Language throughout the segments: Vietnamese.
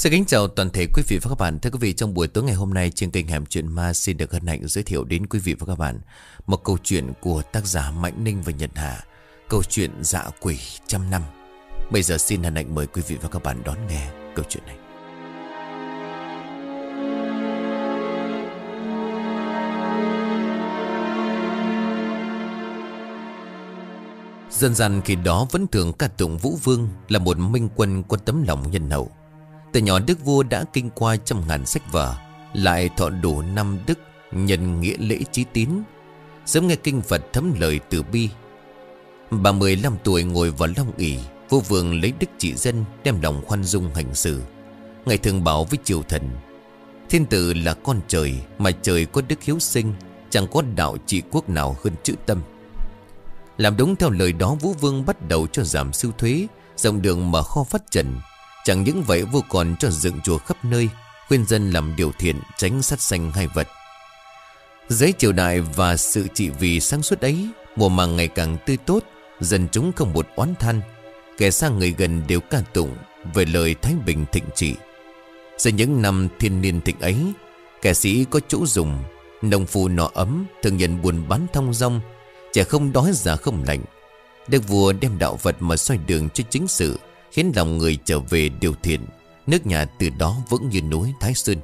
Xin kính chào toàn thể quý vị và các bạn. Thưa quý vị, trong buổi tối ngày hôm nay trên kênh Hẻm Chuyện Ma xin được hân hạnh giới thiệu đến quý vị và các bạn một câu chuyện của tác giả Mạnh Ninh và Nhật Hà. Câu chuyện Dạ Quỷ Trăm Năm. Bây giờ xin hân hạnh mời quý vị và các bạn đón nghe câu chuyện này. Dân gian khi đó vẫn thường ca tụng Vũ Vương là một minh quân có tấm lòng nhân hậu. Từ nhỏ đức vua đã kinh qua trăm ngàn sách vở, lại thọ đủ năm đức nhân nghĩa lễ chí tín, sớm nghe kinh Phật thấm lời từ bi. Bà 15 tuổi ngồi vào long ỷ, vua Vương lấy đức trị dân, đem lòng khoan dung hành xử. Ngài thường bảo với triều thần: thiên tử là con trời, mà trời có đức hiếu sinh, chẳng có đạo trị quốc nào hơn chữ tâm. Làm đúng theo lời đó, Vũ Vương bắt đầu cho giảm sưu thuế, rộng đường mở kho phát trần. Chẳng những vậy, vua còn cho dựng chùa khắp nơi, khuyên dân làm điều thiện, tránh sát sanh hai vật. Dưới triều đại và sự trị vì sáng suốt ấy, mùa màng ngày càng tươi tốt, dân chúng không một oán than, kẻ xa người gần đều ca tụng về lời thái bình thịnh trị. Giữa những năm thiên niên thịnh ấy, kẻ sĩ có chỗ dùng, nông phu no ấm, thương nhân buôn bán thong dong, trẻ không đói già không lạnh. Đức vua đem đạo Phật mà soi đường cho chính sự, khiến lòng người trở về điều thiện, nước nhà từ đó vững như núi Thái Sơn.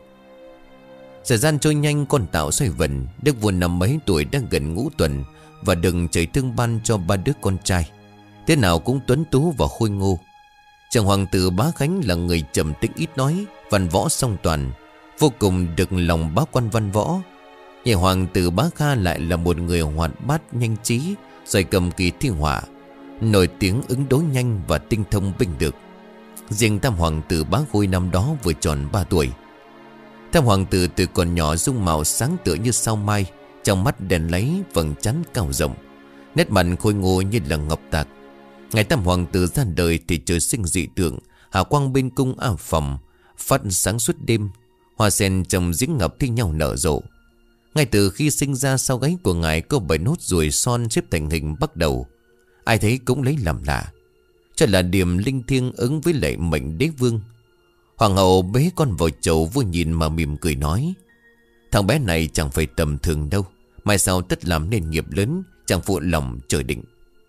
Thời gian trôi nhanh, con tạo xoay vần. Đức vua năm mấy tuổi đang gần ngũ tuần, và đừng trời thương ban cho ba đứa con trai, thế nào cũng tuấn tú và khôi ngô. Chàng hoàng tử Bá Khánh là người trầm tĩnh ít nói, văn võ song toàn, vô cùng được lòng bá quan văn võ. Nhà hoàng tử Bá Kha lại là một người hoạt bát nhanh trí, giỏi cầm kỳ thi họa, nổi tiếng ứng đối nhanh và tinh thông binh được. Riêng tam hoàng tử Bá Khôi năm đó vừa tròn 3 tuổi. Tam hoàng tử từ còn nhỏ dung mạo sáng tựa như sao mai, trong mắt đèn láy, vầng trán cao rộng, nét mặt khôi ngô như là ngọc tạc. Ngày tam hoàng tử ra đời thì trời sinh dị tượng, hào quang bên cung ảo phòng phát sáng suốt đêm, hoa sen trồng giếng ngập thi nhau nở rộ. Ngay từ khi sinh ra, sau gáy của ngài có 7 nốt ruồi son xếp thành hình bắt đầu, ai thấy cũng lấy làm lạ, cho là điểm linh thiêng ứng với lệ mệnh đế vương. Hoàng hậu bế con vào chầu, vua nhìn mà mỉm cười nói: thằng bé này chẳng phải tầm thường đâu, mai sau tất làm nên nghiệp lớn, chẳng phụ lòng trời định.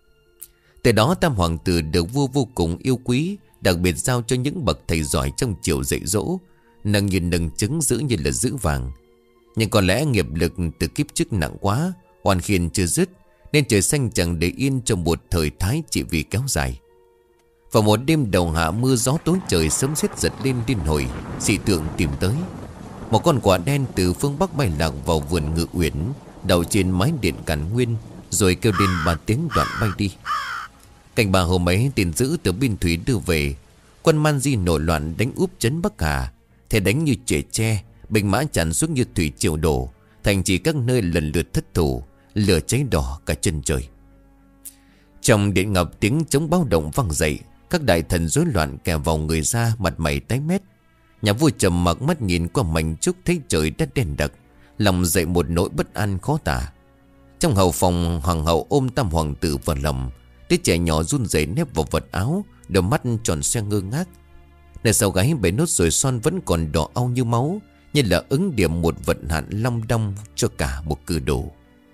Từ đó tam hoàng tử được vua vô cùng yêu quý, đặc biệt giao cho những bậc thầy giỏi trong triều dạy dỗ, nâng như nâng trứng, giữ như là giữ vàng. Nhưng có lẽ nghiệp lực từ kiếp trước nặng quá, oan khiên chưa dứt, nên trời xanh chẳng để yên cho một thời thái trị vì kéo dài. Vào một đêm đầu hạ, mưa gió tối trời, sấm sét giật lên điên hồi, dị tượng tìm tới. Một con quạ đen từ phương Bắc bay lạc vào vườn Ngự Uyển, đậu trên mái điện Càn Nguyên, rồi kêu lên 3 tiếng đoạn bay đi. Cảnh bà hôm ấy tin dữ từ biên thủy đưa về, quân Man Di nổi loạn đánh úp trấn Bắc Hà, thế đánh như trẻ tre, binh mã tràn xuống như thủy triều đổ, thành trì các nơi lần lượt thất thủ, lửa cháy đỏ cả chân trời. Trong điện ngập, tiếng trống báo động vang dậy, các đại thần rối loạn kẻ vào người ra, mặt mày tái mét. Nhà vua trầm mặc, mắt nhìn qua mảnh trúc thấy trời đất đen đặc, lòng dậy một nỗi bất an khó tả. Trong hậu phòng, hoàng hậu ôm tam hoàng tử vào lòng, đứa trẻ nhỏ run rẩy nép vào vật áo, đôi mắt tròn xoe ngơ ngác. Nơi sau gáy 7 nốt ruồi son vẫn còn đỏ au như máu, như là ứng điểm một vận hạn long đong cho cả một cử đồ.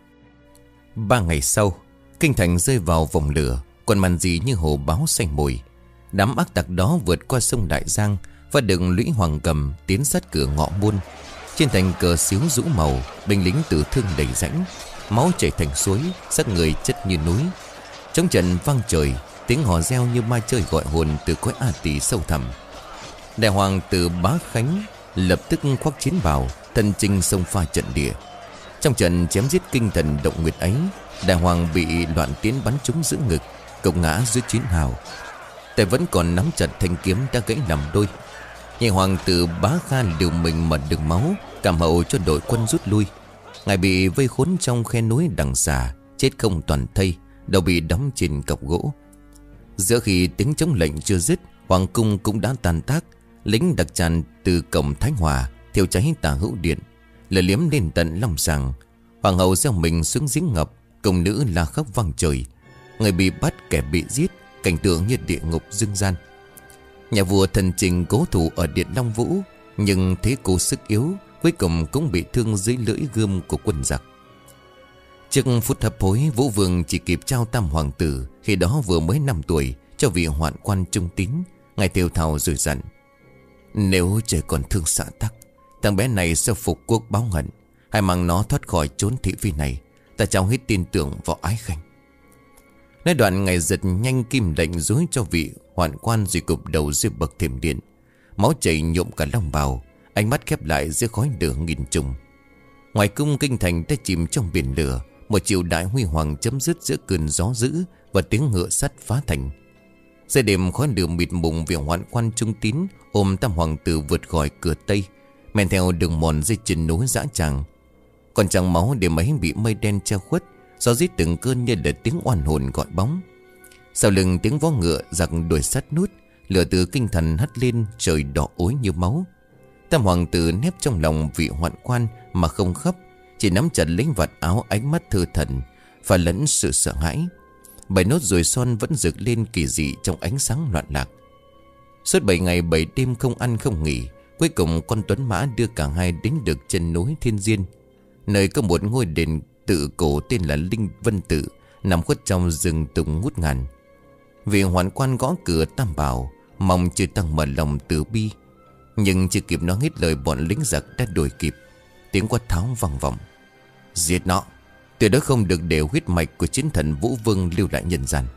3 ngày sau, kinh thành rơi vào vòng lửa, quân Man Di như hồ báo xanh mùi. Đám ác tặc đó vượt qua sông Đại Giang và đường lũy Hoàng Cầm, tiến sát cửa ngọ môn. Trên thành cờ xíu rũ màu, binh lính tử thương đầy rãnh, máu chảy thành suối, xác người chất như núi. Trong trận vang trời, tiếng hò reo như ma chơi gọi hồn từ cõi A Tỳ sâu thẳm. Đại hoàng tử Bá Khánh lập tức khoác chiến bào, thân chinh sông pha trận địa. Trong trận chém giết kinh thần động nguyệt ấy, đại hoàng bị loạn tiến bắn trúng giữa ngực, gục ngã dưới chiến hào. Tay vẫn còn nắm chặt thanh kiếm đã gãy làm đôi. Nhị hoàng tử Bá Kha liều mình mà đựng máu, cảm hậu cho đội quân rút lui. Ngài bị vây khốn trong khe núi đằng xà, chết không toàn thây, đầu bị đóng trên cọc gỗ. Giữa khi tiếng chống lệnh chưa dứt, hoàng cung cũng đã tàn tác. Lính đặc tràn từ cổng Thái Hòa thiêu cháy Tả Hữu Điện, lửa liếm lên tận Long Sàng. Hoàng hậu gieo mình xuống giếng ngập, công nữ la khóc vang trời. Người bị bắt, kẻ bị giết, cảnh tượng như địa ngục dương gian. Nhà vua thần trình cố thủ ở Điện Long Vũ, nhưng thế cố sức yếu, cuối cùng cũng bị thương dưới lưỡi gươm của quân giặc. Trước phút hấp hối, Vũ Vương chỉ kịp trao tam hoàng tử, khi đó vừa mới 5 tuổi, cho vị hoạn quan trung tín. Ngài thều thào rồi dặn: nếu trời còn thương xã tắc, thằng bé này sẽ phục quốc báo hận. Hãy mang nó thoát khỏi chốn thị phi này. Ta trao hết tin tưởng vào Ái Khanh. Nói đoạn, ngài giật nhanh kim lệnh dối cho vị hoạn quan, rồi cụp đầu dưới bậc thềm điện. Máu chảy nhuộm cả long bào, ánh mắt khép lại giữa khói lửa nghìn trùng. Ngoài cung, kinh thành đã chìm trong biển lửa. Một triều đại huy hoàng chấm dứt giữa cơn gió dữ và tiếng ngựa sắt phá thành. Giữa đêm khói lửa mịt mùng, vị hoạn quan trung tín ôm tam hoàng tử vượt khỏi cửa Tây, men theo đường mòn dây chân núi dã tràng. Còn chẳng máu đêm ấy bị mây đen che khuất, gió rít từng cơn như là tiếng oan hồn gọi bóng. Sau lưng tiếng vó ngựa giặc đuổi sát nút, lửa từ kinh thành hắt lên, trời đỏ ối như máu. Tam hoàng tử nép trong lòng vị hoạn quan mà không khóc, chỉ nắm chặt lấy vạt áo, ánh mắt thơ thẩn và lẫn sự sợ hãi. 7 nốt ruồi son vẫn rực lên kỳ dị trong ánh sáng loạn lạc. Suốt 7 ngày 7 đêm không ăn không nghỉ, cuối cùng con tuấn mã đưa cả hai đến được chân núi Thiên Diên, nơi có một ngôi đền tự cổ tên là Linh Vân Tự, nằm khuất trong rừng tùng ngút ngàn. Vị hoạn quan gõ cửa tam bảo, mong chư tăng mở lòng từ bi. Nhưng chưa kịp nói hết lời, bọn lính giặc đã đuổi kịp. Tiếng quát tháo vang vọng: giết nó, tuyệt đối không được để huyết mạch của chiến thần Vũ Vương lưu lại nhân gian.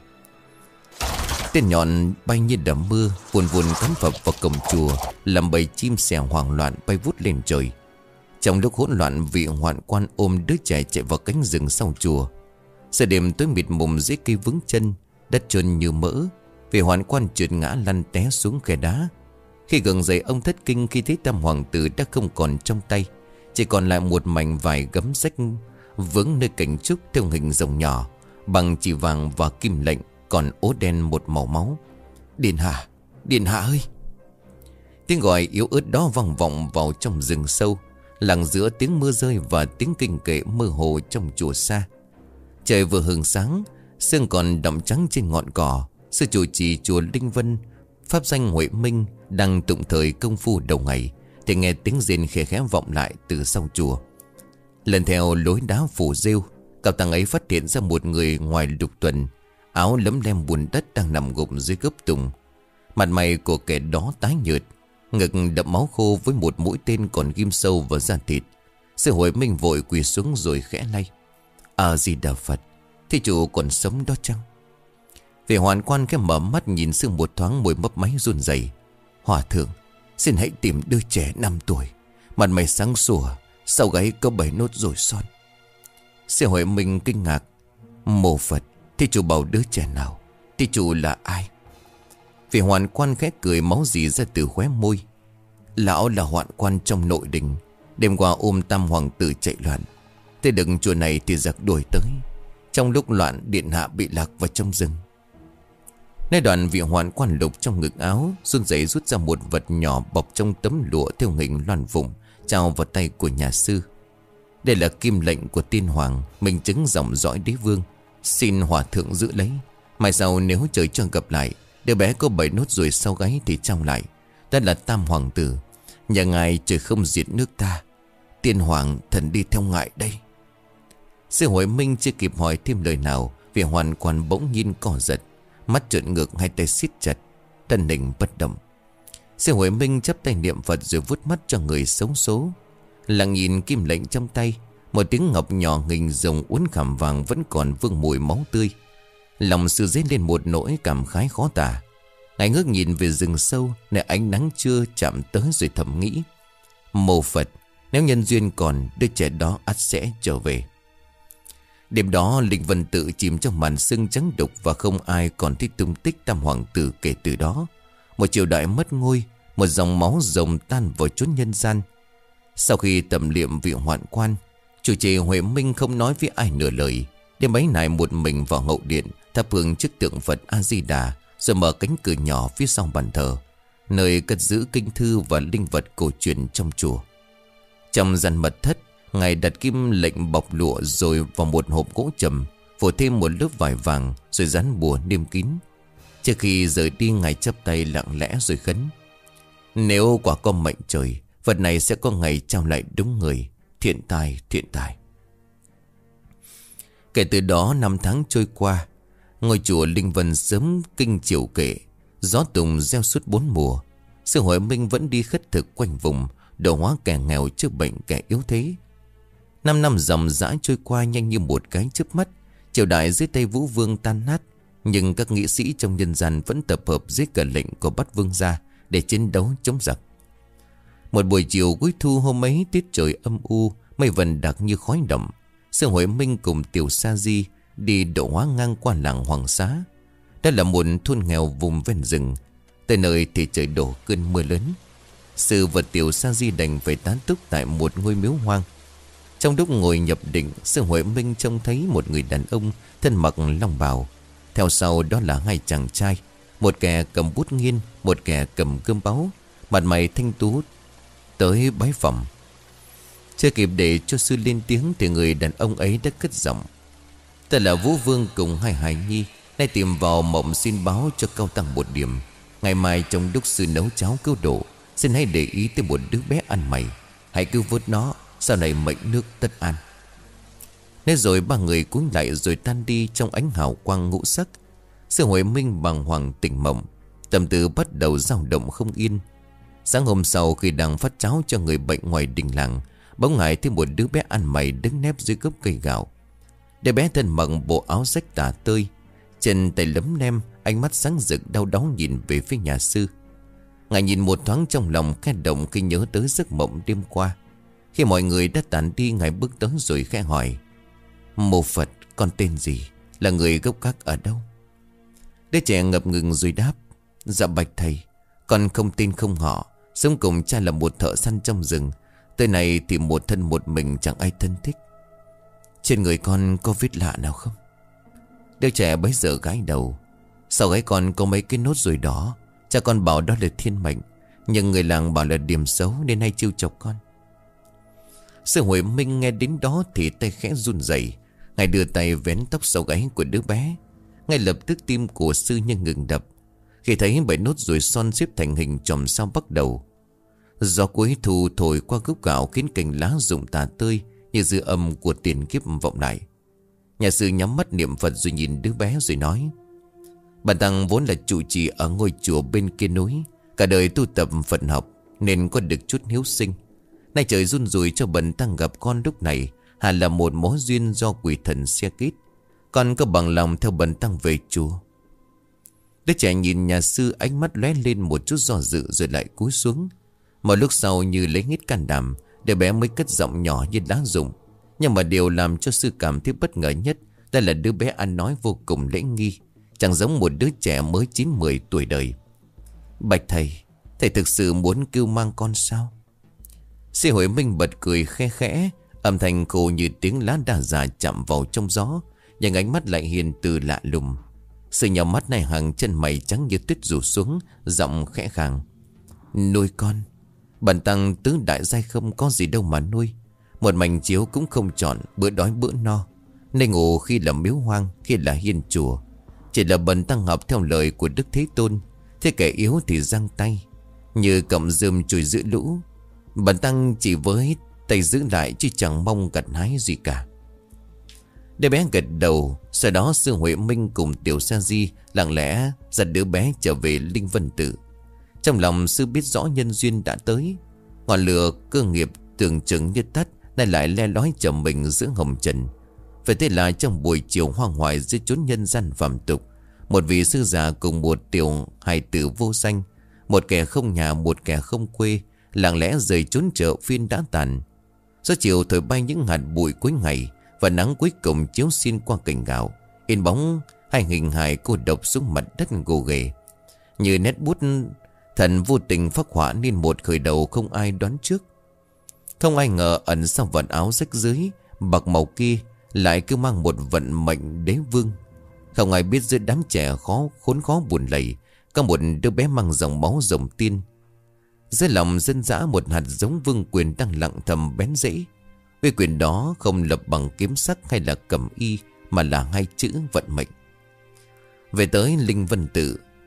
Tên nhọn bay như đầm mưa, vùn vùn cắm phập vào cổng chùa, làm bầy chim sẻ hoảng loạn bay vút lên trời. Trong lúc hỗn loạn, vị hoạn quan ôm đứa trẻ chạy vào cánh rừng sau chùa. Giờ đêm tối mịt mùng dưới cây vướng chân, đất trơn như mỡ. Vị hoạn quan trượt ngã lăn té xuống khe đá. Khi gần dậy, ông thất kinh khi thấy tam hoàng tử đã không còn trong tay, chỉ còn lại một mảnh vải gấm rách vướng nơi cành trúc theo hình rồng nhỏ, bằng chỉ vàng và kim lệnh, còn ố đen một màu máu. Điện hạ, điện hạ ơi! Tiếng gọi yếu ớt đó vang vọng vào trong rừng sâu, lặng giữa tiếng mưa rơi và tiếng kinh kệ mơ hồ trong chùa xa. Trời vừa hừng sáng, sương còn đậm trắng trên ngọn cỏ. Sư trụ trì chùa Linh Vân, pháp danh Huệ Minh, đang tụng thời công phu đầu ngày, thì nghe tiếng rên khẽ khẽ vọng lại từ sau chùa. Lần theo lối đá phủ rêu, cặp tăng ấy phát hiện ra một người ngoài lục tuần, áo lấm lem bùn đất, đang nằm gục dưới gốc tùng. Mặt mày của kẻ đó tái nhợt, ngực đẫm máu khô với một mũi tên còn ghim sâu vào da thịt. Sư Huệ Minh vội quỳ xuống rồi khẽ lay: A Di Đà Phật, thí chủ còn sống đó chăng? Vị hoạn quan khẽ mở mắt nhìn sư một thoáng, môi mấp máy run rẩy: Hòa thượng, xin hãy tìm đứa trẻ 5 tuổi, mặt mày sáng sủa, sau gáy có 7 nốt ruồi son. Sư Huệ Minh kinh ngạc: Mô Phật, thí chủ bảo đứa trẻ nào? Thí chủ là ai? Vị hoạn quan khẽ cười, máu rỉ ra từ khóe môi: Lão là hoạn quan trong nội đình, đêm qua ôm tam hoàng tử chạy loạn. Tới đừng chùa này thì giặc đuổi tới. Trong lúc loạn, điện hạ bị lạc vào trong rừng. Nói đoạn, vị hoạn quan lục trong ngực áo, run rẩy rút ra một vật nhỏ bọc trong tấm lụa theo hình loan vùng, trao vào tay của nhà sư. Đây là kim lệnh của tiên hoàng, minh chứng dòng dõi đế vương. Xin hòa thượng giữ lấy. Mai sau nếu trời cho gặp lại, đứa bé có 7 nốt ruồi sau gáy thì trao lại. Đó là tam hoàng tử. Nhà ngài trời không diệt nước ta, tiên hoàng thần đi theo ngài đây. Sư Huệ Minh chưa kịp hỏi thêm lời nào, vị hoạn quan bỗng nhiên co giật, mắt trợn ngược, hai tay siết chặt, thân hình bất động. Sư Huệ Minh chắp tay niệm Phật rồi vuốt mắt cho người xấu số. Lặng nhìn kim lệnh trong tay, một tiếng ngọc nhỏ hình rồng uốn khảm vàng vẫn còn vương mùi máu tươi. Lòng sư dấy lên một nỗi cảm khái khó tả. Ngài ngước nhìn về rừng sâu, nơi ánh nắng chưa chạm tới, rồi thầm nghĩ: Mô Phật, nếu nhân duyên còn, đứa trẻ đó ắt sẽ trở về. Đêm đó, Linh Vân Tự chìm trong màn sương trắng đục, và không ai còn thấy tung tích tam hoàng tử kể từ đó. Một triều đại mất ngôi, một dòng máu rồng tan vào chốn nhân gian. Sau khi tầm liệm vị hoạn quan, chủ trì Huệ Minh không nói với ai nửa lời. Đêm ấy này một mình vào hậu điện, thắp hương trước tượng Phật A Di Đà, rồi mở cánh cửa nhỏ phía sau bàn thờ, nơi cất giữ kinh thư và linh vật cổ truyền trong chùa. Trong gian mật thất, ngài đặt kim lệnh bọc lụa rồi vào một hộp gỗ trầm, phủ thêm một lớp vải vàng, rồi dán bùa niêm kín. Trước khi rời đi, ngài chắp tay lặng lẽ rồi khấn: Nếu quả có mệnh trời, vật này sẽ có ngày trao lại đúng người. Thiện tài, thiện tài. Kể từ đó 5 tháng trôi qua, ngôi chùa Linh Vân sớm kinh chiều kệ, gió tùng reo suốt 4 mùa. Sư Huệ Minh vẫn đi khất thực quanh vùng, độ hóa kẻ nghèo, chữa bệnh kẻ yếu thế. 5 năm dòng dã trôi qua nhanh như một cái chớp mắt. Triều đại dưới tay Vũ Vương tan nát, nhưng các nghị sĩ trong nhân gian vẫn tập hợp dưới cờ lệnh của Bát Vương gia để chiến đấu chống giặc. Một buổi chiều cuối thu hôm ấy, tiết trời âm u, mây vần đặc như khói đậm. Sư Huệ Minh cùng Tiểu Sa Di đi độ hóa ngang qua làng Hoàng Xá. Đây là một thôn nghèo vùng ven rừng. Tới nơi thì trời đổ cơn mưa lớn. Sư và Tiểu Sa Di đành phải tán túc tại một ngôi miếu hoang. Trong lúc ngồi nhập định, Sư Huệ Minh trông thấy một người đàn ông thân mặc long bào. Theo sau đó là 2 chàng trai, một kẻ cầm bút nghiên, một kẻ cầm gươm báu, mặt mày thanh tú tới bái phẩm. Chưa kịp để cho sư lên tiếng thì người đàn ông ấy đã cất giọng: Ta là Vũ Vương cùng 2 hài nhi, nay tìm vào mộng xin báo cho cao tăng một điểm. Ngày mai trong lúc sư nấu cháo cứu độ, xin hãy để ý tới một đứa bé ăn mày. Hãy cứu vớt nó, sau này mệnh nước tất an. Nói rồi 3 người cúi lại rồi tan đi trong ánh hào quang ngũ sắc. Sư Huệ Minh bàng hoàng tỉnh mộng, tâm tư bắt đầu dao động không yên. Sáng hôm sau, khi đang phát cháo cho người bệnh ngoài đình làng, bỗng ngại thấy một đứa bé ăn mày đứng nép dưới gốc cây gạo. Đứa bé thân mặc bộ áo rách tả tơi, chân tay lấm lem, ánh mắt sáng rực đau đớn nhìn về phía nhà sư. Ngài nhìn một thoáng trong lòng khẽ động khi nhớ tới giấc mộng đêm qua. Khi mọi người đã tản đi, ngài bước tới rồi khẽ hỏi: Mô Phật, con tên gì? Là người gốc gác ở đâu? Đứa trẻ ngập ngừng rồi đáp: Dạ bạch thầy, con không tên không họ, sống cùng cha là một thợ săn trong rừng. Tới này thì một thân một mình, chẳng ai thân thích. Trên người con có vết lạ nào không? Đứa trẻ bấy giờ gãi đầu: Sau gáy con có mấy cái nốt ruồi đỏ. Cha con bảo đó là thiên mệnh, nhưng người làng bảo là điểm xấu nên hay trêu chọc con. Sư Huệ Minh nghe đến đó thì tay khẽ run rẩy. Ngài đưa tay vén tóc sau gáy của đứa bé. Ngay lập tức tim của sư như ngừng đập khi thấy 7 nốt ruồi son xếp thành hình chòm sao bắt đầu. Gió cuối thu thổi qua gốc gạo khiến cành lá rụng tả tơi như dư âm của tiền kiếp vọng lại. Nhà sư nhắm mắt niệm Phật rồi nhìn đứa bé rồi nói: Bản tăng vốn là trụ trì ở ngôi chùa bên kia núi, cả đời tu tập Phật học nên có được chút hiếu sinh. Nay trời run rủi cho bần tăng gặp con lúc này hẳn là một mối duyên do quỷ thần xe kết. Con có bằng lòng theo bần tăng về chùa? Đứa trẻ nhìn nhà sư, ánh mắt lóe lên một chút do dự rồi lại cúi xuống. Một lúc sau như lấy hết can đảm, đứa bé mới cất giọng nhỏ như lá rụng. Nhưng mà điều làm cho sư cảm thấy bất ngờ nhất đây là đứa bé ăn nói vô cùng lễ nghi, chẳng giống một đứa trẻ mới 9-10 tuổi đời. Bạch thầy, thầy thực sự muốn kêu mang con sao? Sư Huệ Minh bật cười khe khẽ, âm thanh khô như tiếng lá đa già chạm vào trong gió, nhưng ánh mắt lại hiền từ lạ lùng. Sư nhắm mắt này, hàng chân mày trắng như tuyết rủ xuống, giọng khẽ khàng: Nuôi con? Bản tăng tứ đại giai không có gì đâu mà nuôi. Một mảnh chiếu cũng không chọn, bữa đói bữa no. Nơi ngủ khi là miếu hoang, khi là hiên chùa. Chỉ là bần tăng học theo lời của Đức Thế Tôn. Thế kẻ yếu thì giang tay, như cọng rơm chùi giữa lũ. Bần tăng chỉ với tay giữ lại, chứ chẳng mong gặt hái gì cả. Đứa bé gật đầu. Sau đó sư Huệ Minh cùng Tiểu Sa Di lặng lẽ dẫn đứa bé trở về Linh Vân Tự. Trong lòng sư biết rõ nhân duyên đã tới. Ngọn lửa cơ nghiệp tưởng chừng như tắt, nay lại le lói chầm mình giữa hồng trần. Vậy thế là trong buổi chiều hoang hoài dưới chốn nhân gian phàm tục, một vị sư già cùng một tiểu hài tử vô danh, một kẻ không nhà một kẻ không quê, lặng lẽ rời chốn chợ phiên đã tàn. Gió chiều thổi bay những hạt bụi cuối ngày, và nắng cuối cùng chiếu xin qua cành gạo, in bóng hai hình hài cô độc xuống mặt đất gồ ghề, như nét bút thần vô tình phác họa nên một khởi đầu không ai đoán trước. Không ai ngờ ẩn sau vận áo rách dưới bạc màu kia lại cứ mang một vận mệnh đế vương. Không ai biết giữa đám trẻ khốn khó buồn lầy có một đứa bé mang dòng máu rồng tiên. Dưới lòng dân dã một hạt giống vương quyền đang lặng thầm bén rễ. Uy quyền đó không lập bằng kiếm sắc hay là cầm y, mà là 2 chữ vận mệnh. Về tới Linh Vân Tự,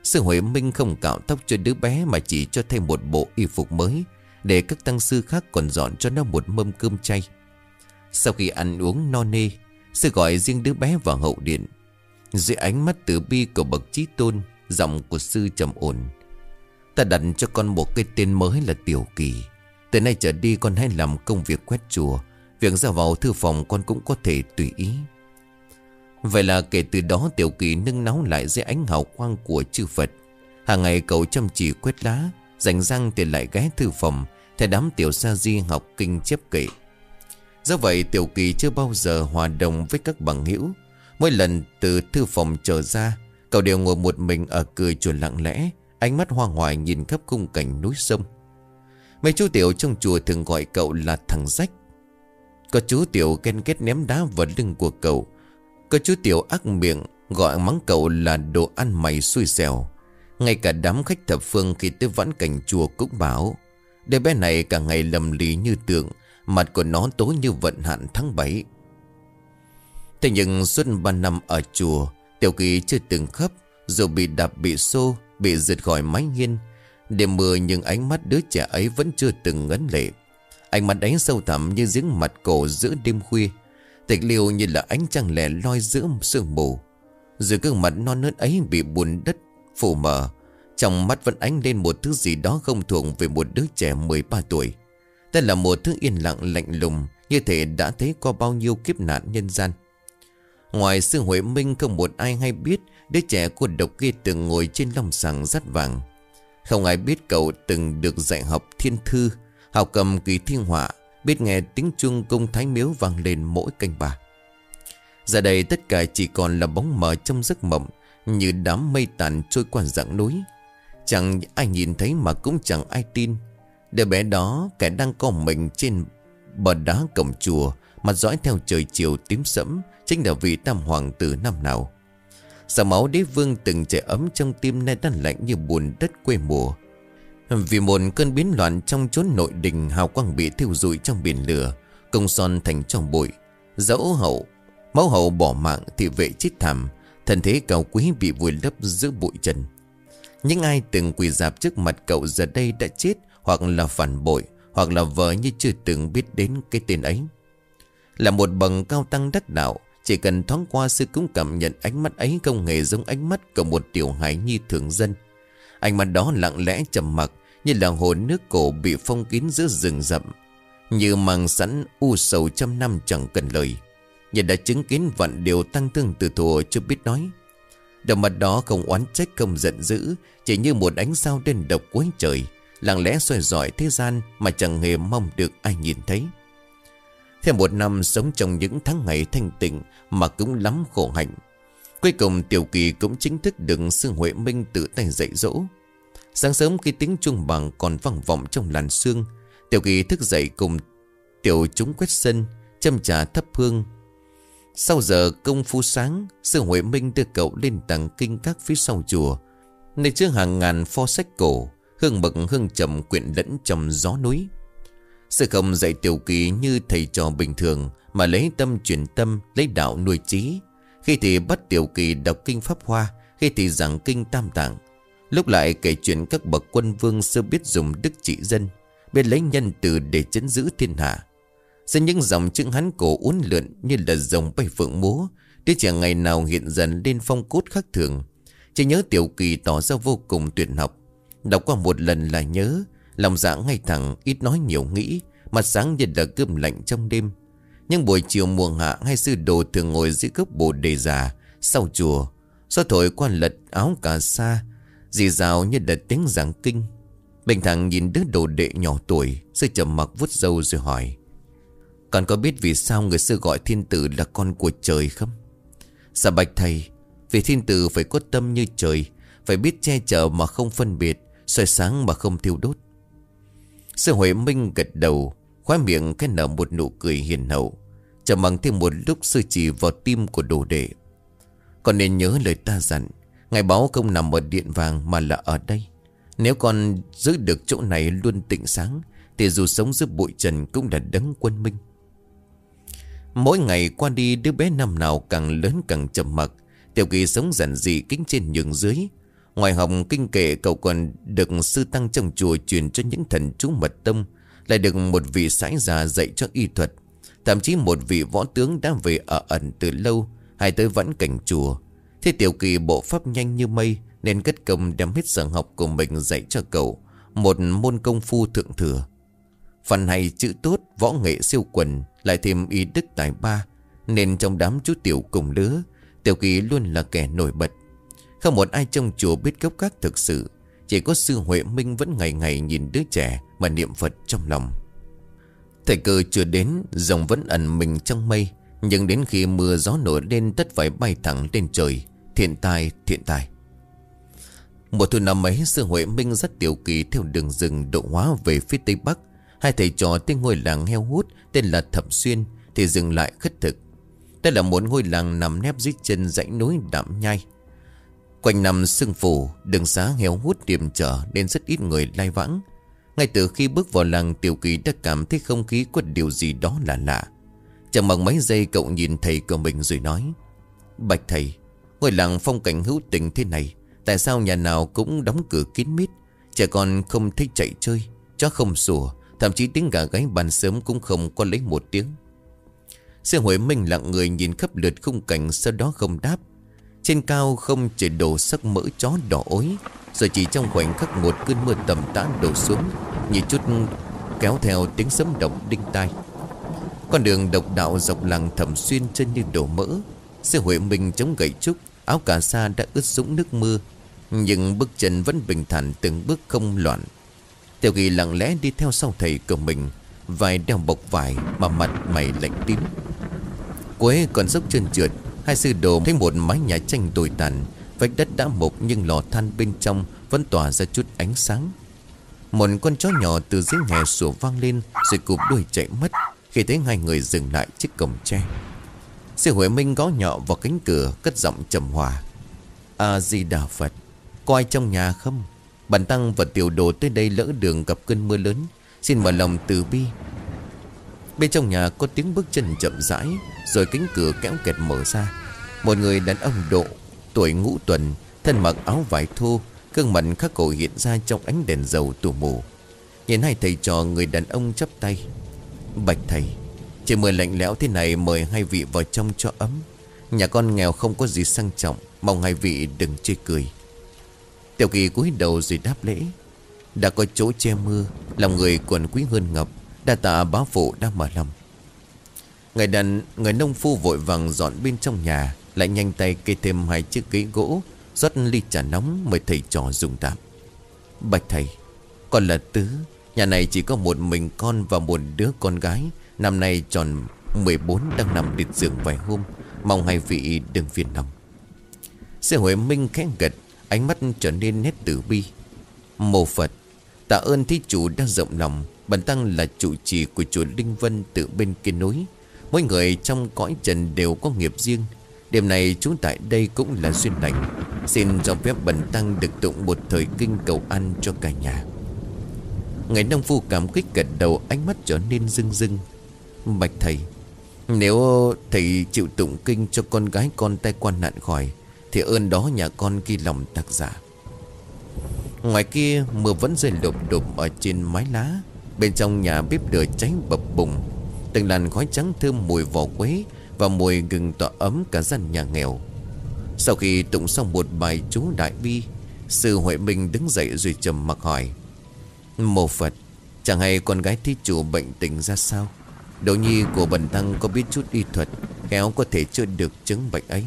Sư Huệ Minh không cạo tóc cho đứa bé mà chỉ cho thêm một bộ y phục mới, để các tăng sư khác còn dọn cho nó một mâm cơm chay. Sau khi ăn uống no nê, sư gọi riêng đứa bé vào hậu điện. Dưới ánh mắt từ bi của bậc chí tôn, giọng của sư trầm ổn: "Ta đặt cho con một cái tên mới là Tiểu Kỳ. Từ nay trở đi con hãy làm công việc quét chùa, việc ra vào thư phòng con cũng có thể tùy ý." Vậy là kể từ đó Tiểu Kỳ nâng náu lại dưới ánh hào quang của chư Phật. Hàng ngày cậu chăm chỉ quét lá, rảnh rang thì lại ghé thư phòng theo đám tiểu sa di học kinh chép kệ. Do vậy Tiểu Kỳ chưa bao giờ hòa đồng với các bằng hữu. Mỗi lần từ thư phòng trở ra, cậu đều ngồi một mình ở cửa chùa lặng lẽ, ánh mắt hoa hoài nhìn khắp khung cảnh núi sông. Mấy chú tiểu trong chùa thường gọi cậu là thằng rách. Có chú tiểu ghen ghét ném đá vào lưng của cậu. Có chú tiểu ác miệng gọi mắng cậu là đồ ăn mày xui xẻo. Ngay cả đám khách thập phương khi tới vãn cảnh chùa cũng bảo: "Đứa bé này cả ngày lầm lì như tượng, mặt của nó tối như vận hạn tháng 7. Thế nhưng suốt 3 năm ở chùa, Tiểu Kỳ chưa từng khóc, dù bị đạp, bị xô, bị giật khỏi mái hiên. Đêm mưa nhưng ánh mắt đứa trẻ ấy vẫn chưa từng ngấn lệ. Ánh mắt ấy sâu thẳm như giếng mặt cổ giữa đêm khuya, tịch liêu như là ánh trăng lẻ loi giữa sương mù. Rồi gương mặt non nớt ấy bị bùn đất phủ mờ, trong mắt vẫn ánh lên một thứ gì đó không thuộc về một đứa trẻ 13 tuổi. Đây là một thứ yên lặng lạnh lùng, như thể đã thấy qua bao nhiêu kiếp nạn nhân gian. Ngoài sư Huệ Minh không một ai hay biết đứa trẻ cô độc kia từng ngồi trên long sàng dắt vàng. Không ai biết cậu từng được dạy học thiên thư, học cầm kỳ thiên họa, biết nghe tiếng chuông cung thái miếu vang lên mỗi canh ba. Giờ đây tất cả chỉ còn là bóng mờ trong giấc mộng, như đám mây tàn trôi qua dãy núi. Chẳng ai nhìn thấy mà cũng chẳng ai tin. Đứa bé đó, kẻ đang co mình trên bờ đá cổng chùa, mặt dõi theo trời chiều tím sẫm, chính là vị tam hoàng tử năm nào. Dòng máu đế vương từng chảy ấm trong tim nay đã lạnh như bùn đất quê mùa. Vì một cơn biến loạn trong chốn nội đình, hào quang bị thiêu rụi trong biển lửa, công son thành tro bụi. Máu hậu bỏ mạng, thị vệ chết thảm, thân thế cao quý bị vùi lấp giữa bụi trần. Những ai từng quỳ rạp trước mặt cậu giờ đây đã chết, hoặc là phản bội, hoặc là vợ như chưa từng biết đến cái tên ấy. Là một bậc cao tăng đắc đạo, chỉ cần thoáng qua sư cũng cảm nhận ánh mắt ấy không hề giống ánh mắt của một tiểu hài nhi thường dân. Ánh mắt đó lặng lẽ trầm mặc, như là hồ nước cổ bị phong kín giữa rừng rậm, như mang sẵn u sầu trăm năm chẳng cần lời. Nhưng đã chứng kiến vạn điều tăng thương từ thuở chưa biết nói. Đôi mắt đó không oán trách không giận dữ, chỉ như một ánh sao đen độc cuối trời, lặng lẽ soi rọi thế gian mà chẳng hề mong được ai nhìn thấy. Thêm một năm sống trong những tháng ngày thanh tịnh mà cũng lắm khổ hạnh. Cuối cùng Tiểu Kỳ cũng chính thức được sư Huệ Minh tự tay dạy dỗ. Sáng sớm khi tiếng chuông bàng còn vang vọng trong làn sương, Tiểu Kỳ thức dậy cùng tiểu chúng quét sân, châm trà thắp hương. Sau giờ công phu sáng, sư Huệ Minh đưa cậu lên tầng kinh các phía sau chùa, nơi chứa hàng ngàn pho sách cổ, hương bậc hương trầm quyện lẫn trong gió núi. Sư không dạy Tiểu Kỳ như thầy trò bình thường, mà lấy tâm truyền tâm, lấy đạo nuôi trí. Khi thì bắt Tiểu Kỳ đọc kinh Pháp Hoa, khi thì giảng kinh Tam Tạng, lúc lại kể chuyện các bậc quân vương xưa biết dùng đức trị dân, biết lấy nhân từ để trấn giữ thiên hạ. Giữa những dòng chữ Hán cổ uốn lượn như là dòng bay phượng múa, đứa trẻ ngày nào hiện dần lên phong cốt khác thường. Chỉ nhớ Tiểu Kỳ tỏ ra vô cùng tuyệt học. Đọc qua một lần là nhớ, lòng dạ ngay thẳng, ít nói nhiều nghĩ, mặt sáng như là cơm lạnh trong đêm. Nhưng buổi chiều mùa hạ, hai sư đồ thường ngồi dưới gốc bồ đề già sau chùa, gió thổi qua lật áo cà sa, rì rào như là tiếng giảng kinh. Bình thản nhìn đứa đồ đệ nhỏ tuổi, sư trầm mặc vuốt râu rồi hỏi: "Con có biết vì sao người xưa gọi thiên tử là con của trời không?" "Dạ bạch thầy, vì thiên tử phải có tâm như trời, phải biết che chở mà không phân biệt, soi sáng mà không thiêu đốt." Sư Huệ Minh gật đầu, khóe miệng khẽ nở một nụ cười hiền hậu. Trầm mặc thêm một lúc, sư chỉ vào tim của đồ đệ: "Con nên nhớ lời ta dặn, ngài báo không nằm ở điện vàng mà là ở đây. Nếu con giữ được chỗ này luôn tịnh sáng, thì dù sống giữa bụi trần cũng là đấng quân minh." Mỗi ngày qua đi, đứa bé năm nào càng lớn càng trầm mặc. Tiểu Kỳ sống giản dị kính trên nhường dưới. Ngoài học kinh kệ, cậu còn được sư tăng trong chùa truyền cho những thần chú mật tông, lại được một vị sãi già dạy cho y thuật. Thậm chí một vị võ tướng đã về ở ẩn từ lâu, hay tới vẫn cảnh chùa. Thế Tiểu Kỳ bộ pháp nhanh như mây, nên cất công đem hết sở học của mình dạy cho cậu một môn công phu thượng thừa. Phần hay chữ tốt, võ nghệ siêu quần, lại thêm ý đức tài ba, nên trong đám chú tiểu cùng lứa, Tiểu Kỳ luôn là kẻ nổi bật. Không một ai trong chùa biết gốc gác thực sự, chỉ có sư Huệ Minh vẫn ngày ngày nhìn đứa trẻ mà niệm Phật trong lòng. Thời cơ chưa đến, rồng vẫn ẩn mình trong mây, nhưng đến khi mưa gió nổi lên, tất phải bay thẳng lên trời. Thiện tai, thiện tai. Một thu năm ấy, sư Huệ Minh dắt Tiểu Kỳ theo đường rừng độ hóa về phía tây bắc. Hai thầy trò tới ngôi làng heo hút tên là Thẩm Xuyên thì dừng lại khất thực. Đây là một ngôi làng nằm nép dưới chân dãy núi Đạm Nhai. Quanh năm sương phủ, đường xá heo hút điềm trở nên rất ít người lai vãng. Ngay từ khi bước vào làng, Tiểu Kỳ đã cảm thấy không khí có điều gì đó là lạ. Chẳng bằng mấy giây cậu nhìn thầy của mình rồi nói: Bạch thầy, ngôi làng phong cảnh hữu tình thế này, tại sao nhà nào cũng đóng cửa kín mít, trẻ con không thích chạy chơi, chó không sủa, thậm chí tiếng gà gáy ban sớm cũng không có lấy một tiếng. Sư Huệ Minh lặng người nhìn khắp lượt khung cảnh, sau đó không đáp. Trên cao không trời đổ sắc mỡ chó đỏ ối, rồi chỉ trong khoảnh khắc một cơn mưa tầm tã đổ xuống, như chút kéo theo tiếng sấm động đinh tai. Con đường độc đạo dọc làng Thẩm Xuyên chân như đổ mỡ. Sư Huệ Minh chống gậy trúc, áo cà sa đã ướt sũng nước mưa, nhưng bước chân vẫn bình thản, từng bước không loạn. Tiểu Kỳ lặng lẽ đi theo sau thầy của mình, vai đeo bọc vải mà mặt mày lạnh tím. Cuối còn dốc trơn trượt, hai sư đồ thấy một mái nhà tranh tồi tàn, vách đất đã mục nhưng lò than bên trong vẫn tỏa ra chút ánh sáng. Một con chó nhỏ từ dưới hè sủa vang lên, rồi cụp đuôi chạy mất khi thấy hai người dừng lại trước cổng tre. Sư Huệ Minh gõ nhọ vào cánh cửa, cất giọng trầm hòa: A Di Đà Phật, có ai trong nhà không? Bản tăng và tiểu đồ tới đây lỡ đường gặp cơn mưa lớn, xin mở lòng từ bi. Bên trong nhà có tiếng bước chân chậm rãi, rồi cánh cửa kéo kẹt mở ra. Một người đàn ông độ tuổi ngũ tuần, thân mặc áo vải thô, gương mặt khắc khổ hiện ra trong ánh đèn dầu tù mù. Nhìn hai thầy trò, người đàn ông chắp tay: Bạch thầy, trời mưa lạnh lẽo thế này, mời hai vị vào trong cho ấm. Nhà con nghèo không có gì sang trọng, mong hai vị đừng chê cười. Tiểu Kỳ cúi đầu rồi đáp lễ: Đã có chỗ che mưa, lòng người còn quý hơn ngọc, đa tạ bá phụ đã mở lòng. Người nông phu vội vàng dọn bên trong nhà, lại nhanh tay kê thêm hai chiếc ghế gỗ, rót ly trà nóng mời thầy trò dùng tạm. Bạch thầy, con là Tứ, nhà này chỉ có một mình con và một đứa con gái, năm nay tròn 14, đang nằm liệt giường vài hôm, mong hai vị đừng phiền lòng. Sư Huệ Minh khẽ gật, ánh mắt trở nên nét tử bi. Mô Phật, tạ ơn thí chủ đã rộng lòng. Bản tăng là trụ trì của chùa Linh Vân từ bên kia núi. Mỗi người trong cõi trần đều có nghiệp riêng. Đêm này chúng tại đây cũng là duyên lành. Xin cho phép bản tăng được tụng một thời kinh cầu an cho cả nhà. Người nông phu cảm kích gật đầu, ánh mắt trở nên rưng rưng. Bạch thầy, nếu thầy chịu tụng kinh cho con gái con tai qua nạn khỏi, thì ơn đó nhà con ghi lòng tạc giả. Ngoài kia mưa vẫn rơi lụp đụp ở trên mái lá. Bên trong nhà bếp lửa cháy bập bùng, từng làn khói trắng thơm mùi vỏ quế và mùi gừng tỏa ấm cả gian nhà nghèo. Sau khi tụng xong một bài chú đại bi, sư Huệ Minh đứng dậy rồi trầm mặc hỏi: Mô Phật, chẳng hay con gái thí chủ bệnh tình ra sao? Đồ nhi của bần tăng có biết chút y thuật, khéo có thể chữa được chứng bệnh ấy.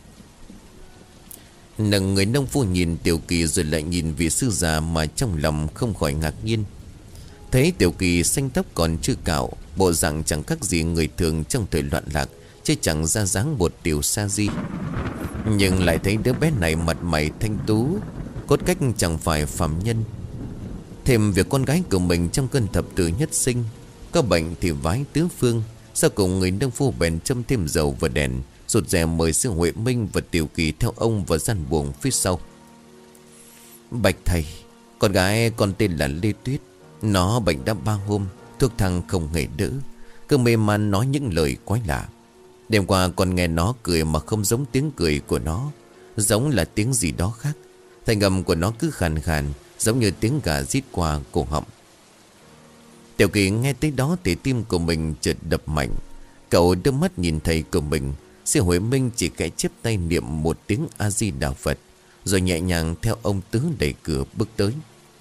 Nâng người nông phu nhìn Tiểu Kỳ rồi lại nhìn vị sư già, mà trong lòng không khỏi ngạc nhiên. Thấy Tiểu Kỳ xanh tóc còn chưa cạo, bộ dạng chẳng khác gì người thường trong thời loạn lạc, chứ chẳng ra dáng một tiểu sa di. Nhưng lại thấy đứa bé này mặt mày thanh tú, cốt cách chẳng phải phàm nhân. Thêm việc con gái của mình trong cơn thập tử nhất sinh, có bệnh thì vái tứ phương. Sau cùng người nông phu bèn châm thêm dầu và đèn, rụt rè mời sư Huệ Minh và Tiểu Kỳ theo ông vào gian buồng phía sau. Bạch thầy, con gái con tên là Lê Tuyết. Nó bệnh đã 3 hôm, thuốc thang không hề đỡ, cứ mê man nói những lời quái lạ. Đêm qua còn nghe nó cười mà không giống tiếng cười của nó, giống là tiếng gì đó khác. Thành âm của nó cứ khàn khàn, giống như tiếng gà rít qua cổ họng. Tiểu Kỳ nghe tới đó thì tim của mình chợt đập mạnh. Cậu đưa mắt nhìn thầy của mình. Sư Huệ Minh chỉ khẽ chép tay niệm một tiếng A-di-đà Phật, rồi nhẹ nhàng theo ông Tứ đẩy cửa bước tới.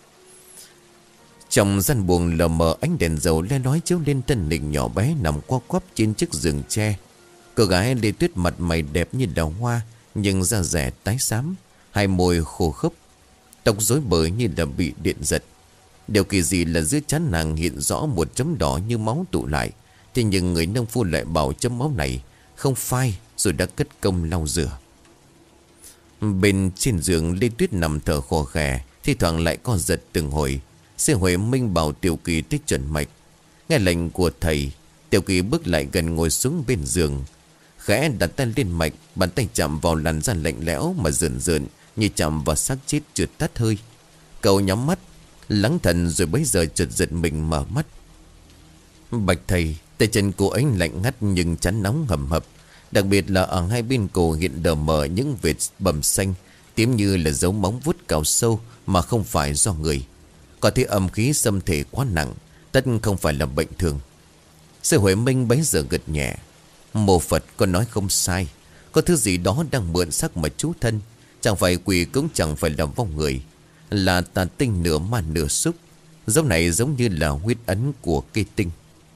Trong gian buồng lờ mờ, ánh đèn dầu le lói chiếu lên thân hình nhỏ bé nằm co quắp trên chiếc giường tre. Cô gái Lê Tuyết mặt mày đẹp như đào hoa, nhưng da rẻ tái xám, hai môi khô khốc, tóc rối bời như là bị điện giật. Điều kỳ dị là dưới trán nàng hiện rõ một chấm đỏ như máu tụ lại. Thế nhưng người nông phu lại bảo chấm máu này không phai, rồi đã cất công lau rửa. Bên trên giường, Lê Tuyết nằm thở khò khè, thi thoảng lại co giật từng hồi. Sư Huệ Minh bảo Tiểu Kỳ tích chuẩn mạch. Nghe lệnh của thầy, Tiểu Kỳ bước lại gần ngồi xuống bên giường, khẽ đặt tay lên mạch. Bàn tay chạm vào làn da lạnh lẽo mà rợn rợn, như chạm vào xác chết chưa tắt hơi. Cậu nhắm mắt lắng thần, rồi bấy giờ chợt giật mình mở mắt. Bạch thầy, tay chân cô ấy lạnh ngắt nhưng chắn nóng hầm hập. Đặc biệt là ở hai bên cổ hiện đờ mờ những vệt bầm xanh, tím như là dấu móng vuốt cào sâu mà không phải do người. Có thể âm khí xâm thể quá nặng, tất không phải là bệnh thường. Sư Huệ Minh bấy giờ gật nhẹ. Mô Phật có nói không sai, có thứ gì đó đang mượn sắc mà trú thân. Chẳng phải quỷ cũng chẳng phải là vong người, là tà tinh nửa ma nửa súc. Dấu này giống như là huyết ấn của cây tinh.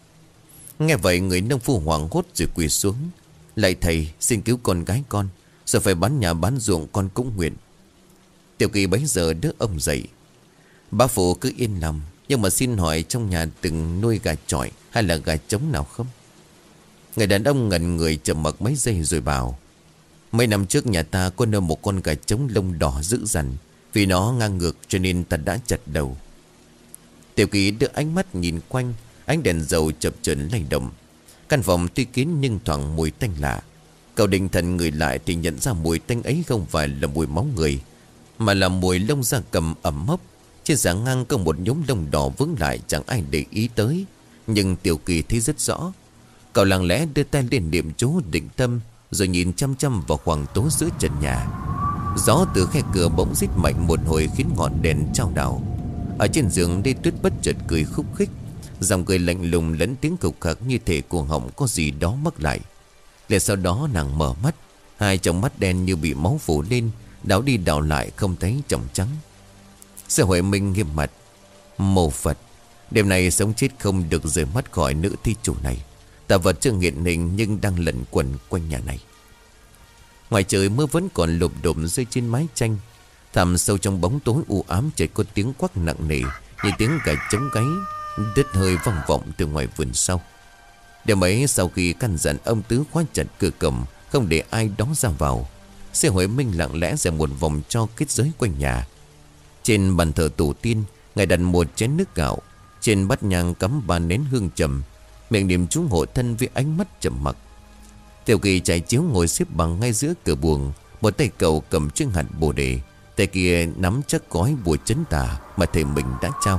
Nghe vậy người nông phu hoảng hốt rồi quỳ xuống. Lạy thầy, xin cứu con gái con, rồi phải bán nhà bán ruộng con cũng nguyện. Tiểu Kỳ bấy giờ đỡ ông dậy. Bá phụ cứ yên lòng, nhưng mà xin hỏi trong nhà từng nuôi gà chọi hay là gà trống nào không? Người đàn ông ngẩn người trầm mặc mấy giây rồi bảo: mấy năm trước nhà ta có nuôi một con gà trống lông đỏ dữ dằn. Vì nó ngang ngược cho nên ta đã chặt đầu. Tiểu Kỳ đưa ánh mắt nhìn quanh. Ánh đèn dầu chập chờn lay động. Căn phòng tuy kín nhưng thoảng mùi tanh lạ. Cậu định thần người lại thì nhận ra mùi tanh ấy không phải là mùi máu người, mà là mùi lông gia cầm ẩm mốc. Trên xà ngang có một nhúm lông đỏ vướng lại, chẳng ai để ý tới. Nhưng Tiểu Kỳ thấy rất rõ. Cậu lặng lẽ đưa tay lên niệm chú định tâm, rồi nhìn chăm chăm vào khoảng tối giữa trần nhà. Gió từ khe cửa bỗng rít mạnh một hồi khiến ngọn đèn chao đảo. Ở trên giường Lê Tuyết bất chợt cười khúc khích, dòng cười lạnh lùng lẫn tiếng khục khạc như thể cuồng họng có gì đó mắc lại. Liền sau đó nàng mở mắt, hai tròng mắt đen như bị máu phủ lên, đảo đi đảo lại không thấy tròng trắng. Sư Huệ Minh nghiêm mặt: mô Phật, đêm nay sống chết không được rời mắt khỏi nữ thi chủ này. Tà vật chưa hiện hình nhưng đang lẩn quẩn quanh nhà này. Ngoài trời mưa vẫn còn lụp đụp rơi trên mái tranh. Thẳm sâu trong bóng tối u ám chợt có tiếng quắc nặng nề như tiếng gà trống gáy đứt hơi vang vọng từ ngoài vườn sau. Đêm ấy sau khi căn dặn ông Tứ khóa chặt cửa cổng, không để ai đó ra vào, Sư Huệ Minh lặng lẽ dẹp một vòng cho kết giới quanh nhà. Trên bàn thờ tổ tiên, ngài đặt một chén nước gạo, trên bát nhang cắm 3 nén hương trầm, miệng niệm chú hộ thân với ánh mắt trầm mặc. Tiểu Kỳ trải chiếu ngồi xếp bằng ngay giữa cửa buồng, một tay cậu cầm chiếc hạt bồ đề, tay kia nắm chắc gói bùa trấn tà mà thầy mình đã trao.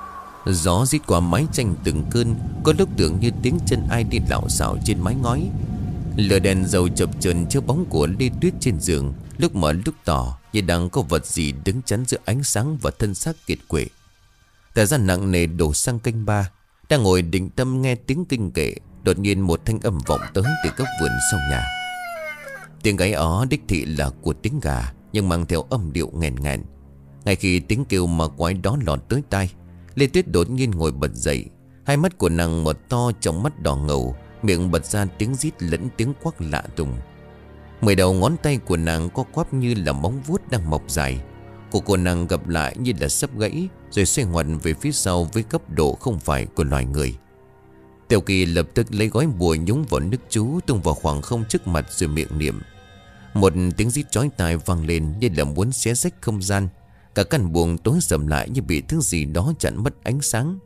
Gió rít qua mái tranh từng cơn, có lúc tưởng như tiếng chân ai đi lạo xạo trên mái ngói. Lửa đèn dầu chập chờn chiếu bóng của Lê Tuyết trên giường, lúc mở lúc tỏ, như đang có vật gì đứng chắn giữa ánh sáng và thân xác kiệt quệ. Thời gian nặng nề đổ sang canh 3, đang ngồi định tâm nghe tiếng kinh kệ, đột nhiên một thanh âm vọng tới từ góc vườn sau nhà. Tiếng gáy ó đích thị là của tiếng gà, nhưng mang theo âm điệu nghẹn ngẹn. Ngay khi tiếng kêu mà quái đó lọt tới tai, Lê Tuyết đột nhiên ngồi bật dậy. Hai mắt của nàng mở to, trong mắt đỏ ngầu, miệng bật ra tiếng rít lẫn tiếng quắc lạ tùng. 10 đầu ngón tay của nàng co quắp như là móng vuốt đang mọc dài. Cổ của nàng gập lại như là sắp gãy, rồi xoay ngoặt về phía sau với cấp độ không phải của loài người. Tiểu Kỳ lập tức lấy gói bùa nhúng vào nước chú, tung vào khoảng không trước mặt rồi miệng niệm. Một tiếng rít chói tai vang lên như là muốn xé rách không gian. Cả căn buồng tối sầm lại như bị thứ gì đó chặn mất ánh sáng.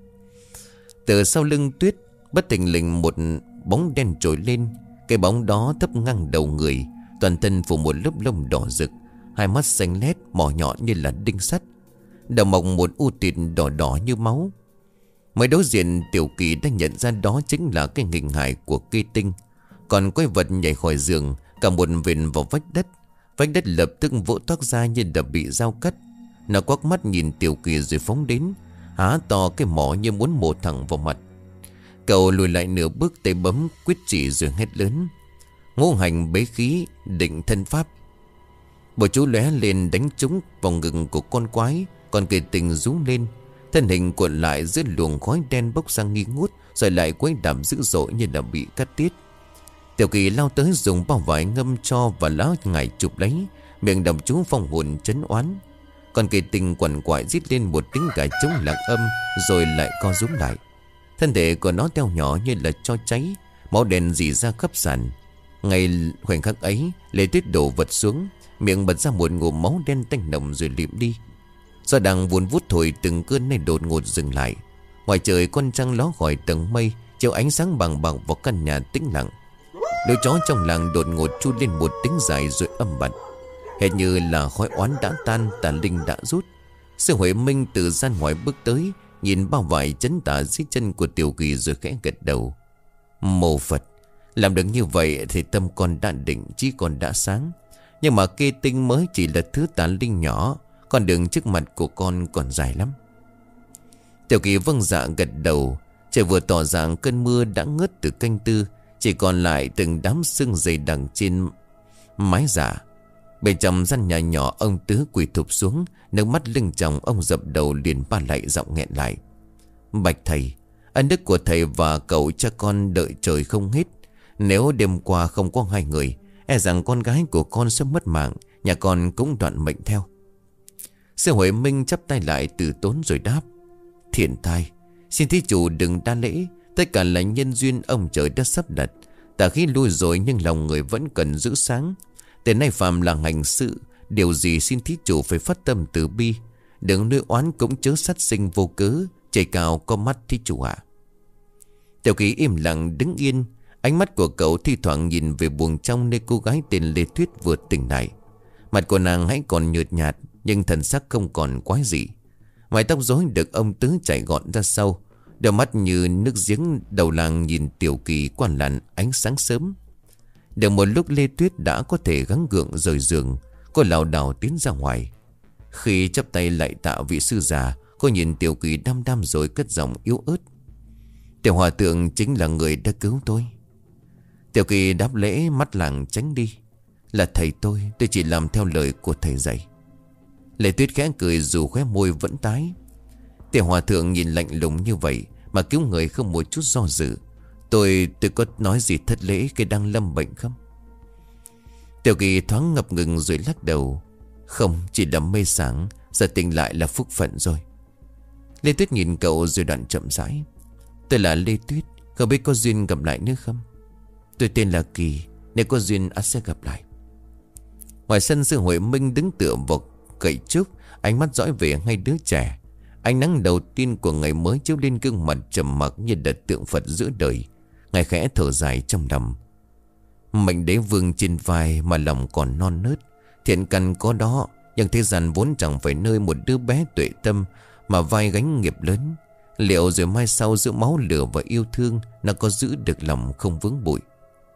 Từ sau lưng Tuyết bất thình lình một bóng đen trồi lên. Cái bóng đó thấp ngang đầu người, toàn thân phủ một lớp lông đỏ rực, hai mắt xanh lét mỏ nhọn như là đinh sắt, đầu mọc một u tịt đỏ đỏ như máu. Mới đối diện, Tiểu Kỳ đã nhận ra đó chính là cái hình hài của cây tinh. Còn quái vật nhảy khỏi giường, cả một vệt vào vách đất, Vách đất lập tức vỗ toác ra như đã bị dao cắt. Nó quắc mắt nhìn Tiểu Kỳ rồi phóng đến, há to cái mỏ như muốn mổ thẳng vào mặt. Cậu lùi lại nửa bước, tay bấm quyết chỉ rồi hét lớn: Ngũ hành bế khí, định thân pháp. Bùa chú lóe lên đánh trúng vào ngực của con quái. Con kỳ tình rú lên, thân hình cuộn lại giữa luồng khói đen bốc ra nghi ngút, rồi lại quấy đạp dữ dội như là bị cắt tiết. Tiểu Kỳ lao tới dùng bao vải ngâm cho và lá ngải chụp lấy, miệng đọc chú phong hồn trấn oán. Con kỳ tình quằn quại rít lên một tiếng gà trống lạc âm, rồi lại co rúm lại. Thân thể của nó teo nhỏ như là tro cháy, máu đen rỉ ra khắp sàn. Ngay khoảnh khắc ấy, Lê Tuyết đổ vật xuống, miệng bật ra một ngụm máu đen tanh nồng rồi liệm đi. Do đang vun vút thổi từng cơn này đột ngột dừng lại. Ngoài trời con trăng ló khỏi tầng mây, chiếu ánh sáng bằng bằng vào căn nhà tĩnh lặng. Đôi chó trong làng đột ngột chu lên một tiếng dài rồi âm bặt. Hệt như là khói oán đã tan, tà linh đã rút. Sư Huệ Minh từ gian ngoài bước tới, nhìn bao vải chấn tả dưới chân của Tiểu Kỳ rồi khẽ gật đầu. Mô Phật, làm được như vậy thì tâm con đã định, trí con đã sáng. Nhưng mà kê tinh mới chỉ là thứ tà linh nhỏ, con đường trước mặt của con còn dài lắm. Tiểu Kỳ vâng dạ gật đầu. Trời vừa tỏ dạng cơn mưa đã ngớt từ canh tư, chỉ còn lại từng đám sương dày đặc trên mái giả. Bên trong gian nhà nhỏ, ông Tứ quỳ thụp xuống, nước mắt lưng tròng. Ông dập đầu liền ba lạy, giọng nghẹn lại: Bạch thầy, ân đức của thầy và cậu cha con đợi trời không hết. Nếu đêm qua không có hai người, e rằng con gái của con sẽ mất mạng, nhà con cũng đoạn mệnh theo. Sư Huệ Minh chắp tay lại từ tốn rồi đáp: Thiện thai, xin thí chủ đừng đa lễ. Tất cả là nhân duyên ông trời đã sắp đặt. Tà khí lui rồi nhưng lòng người vẫn cần giữ sáng. Từ nay phàm là hành sự, điều gì xin thí chủ phải phát tâm từ bi. Đừng nuôi oán cũng chớ sát sinh vô cớ. Trời cao có mắt thí chủ ạ. Tiểu Kỳ im lặng đứng yên. Ánh mắt của cậu thi thoảng nhìn về buồng trong nơi cô gái tên Lê Tuyết vừa tỉnh lại. Mặt của nàng hãy còn nhợt nhạt, nhưng thần sắc không còn quái dị. Mái tóc rối được ông Tứ chải gọn ra sau. Đôi mắt như nước giếng đầu làng nhìn Tiểu Kỳ qua làn ánh sáng sớm. Được một lúc Lê Tuyết đã có thể gắng gượng rời giường. Cô lảo đảo tiến ra ngoài. Khi chắp tay lạy tạ vị sư già, cô nhìn Tiểu Kỳ đăm đăm rồi cất giọng yếu ớt: Tiểu hòa thượng chính là người đã cứu tôi. Tiểu Kỳ đáp lễ, mắt làng tránh đi: Là thầy tôi chỉ làm theo lời của thầy dạy. Lê Tuyết khẽ cười dù khóe môi vẫn tái. Tiểu hòa thượng nhìn lạnh lùng như vậy mà cứu người không một chút do dự. Tôi có nói gì thất lễ khi đang lâm bệnh không? Tiểu Kỳ thoáng ngập ngừng rồi lắc đầu: Không, chỉ là mê sảng, giờ tỉnh lại là phúc phận rồi. Lê Tuyết nhìn cậu rồi đoạn chậm rãi: Tôi là Lê Tuyết, không biết có duyên gặp lại nữa không? Tôi tên là Kỳ, nếu có duyên ắt sẽ gặp lại. Ngoài sân, sư Huệ Minh đứng tựa vào cậy trúc, ánh mắt dõi về hai đứa trẻ. Ánh nắng đầu tiên của ngày mới chiếu lên gương mặt trầm mặc như là tượng Phật giữa đời. Ngài khẽ thở dài trong lòng: Mệnh đế vương trên vai mà lòng còn non nớt. Thiện căn có đó, nhưng thế gian vốn chẳng phải nơi một đứa bé tuệ tâm mà vai gánh nghiệp lớn. Liệu rồi mai sau giữa máu lửa và yêu thương, nó có giữ được lòng không vướng bụi?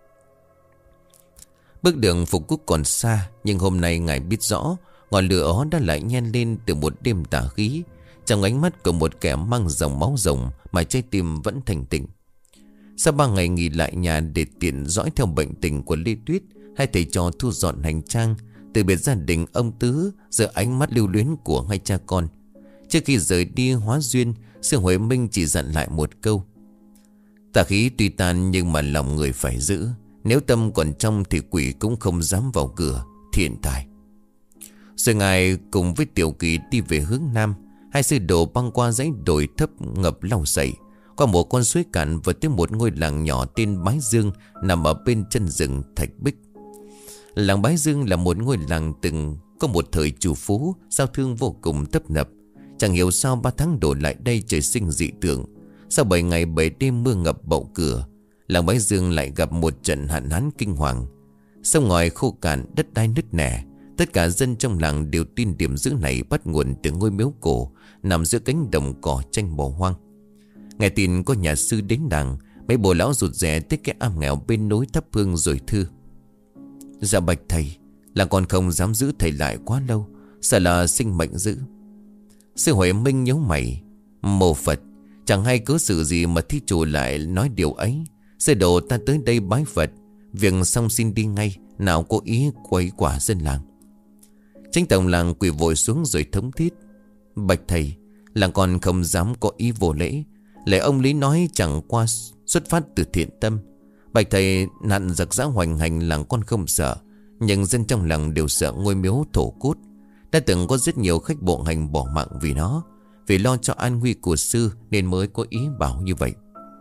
Bước đường phục quốc còn xa, nhưng hôm nay ngài biết rõ ngọn lửa đó đã lại nhen lên từ một đêm tà khí. Trong ánh mắt của một kẻ mang dòng máu rồng mà trái tim vẫn thành tỉnh. Sau 3 ngày nghỉ lại nhà để tiện dõi theo bệnh tình của Lê Tuyết, hai thầy trò thu dọn hành trang, từ biệt gia đình ông Tứ giữa ánh mắt lưu luyến của hai cha con. Trước khi rời đi hóa duyên, sư Huệ Minh chỉ dặn lại một câu: Tà khí tuy tan nhưng mà lòng người phải giữ. Nếu tâm còn trong thì quỷ cũng không dám vào cửa. Thiện tài. Rồi ngài cùng với Tiểu Kỳ đi về hướng nam. Hai sư đồ băng qua dãy đồi thấp ngập lau sậy, qua một con suối cạn và tới một ngôi làng nhỏ tên Bái Dương nằm ở bên chân rừng Thạch Bích. Làng Bái Dương là một ngôi làng từng có một thời chủ phú, giao thương vô cùng tấp nập. Chẳng hiểu sao 3 tháng đổ lại đây trời sinh dị tượng. Sau 7 ngày 7 đêm mưa ngập bậu cửa, làng Bái Dương lại gặp một trận hạn hán kinh hoàng. Sông ngòi khô cạn, đất đai nứt nẻ. Tất cả dân trong làng đều tin điểm dữ này bắt nguồn từ ngôi miếu cổ nằm giữa cánh đồng cỏ tranh bỏ hoang. Nghe tin có nhà sư đến làng, mấy bồ lão rụt rè tới cái am nghèo bên núi thắp hương rồi thưa: Dạ bạch thầy, Làng còn không dám giữ thầy lại quá lâu, sợ là sinh mệnh dữ. Sư Huệ Minh nhíu mày. Mô Phật, chẳng hay cớ sự gì mà thí chủ lại nói điều ấy. Sư đồ ta tới đây bái Phật, việc xong xin đi ngay, nào có ý quấy quả dân làng. Chánh tổng làng quỳ vội xuống rồi thống thiết. Bạch thầy, làng còn không dám có ý vô lễ. Lẽ ông Lý nói chẳng qua xuất phát từ thiện tâm. Bạch thầy, nạn giặc giã hoành hành làng con không sợ, nhưng dân trong làng đều sợ ngôi miếu thổ cốt. Đã từng có rất nhiều khách bộ hành bỏ mạng vì nó, vì lo cho an nguy của sư nên mới có ý bảo như vậy.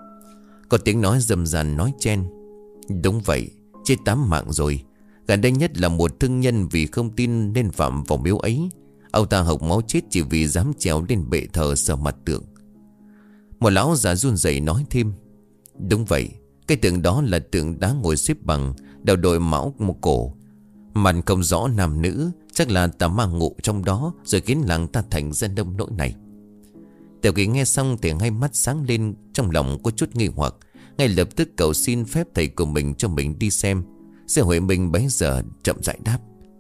Có tiếng nói rầm ràn nói chen. Đúng vậy, chết 8 mạng rồi. Gần đây nhất là một thương nhân vì không tin nên phạm vào miếu ấy. Ông ta hộc máu chết chỉ vì dám trèo lên bệ thờ sờ mặt tượng. Một lão già run rẩy nói thêm. Đúng vậy, cái tượng đó là tượng đá ngồi xếp bằng, đầu đội mão một cổ, mặt không rõ nam nữ, chắc là tà ma ngụ trong đó rồi khiến làng ta thành ra nông nỗi này. Tiểu Kỳ nghe xong thì hai mắt sáng lên, trong lòng có chút nghi hoặc. Ngay lập tức cầu xin phép thầy của mình cho mình đi xem. Sư Huệ Minh bấy giờ chậm rãi đáp.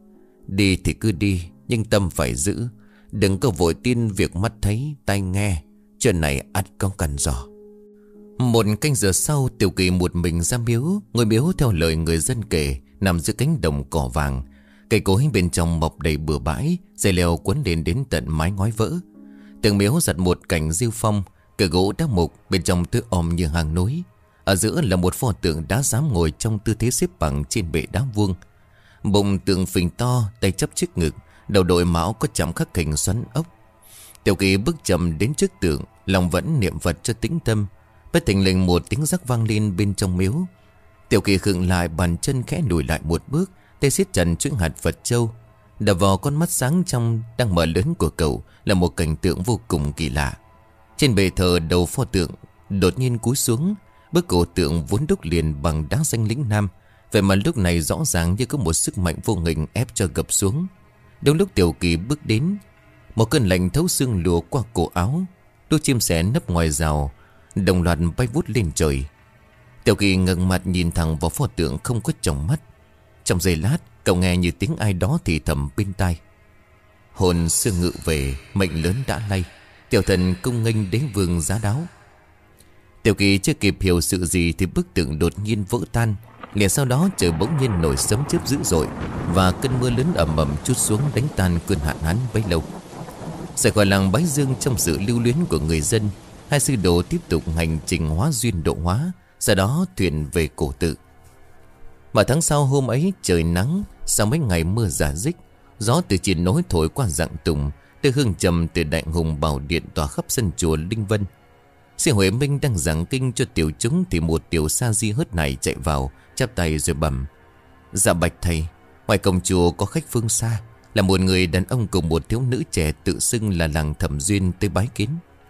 Đi thì cứ đi, nhưng tâm phải giữ. Đừng có vội tin việc mắt thấy tai nghe, chuyện này ắt có căn dò. Một canh giờ sau, Tiểu Kỳ một mình ra miếu. Ngôi miếu theo lời người dân kể nằm giữa cánh đồng cỏ vàng. Cây cối bên trong mọc đầy bừa bãi, dây leo quấn lên đến tận mái ngói vỡ. Tường miếu giặt một cành diêu phong, cửa gỗ đá mục, bên trong tối om như hang núi. Ở giữa là một pho tượng đá xám ngồi trong tư thế xếp bằng trên bệ đá vuông. Bụng tượng phình to, tay chắp trước ngực, đầu đội mão có chạm khắc hình xoắn ốc. Tiểu Kỳ bước chậm đến trước tượng, lòng vẫn niệm Phật cho tĩnh tâm. Bất thình lình một tiếng rắc vang lên bên trong miếu. Tiểu Kỳ khựng lại, bàn chân khẽ lùi lại một bước, tay siết chặt chuỗi hạt Phật châu. Đập vào con mắt sáng trong đang mở lớn của cậu là một cảnh tượng vô cùng kỳ lạ. Trên bệ thờ, đầu pho tượng đột nhiên cúi xuống. Bức cổ tượng vốn đúc liền bằng đá xanh lĩnh nam, vậy mà lúc này rõ ràng như có một sức mạnh vô hình ép cho gập xuống. Đúng lúc Tiểu Kỳ bước đến, một cơn lạnh thấu xương lùa qua cổ áo. Đôi chim sẻ nấp ngoài rào đồng loạt bay vút lên trời. Tiểu Kỳ ngẩng mặt nhìn thẳng vào pho tượng không có tròng mắt. Trong giây lát, cậu nghe như tiếng ai đó thì thầm bên tai. Hồn sư ngự về, mệnh lớn đã lay, tiểu thần cung nghênh đế vương giá đáo. Tiểu Kỳ chưa kịp hiểu sự gì thì bức tượng đột nhiên vỡ tan. Liền sau đó trời bỗng nhiên nổi sấm chớp dữ dội, và cơn mưa lớn ầm ầm trút xuống đánh tan cơn hạn hán bấy lâu. Rời khỏi làng Bái Dương trong sự lưu luyến của người dân, hai sư đồ tiếp tục hành trình hóa duyên độ hóa, sau đó thuyền về cổ tự. Mà tháng sau hôm ấy trời nắng, sau mấy ngày mưa rả rích, gió từ trên núi thổi qua rặng tùng, đưa hương trầm từ đại hùng bảo điện tỏa khắp sân chùa Linh Vân. Sư Huệ Minh đang giảng kinh cho tiểu chúng thì một tiểu sa di hớt này chạy vào, chắp tay rồi bẩm. Dạ bạch thầy, ngoài cổng chùa có khách phương xa, là một người đàn ông cùng một thiếu nữ trẻ tự xưng là làng Thẩm Duyên tới bái kiến.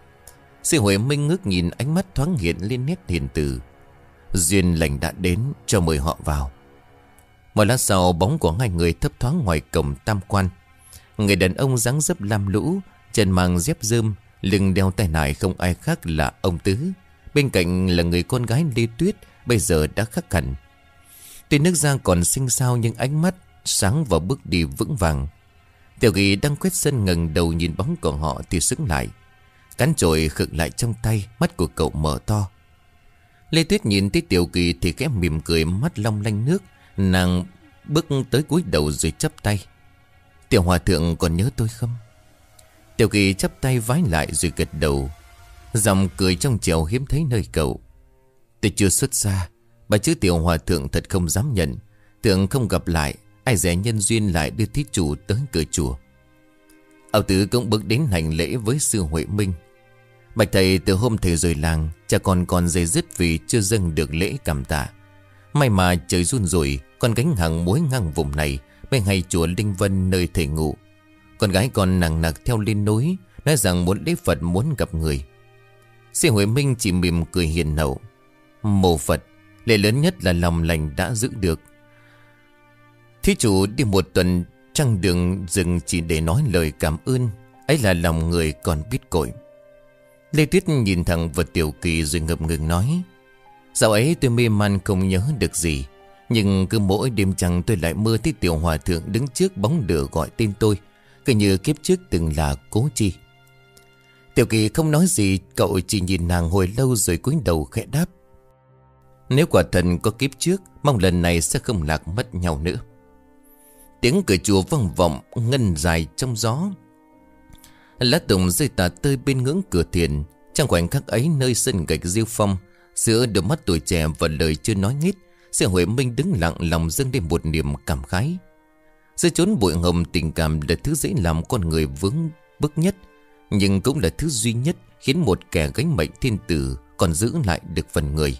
Sư Huệ Minh ngước nhìn, ánh mắt thoáng hiện lên nét hiền từ. Duyên lành đã đến, cho mời họ vào. Một lát sau, bóng của hai người thấp thoáng ngoài cổng tam quan. Người đàn ông dáng dấp lam lũ, chân mang dép rơm, lưng đeo tai nải, không ai khác là ông Tứ. Bên cạnh là người con gái Lê Tuyết, bây giờ đã khắc hẳn. Tuy nước da còn xinh xao nhưng ánh mắt sáng và bước đi vững vàng. Tiểu Kỳ đang quét sân ngẩng đầu nhìn bóng của họ thì sững lại. Cán chổi khựng lại trong tay, mắt của cậu mở to. Lê Tuyết nhìn thấy Tiểu Kỳ thì khẽ mỉm cười, mắt long lanh nước. Nàng bước tới cúi đầu rồi chắp tay. Tiểu hòa thượng còn nhớ tôi không? Tiểu Kỳ chắp tay vái lại rồi gật đầu. Giọng cười trong trẻo hiếm thấy nơi cậu. Tôi chưa xuất gia, bà chữ Tiểu hòa thượng thật không dám nhận. Tưởng không gặp lại, ai dè nhân duyên lại đưa thí chủ tới cửa chùa. Âu Tứ cũng bước đến hành lễ với sư Huệ Minh. Bạch thầy, từ hôm thầy rời làng, cha con còn dây dứt vì chưa dâng được lễ cảm tạ. May mà trời run rủi, con gánh hàng muối ngang vùng này bên hay chùa Linh Vân nơi thầy ngụ. Con gái còn nặng nặc theo lên núi, nói rằng muốn lễ Phật, muốn gặp người. Sư Huệ Minh chỉ mỉm cười hiền hậu. Mô Phật, lễ lớn nhất là lòng lành đã giữ được. Thí chủ đi một tuần trăng đường rừng chỉ để nói lời cảm ơn, ấy là lòng người còn biết cội. Lê Tuyết nhìn thẳng vào Tiểu Kỳ rồi ngập ngừng nói. Dạo ấy tôi mê man không nhớ được gì, Nhưng cứ mỗi đêm trăng tôi lại mơ thấy tiểu hòa thượng đứng trước bóng lửa gọi tên tôi, cứ như kiếp trước từng là Cố Chi. Tiểu Kỳ không nói gì, cậu chỉ nhìn nàng hồi lâu rồi cúi đầu khẽ đáp: nếu quả thật có kiếp trước, mong lần này sẽ không lạc mất nhau nữa. Tiếng cửa chùa vang vọng ngân dài trong gió. Lá tùng rơi tả tơi bên ngưỡng cửa thiền. Trong khoảnh khắc ấy, nơi sân gạch Diêu Phong, giữa đôi mắt tuổi trẻ và lời chưa nói hết, Sư Huệ Minh đứng lặng, lòng dâng lên một niềm cảm khái. Giữa chốn bụi hồng, tình cảm là thứ dễ làm con người vướng bức nhất, nhưng cũng là thứ duy nhất khiến một kẻ gánh mệnh thiên tử còn giữ lại được phần người.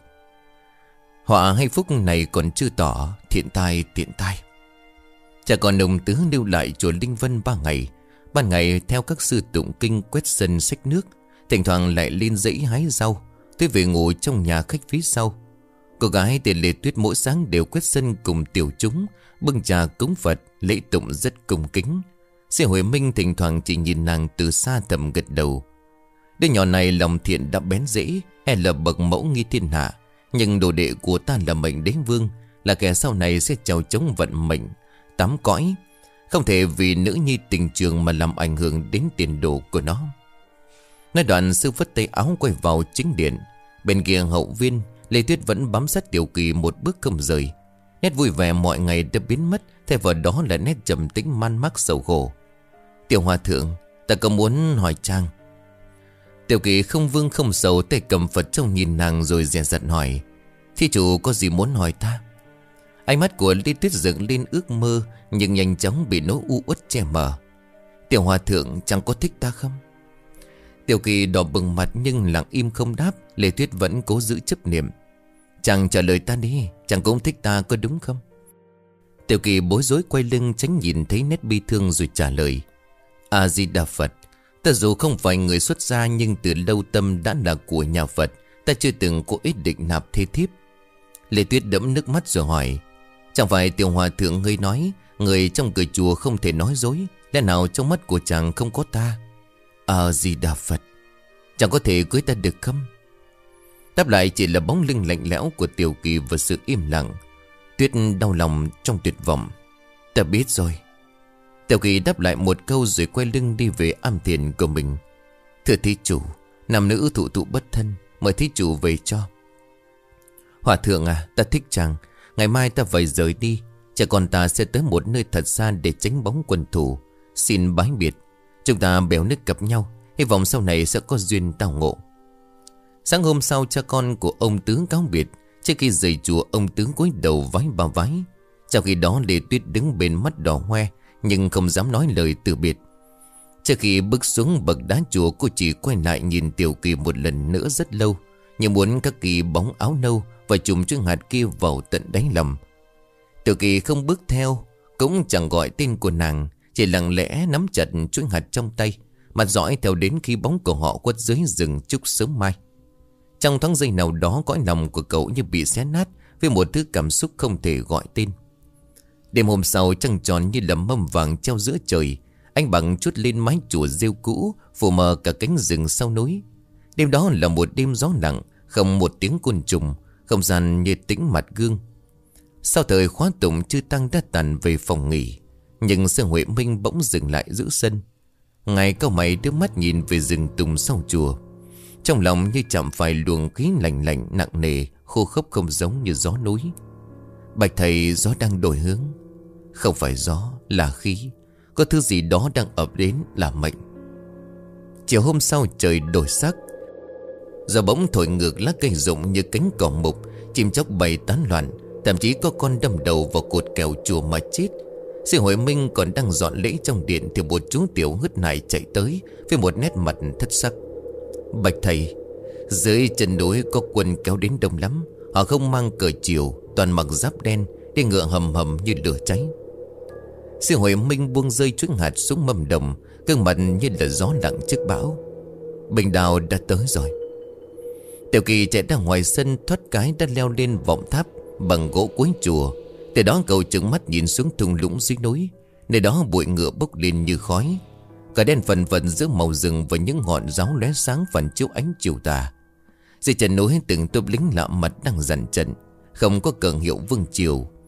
Họa hay phúc này còn chưa tỏ, thiện tai tiện tai. Cha con ông Tứ lưu lại chùa Linh Vân 3 ngày. Ban ngày theo các sư tụng kinh, quét sân xách nước, thỉnh thoảng lại lên dãy hái rau, tới về ngủ trong nhà khách phía sau. Cô gái tên Lê Tuyết mỗi sáng đều quét sân cùng tiểu chúng, bưng trà cúng Phật, lễ tụng rất cung kính. Sư Huệ Minh thỉnh thoảng chỉ nhìn nàng từ xa thầm gật đầu. Đứa nhỏ này lòng thiện đã bén rễ, hay là bậc mẫu nghi thiên hạ, nhưng đồ đệ của ta là mệnh đế vương, là kẻ sau này sẽ chào chống vận mệnh tám cõi. Không thể vì nữ nhi tình trường mà làm ảnh hưởng đến tiền đồ của nó. Nói đoạn, sư phất tay áo quay vào chính điện. Bên kia hậu viên, Lê Tuyết vẫn bám sát Tiểu Kỳ một bước không rời. Nét vui vẻ mọi ngày đã biến mất, thay vào đó là nét trầm tĩnh man mác sầu khổ. Tiểu hòa thượng, ta có muốn hỏi chàng. Tiểu Kỳ không vương không sầu, tay cầm Phật trông nhìn nàng rồi dè dặt hỏi: thí chủ có gì muốn hỏi ta? Ánh mắt của Lê Tuyết dựng lên ước mơ, nhưng nhanh chóng bị nỗi u uất che mờ. Tiểu hòa thượng chẳng có thích ta không? Tiểu Kỳ đỏ bừng mặt nhưng lặng im không đáp. Lê Tuyết vẫn cố giữ chấp niệm. Chàng trả lời ta đi, chàng cũng thích ta có đúng không? Tiểu Kỳ bối rối quay lưng tránh nhìn thấy nét bi thương rồi trả lời: A Di Đà Phật, ta dù không phải người xuất gia, nhưng từ lâu tâm đã là của nhà Phật. Ta chưa từng có ý định nạp thê thiếp. Lê Tuyết đẫm nước mắt rồi hỏi: chẳng phải tiểu hòa thượng ngươi nói người trong cửa chùa không thể nói dối, lẽ nào trong mắt của chàng không có ta? A Di Đà Phật, chàng có thể cưới ta được không? Đáp lại chỉ là bóng lưng lạnh lẽo của Tiểu Kỳ và sự im lặng. Tuyết đau lòng trong tuyệt vọng: ta biết rồi. Tiểu Kỳ đáp lại một câu rồi quay lưng đi về am thiền của mình. Thưa thí chủ, nam nữ thụ thụ bất thân, mời thí chủ về cho. Hòa thượng à, ta thích chàng. Ngày mai ta phải rời đi, cha con ta sẽ tới một nơi thật xa để tránh bóng quân thù. Xin bái biệt. Chúng ta bèo nước gặp nhau, hy vọng sau này sẽ có duyên tao ngộ. Sáng hôm sau, cha con của ông Tướng cáo biệt. Trước khi rời chùa, ông Tướng cúi đầu vái ba vái. Trong khi đó, Lê Tuyết đứng bên mắt đỏ hoe, nhưng không dám nói lời từ biệt. Trước khi bước xuống bậc đá chùa, cô chỉ quay lại nhìn Tiểu Kỳ một lần nữa rất lâu, như muốn các kỳ bóng áo nâu và chùm chuỗi hạt kia vào tận đáy lòng. Tiểu Kỳ không bước theo, cũng chẳng gọi tên của nàng, chỉ lặng lẽ nắm chặt chuỗi hạt trong tay, mặt dõi theo đến khi bóng của họ khuất dưới rừng trúc sớm mai. Trong thoáng giây nào đó, cõi lòng của cậu như bị xé nát với một thứ cảm xúc không thể gọi tên. Đêm hôm sau, trăng tròn như là mâm vàng treo giữa trời, ánh bằng chút lên mái chùa rêu cũ, phủ mờ cả cánh rừng sau núi. Đêm đó là một đêm gió lặng, không một tiếng côn trùng, không gian như tĩnh mặt gương. Sau thời khóa tụng, chư tăng đã tàn về phòng nghỉ, nhưng Sư Huệ Minh bỗng dừng lại giữa sân. Ngài cau mày đưa mắt nhìn về rừng tùng sau chùa, trong lòng như chạm phải luồng khí lạnh lạnh nặng nề, khô khốc không giống như gió núi. Bạch thầy, gió đang đổi hướng. Không phải gió, là khí. Có thứ gì đó đang ập đến, là mệnh. Chiều hôm sau, trời đổi sắc. Gió bỗng thổi ngược lá cây rụng như cánh cỏ mục, chim chóc bay tán loạn, thậm chí có con đâm đầu vào cột kèo chùa mà chết. Sư Huệ Minh còn đang dọn lễ trong điện thì một chú tiểu hứt nải chạy tới với một nét mặt thất sắc. Bạch thầy, dưới chân núi có quân kéo đến đông lắm. Họ không mang cờ chiều, toàn mặc giáp đen, đi ngựa hầm hầm như lửa cháy. Sư Huệ Minh buông rơi chuỗi hạt xuống mâm đồng, gương mặt như là gió lặng trước bão. Bình đào đã tới rồi. Tiểu Kỳ chạy ra ngoài sân, thoát cái đã leo lên vọng tháp bằng gỗ cuối chùa. Từ đó cậu trừng mắt nhìn xuống thung lũng dưới núi. Nơi đó bụi ngựa bốc lên như khói, cả đen phần phật giữa màu rừng và những ngọn giáo lóe sáng phản chiếu ánh chiều tà. Dưới chân núi từng tốp lính lạ mặt đang dằn trận, không có cờ hiệu vương triều,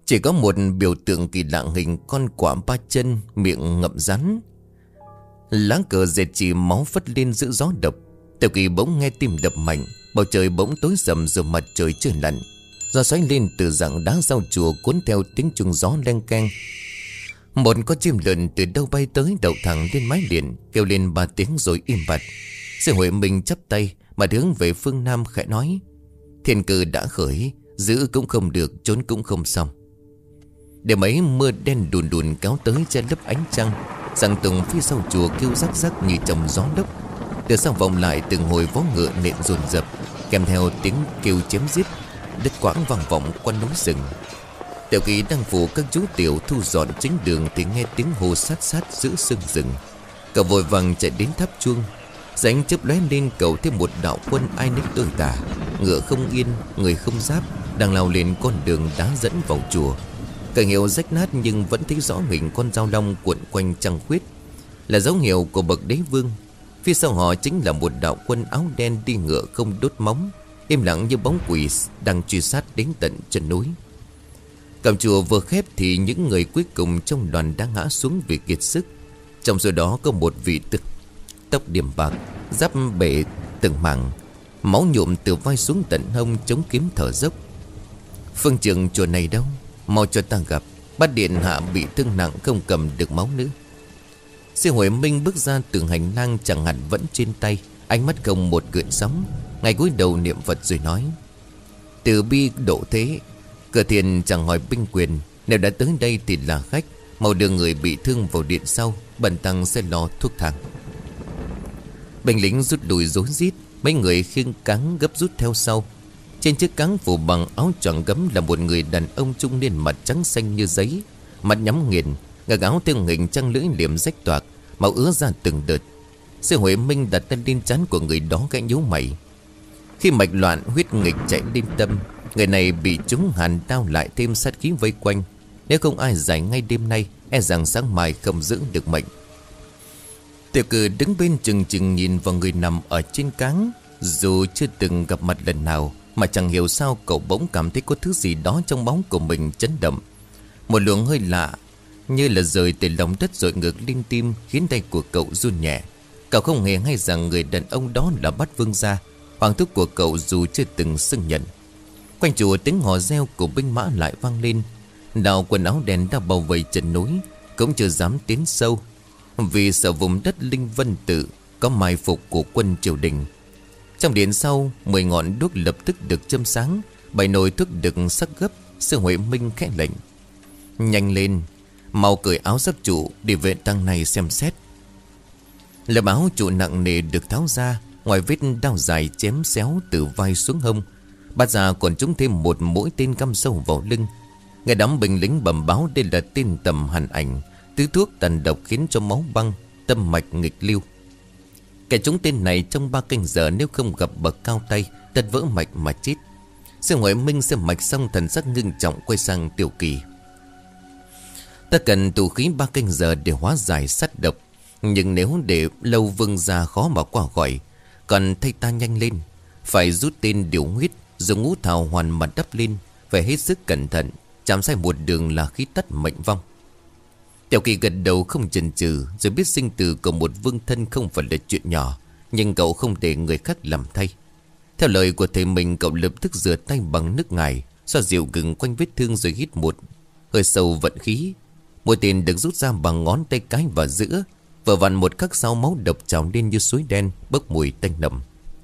Chỉ có một biểu tượng kỳ lạ hình con quạ ba chân, miệng ngậm rắn. Lá cờ dệt chỉ máu phất lên giữa gió độc. Tiểu Kỳ bỗng nghe tim đập mạnh. Bầu trời bỗng tối sầm rồi mặt trời chưa lặn. Gió xoáy lên từ rặng đá sau chùa, cuốn theo tiếng chuông gió leng keng. Một con chim lợn từ đâu bay tới, đậu thẳng lên mái điện, kêu lên 3 tiếng rồi im bặt. Sư Huệ Minh chắp tay mà hướng về phương Nam khẽ nói: thiên cờ đã khởi, giữ cũng không được, trốn cũng không xong. Để mấy mưa đen đùn đùn kéo tới che lấp ánh trăng. Giang Tùng phía sau chùa kêu rắc rắc như trong gió lốc. Từ sau vọng lại từng hồi vó ngựa nện dồn dập, kèm theo tiếng kêu chém giết. Đất quãng vang vọng qua núi rừng. Tiểu Kỳ đang phủ các chú tiểu thu dọn chính đường thì nghe tiếng hô sát sát giữa sương rừng. Cậu vội vàng chạy đến tháp chuông. Ránh chớp lóe lên, cậu thêm một đạo quân ai nấy tơi tả, ngựa không yên, người không giáp, đang lao lên con đường đá dẫn vào chùa. Cảnh hiệu rách nát nhưng vẫn thấy rõ hình con dao long cuộn quanh trăng khuyết, là dấu hiệu của bậc đế vương. Phía sau họ chính là một đạo quân áo đen đi ngựa không đốt móng, im lặng như bóng quỷ đang truy sát đến tận chân núi. Cổng chùa vừa khép thì những người cuối cùng trong đoàn đã ngã xuống vì kiệt sức. Trong số đó có một vị tóc điểm bạc, giáp bể từng mảng, máu nhuộm từ vai xuống tận hông, chống kiếm thở dốc. Phương trưởng chùa này đâu, mau cho ta gặp. Bát điện hạ bị thương nặng, không cầm được máu nữa. Sư Huệ Minh bước ra từ hành lang, chẳng hẳn vẫn trên tay, ánh mắt không một gợn sóng. Ngài cúi đầu niệm Phật rồi nói: từ bi độ thế, cửa thiền chẳng hỏi binh quyền. Nếu đã tới đây thì là khách, mau đưa người bị thương vào điện sau, bần tăng sẽ lo thuốc thang. Binh lính rút lui rối rít, mấy người khiêng cáng gấp rút theo sau. Trên chiếc cáng phủ bằng áo choàng gấm là một người đàn ông trung niên, mặt trắng xanh như giấy, mắt nhắm nghiền, ngực áo theo hình trăng lưỡi liềm rách toạc, máu ứa ra từng đợt. Sư Huệ Minh đặt tay lên trán của người đó, gãy nhíu mày. Khi mạch loạn huyết nghịch chạy lên tâm, người này bị trúng hàn đao, lại thêm sát khí vây quanh. Nếu không ai giải ngay đêm nay, e rằng sáng mai không giữ được mệnh. Tiểu Cử đứng bên chừng chừng nhìn vào người nằm ở trên cáng. Dù chưa từng gặp mặt lần nào, mà chẳng hiểu sao cậu bỗng cảm thấy có thứ gì đó trong bóng của mình chấn động. Một luồng hơi lạ như là rời từ lòng đất rồi ngược lên tim, khiến tay của cậu run nhẹ. Cậu không hề hay rằng người đàn ông đó là Bát Vương gia, hoàng thúc của cậu dù chưa từng xưng nhận. Quanh chùa tiếng hò reo của binh mã lại vang lên. Đạo quần áo đen đã bao vây chân núi cũng chưa dám tiến sâu, vì sợ vùng đất Linh Vân Tự có mai phục của quân triều đình. Trong điện sau, 10 ngọn đuốc lập tức được châm sáng, 7 nồi thuốc được sắc gấp. Sư Huệ Minh khẽ lệnh: nhanh lên, mau cởi áo giáp trụ để vệ tăng này xem xét. Lớp áo trụ nặng nề được tháo ra, ngoài vết đao dài chém xéo từ vai xuống hông, Bát Gia còn trúng thêm một mũi tên cắm sâu vào lưng. Người đám binh lính bẩm báo đây là tên Tầm Hàn Ảnh, thứ thuốc tàn độc khiến cho máu băng, tâm mạch nghịch lưu. Kẻ trúng tên này trong 3 canh giờ nếu không gặp bậc cao tay, tất vỡ mạch mà chết. Sư Huệ Minh xem mạch xong, thần sắc ngưng trọng quay sang Tiểu Kỳ: ta cần tù khí 3 canh giờ để hóa giải sát độc, nhưng nếu để lâu Vương gia khó mà qua khỏi. Còn thay ta nhanh lên, phải rút tên điều huyết, dùng ngũ thảo hoàn mà đắp lên, phải hết sức cẩn thận, chạm sai một đường là khí tắt mệnh vong. Tiểu Kỳ gật đầu không chần chừ, rồi biết sinh tử của một vương thân không phải là chuyện nhỏ, nhưng cậu không để người khác làm thay. Theo lời của thầy mình, cậu lập tức rửa tay bằng nước ngải, xoa dịu gừng quanh vết thương rồi hít một hơi sâu vận khí. Mũi tên được rút ra bằng ngón tay cái vào giữa, vừa vặn một khắc sau máu độc trào lên như suối đen, bốc mùi tanh nồng.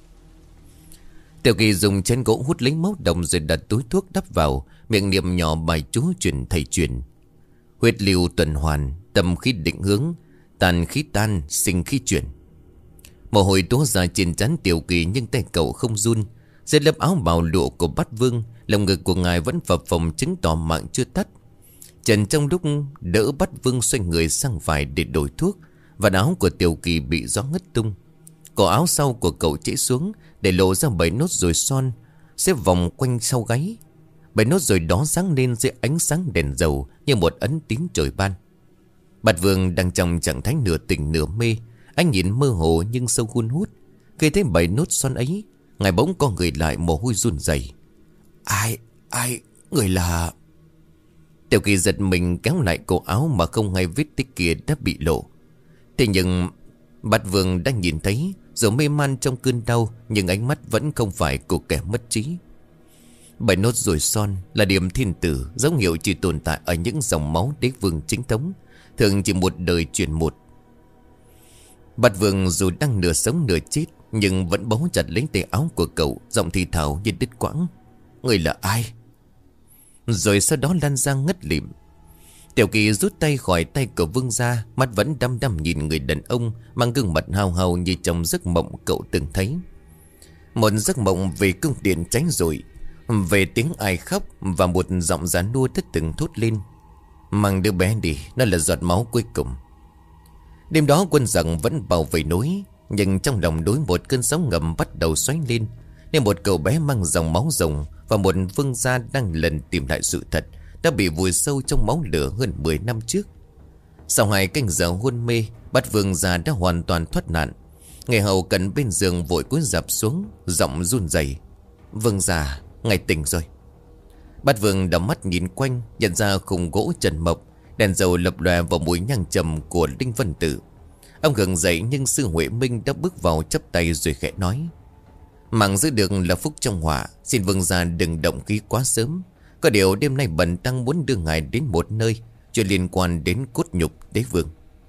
Tiểu Kỳ dùng chén gỗ hút lấy máu đồng rồi đặt túi thuốc đắp vào, miệng niệm nhỏ bài chú truyền thầy truyền: huyết lưu tuần hoàn, tâm khí định hướng, tàn khí tan, sinh khí chuyển. Mồ hôi túa ra trên trán Tiểu Kỳ, nhưng tay cậu không run. Dưới lớp áo bào lụa của Bát Vương, lồng ngực của ngài vẫn phập phồng, chứng tỏ mạng chưa tắt. Trần trong lúc đỡ Bát Vương xoay người sang phải để đổi thuốc, vạt áo của Tiểu Kỳ bị gió ngất tung. Cổ áo sau của cậu chĩa xuống để lộ ra 7 nốt ruồi son xếp vòng quanh sau gáy. 7 nốt ruồi đó sáng lên dưới ánh sáng đèn dầu như một ấn tín trời ban. Bát Vương đang trong trạng thái nửa tỉnh nửa mê, anh nhìn mơ hồ nhưng sâu hun hút. Khi thấy 7 nốt son ấy, ngài bỗng co người lại, mồ hôi run rẩy. Ai, người là... Tiểu Kỳ giật mình kéo lại cổ áo mà không hay vết tích kia đã bị lộ. Thế nhưng Bát Vương đã nhìn thấy, dù mê man trong cơn đau nhưng ánh mắt vẫn không phải của kẻ mất trí. 7 nốt ruồi son là điểm thiên tử, dấu hiệu chỉ tồn tại ở những dòng máu đế vương chính thống, thường chỉ một đời truyền một. Bát Vương dù đang nửa sống nửa chết nhưng vẫn bấu chặt lấy tay áo của cậu, giọng thì thào như đứt quãng: "Người là ai?" Rồi sau đó lăn ra ngất lịm. Tiểu Kỳ rút tay khỏi tay của Vương ra, mắt vẫn đăm đăm nhìn người đàn ông mang gương mặt hao hao như trong giấc mộng cậu từng thấy. Một giấc mộng về cung điện cháy rụi, về tiếng ai khóc và một giọng giàn nua thất từng thốt lên: "Mang đứa bé đi, nó là giọt máu cuối cùng." Đêm đó quân giặc vẫn bảo vệ núi, nhưng trong lòng núi một cơn sóng ngầm bắt đầu xoáy lên, nên một cậu bé mang dòng máu rồng và một vương gia đang lần tìm lại sự thật đã bị vùi sâu trong máu lửa hơn 10 năm trước. Sau 2 canh giờ hôn mê, Bát Vương gia đã hoàn toàn thoát nạn. Người hầu cận bên giường vội cúi rạp xuống, giọng run rẩy: "Vương gia, ngài tỉnh rồi." Bát Vương đảo mắt nhìn quanh, nhận ra khung gỗ trần mộc, đèn dầu lập lòe vào mùi nhang trầm của Linh Vân Tử. Ông gượng dậy nhưng sư Huệ Minh đã bước vào chắp tay rồi khẽ nói: "Mạng giữ được là phúc trong họa, xin vương gia đừng động khí quá sớm. Có điều đêm nay bần tăng muốn đưa ngài đến một nơi, chuyện liên quan đến cốt nhục đế vương."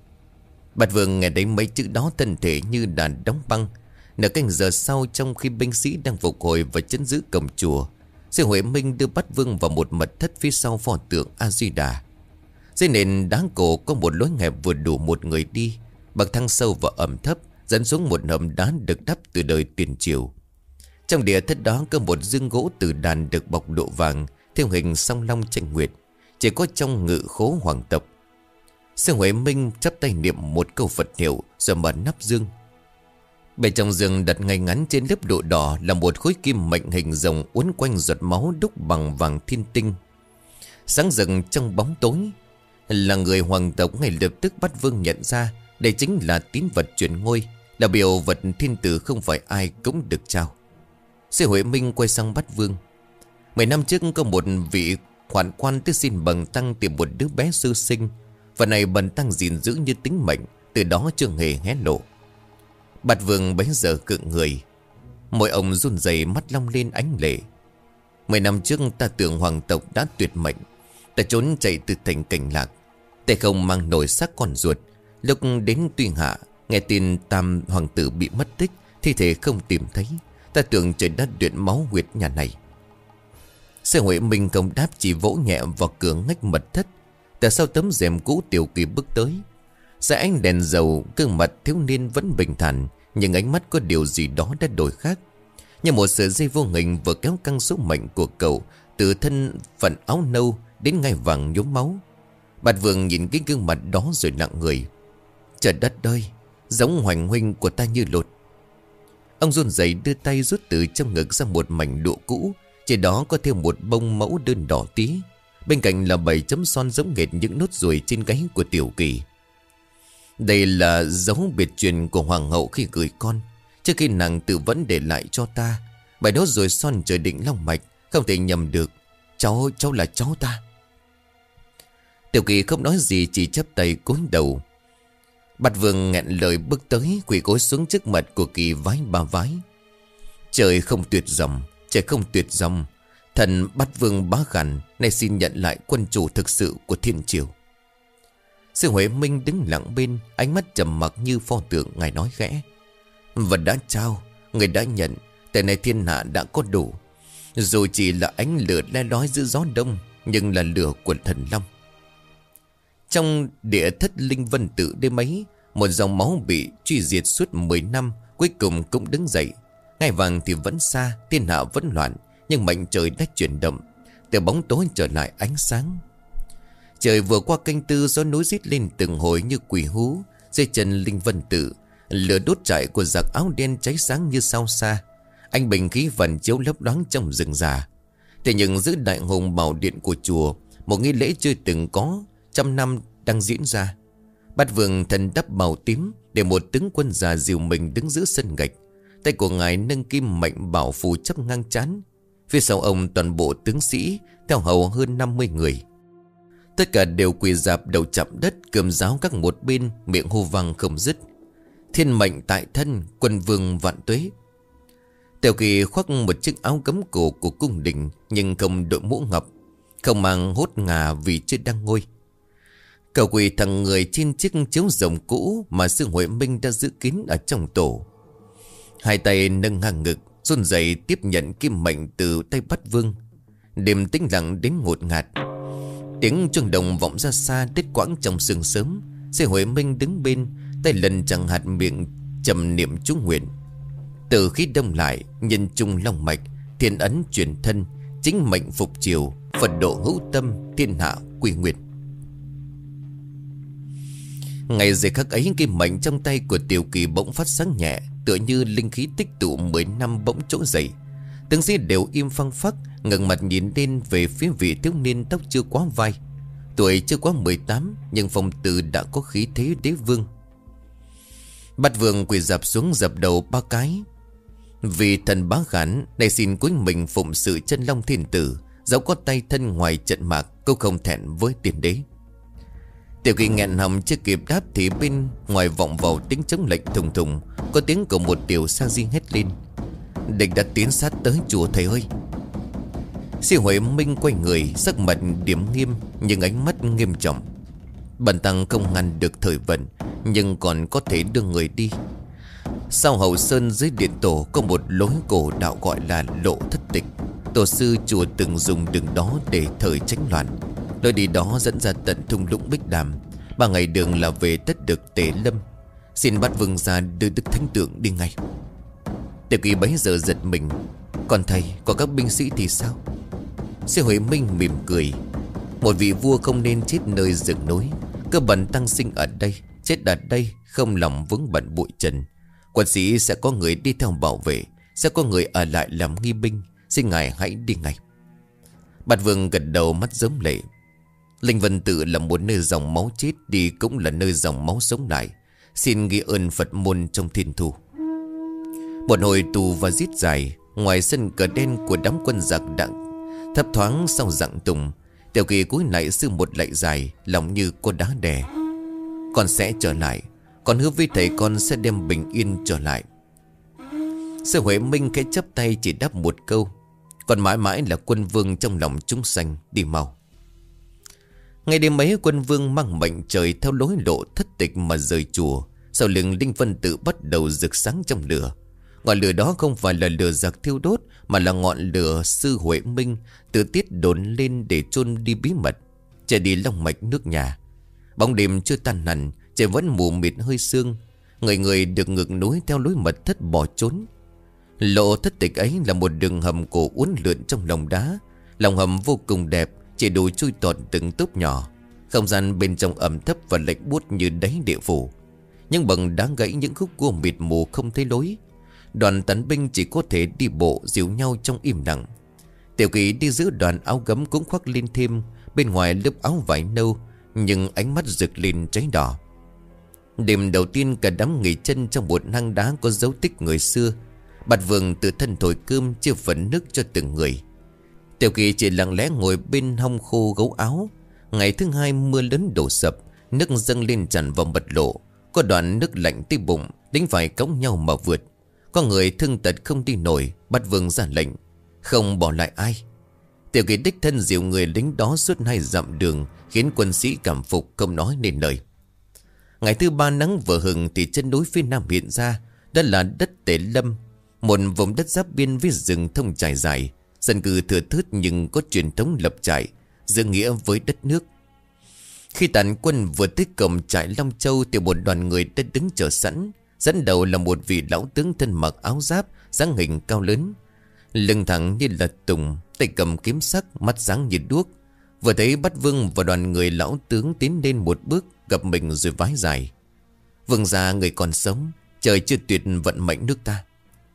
Bát Vương nghe thấy mấy chữ đó, thân thể như đàn đóng băng. Nửa canh giờ sau, trong khi binh sĩ đang phục hồi và trấn giữ cổng chùa, sư Huệ Minh đưa Bát Vương vào một mật thất phía sau pho tượng A Di Đà. Dưới nền đá cổ có một lối hẹp vừa đủ một người đi, bậc thang sâu và ẩm thấp dẫn xuống một hầm đá được đắp từ đời tiền triều. Trong địa thất đó có một giường gỗ từ đàn được bọc lụa vàng theo hình song long tranh nguyệt, chỉ có trong ngự khố hoàng tộc. Sư Huệ Minh chắp tay niệm một câu Phật hiệu rồi mở nắp giường. Bên trong giường đặt ngay ngắn trên lớp lụa đỏ là một khối kim mệnh hình rồng uốn quanh giọt máu đúc bằng vàng thiên tinh. Sáng rực trong bóng tối, là người hoàng tộc ngay lập tức Bát Vương nhận ra đây chính là tín vật truyền ngôi, là biểu vật thiên tử không phải ai cũng được trao. Sư Huệ Minh quay sang Bát Vương: "10 năm trước có một vị hoạn quan tới xin bần tăng tìm một đứa bé sơ sinh, và này bần tăng gìn giữ như tính mệnh, từ đó chưa hề hé lộ." Bát Vương bấy giờ cựng người, môi ông run rẩy, mắt long lên ánh lệ. 10 năm trước ta tưởng hoàng tộc đã tuyệt mệnh, ta trốn chạy từ thành Cảnh Lạc, tay không mang nổi xác con ruột. Lúc đến Tuy Hạ, nghe tin tam hoàng tử bị mất tích, thi thể không tìm thấy, ta tưởng trời đã luyện máu huyệt nhà này. Sư Huệ Minh không đáp, chỉ vỗ nhẹ vào cửa ngách mật thất. Từ sau tấm rèm cũ, Tiểu Kỳ bước tới. Dưới ánh đèn dầu, gương mặt thiếu niên vẫn bình thản, nhưng ánh mắt có điều gì đó đã đổi khác. Như một sợi dây vô hình vừa kéo căng số mệnh của cậu từ thân phận áo nâu đến ngai vàng nhuốm máu. Bát Vương nhìn cái gương mặt đó rồi lặng người. Trời đất ơi, giống Hoành huynh của ta như lột. Ông run rẩy đưa tay rút từ trong ngực ra một mảnh lụa cũ, trên đó có thêm một bông mẫu đơn đỏ tí. Bên cạnh là 7 chấm son giống hệt những nốt ruồi trên gáy của Tiểu Kỳ. Đây là dấu biệt truyền của hoàng hậu khi gửi con, trước khi nàng tự vẫn để lại cho ta. 7 nốt ruồi son trời định long mạch, không thể nhầm được. Cháu là cháu ta. Tiểu Kỳ không nói gì, chỉ chắp tay cúi đầu. Bát Vương nghẹn lời bước tới, quỳ gối xuống trước mặt của Kỳ vái 3 vái. Trời không tuyệt dòng, trời không tuyệt dòng. Thần Bát Vương bá khản, nay xin nhận lại quân chủ thực sự của thiên triều. Sư Huệ Minh đứng lặng bên, ánh mắt trầm mặc như pho tượng. Ngài nói khẽ: "Vật đã trao, người đã nhận, tại này thiên hạ đã có đủ. Dù chỉ là ánh lửa le lói giữa gió đông, nhưng là lửa của thần long." Trong địa thất Linh Vân Tự đêm ấy, một dòng máu bị truy diệt suốt 10 năm cuối cùng cũng đứng dậy. Ngai vàng thì vẫn xa, thiên hạ vẫn loạn, nhưng mệnh trời đã chuyển động, từ bóng tối trở lại ánh sáng. Trời vừa qua canh tư, gió núi rít lên từng hồi như quỷ hú. Dưới chân Linh Vân Tự, lửa đốt trại của giặc áo đen cháy sáng như sao xa. Anh bình khí vần chiếu lấp loáng trong rừng già. Thế nhưng giữa đại hùng bảo điện của chùa, một nghi lễ chưa từng có 100 năm đang diễn ra. Bát Vương thân đắp màu tím, để một tướng quân già dìu mình đứng giữa sân gạch. Tay của ngài nâng kim mệnh bảo phù chấp ngang trán. Phía sau ông toàn bộ tướng sĩ theo hầu hơn 50 người. Tất cả đều quỳ rạp đầu chạm đất, cơm giáo các một bên, miệng hô vang không dứt. Thiên mệnh tại thân, quân vương vạn tuế. Tiểu Kỳ khoác một chiếc áo gấm cổ của cung đình, nhưng không đội mũ ngọc, không mang hốt ngà vì chưa đang ngôi. Cậu quỳ thẳng người trên chiếc chiếu rồng cũ mà sư Huệ Minh đã giữ kín ở trong tổ. Hai tay nâng ngang ngực, run rẩy tiếp nhận kim mệnh từ tay Bát Vương. Đêm tĩnh lặng đến ngột ngạt. Tiếng chuông đồng vọng ra xa đứt quãng trong sương sớm. Sư Huệ Minh đứng bên, tay lần chẳng hạt miệng trầm niệm chú nguyện. Từ khi đông lại, nhân trung long mạch, thiên ấn truyền thân, chính mệnh phục triều, Phật độ hữu tâm, thiên hạ quy nguyện. Ngày giây khắc ấy, kim mệnh trong tay của Tiểu Kỳ bỗng phát sáng nhẹ, tựa như linh khí tích tụ 10 năm bỗng trỗi dậy. Tướng sĩ đều im phăng phắc, ngẩng mặt nhìn lên về phía vị thiếu niên tóc chưa quá vai. Tuổi chưa quá 18, nhưng phong từ đã có khí thế đế vương. Bát Vương quỳ dạp xuống dập đầu 3 cái. Vì thần bá khán, này xin cúi mình phụng sự chân long thiên tử, dẫu có tay thân ngoài trận mạc, cô không thẹn với tiền đế. Tiểu Kỳ nghẹn họng chưa kịp đáp thì bên ngoài vọng vào tiếng chống lệnh thùng thùng. Có tiếng của một tiểu sa di hét lên: địch đã tiến sát tới chùa thầy ơi. Sư Huệ Minh quay người, sắc mặt điềm nghiêm nhưng ánh mắt nghiêm trọng. Bần tăng không ngăn được thời vận, nhưng còn có thể đưa người đi. Sau hậu sơn dưới điện tổ có một lối cổ đạo gọi là lộ thất tịch. Tổ sư chùa từng dùng đường đó để thời tránh loạn. Lối đi đó dẫn ra tận thung lũng Bích Đàm. 3 ngày đường là về tất được Tề Lâm. Xin Bát Vương ra đưa Đức Thánh Tượng đi ngay. Tiểu Kỳ bấy giờ giật mình: còn thầy, có các binh sĩ thì sao? Sư Huệ Minh mỉm cười: một vị vua không nên chết nơi rừng núi. Cơ bần tăng sinh ở đây, chết ở đây, không lòng vướng bận bụi trần. Quân sĩ sẽ có người đi theo bảo vệ, sẽ có người ở lại làm nghi binh. Xin ngài hãy đi ngay. Bát Vương gật đầu, mắt rớm lệ. Linh Vân Tự là một nơi dòng máu chết đi, cũng là nơi dòng máu sống lại. Xin ghi ơn Phật môn trong thiên thu. Một hồi tù và giết dài, ngoài sân cờ đen của đám quân giặc đặng thấp thoáng sau dặng tùng. Tiểu Kỳ cúi lại sư một lạy dài, lòng như có đá đè. Con sẽ trở lại, con hứa với thầy con sẽ đem bình yên trở lại. Sư Huệ Minh khẽ chắp tay chỉ đáp một câu: còn mãi mãi là quân vương trong lòng chúng sanh, đi mau. Ngày đêm ấy, quân vương mang mệnh trời theo lối lộ thất tịch mà rời chùa. Sau lưng Linh Vân Tự bắt đầu rực sáng trong lửa. Ngọn lửa đó không phải là lửa giặc thiêu đốt, mà là ngọn lửa sư Huệ Minh tự tiết đồn lên để chôn đi bí mật, che đi long mạch nước nhà. Bóng đêm chưa tan hẳn, trời vẫn mù mịt hơi sương. Người người được ngược núi theo lối mật thất bỏ trốn. Lộ thất tịch ấy là một đường hầm cổ uốn lượn trong lòng đá. Lòng hầm vô cùng đẹp, chỉ đủ chui tọt từng túp nhỏ. Không gian bên trong ẩm thấp và lạnh buốt như đáy địa phủ. Nhưng bằng đá gãy những khúc cua mịt mù không thấy lối. Đoàn tán binh chỉ có thể đi bộ dìu nhau trong im lặng. Tiểu Kỳ đi giữa đoàn áo gấm cũng khoác lên thêm bên ngoài lớp áo vải nâu, nhưng ánh mắt rực lên cháy đỏ. Đêm đầu tiên cả đám nghỉ chân trong một hang đá có dấu tích người xưa. Bát Vương tự thân thổi cơm chia phần nước cho từng người. Tiểu Kỳ chỉ lặng lẽ ngồi bên hông khô gấu áo. Ngày thứ hai mưa lớn đổ sập, nước dâng lên tràn vào mật lộ. Có đoạn nước lạnh tới bụng, lính phải cõng nhau mà vượt. Có người thương tật không đi nổi. Bát Vương ra lệnh không bỏ lại ai. Tiểu Kỳ đích thân dìu người lính đó suốt 2 dặm đường, khiến quân sĩ cảm phục không nói nên lời. Ngày thứ 3 nắng vừa hừng thì chân núi phía nam hiện ra. Đó là đất Tề Lâm, một vùng đất giáp biên với rừng thông trải dài. Dân cư thừa thớt nhưng có truyền thống lập trại, giữ nghĩa với đất nước. Khi tàn quân vừa tới cổng trại Long Châu thì một đoàn người đã đứng chờ sẵn. Dẫn đầu là một vị lão tướng thân mặc áo giáp, dáng hình cao lớn, lưng thẳng như là tùng, tay cầm kiếm sắc, mắt sáng như đuốc. Vừa thấy Bát Vương và đoàn người, lão tướng tiến lên một bước, gặp mình rồi vái dài: vương gia, người còn sống, trời chưa tuyệt vận mệnh nước ta.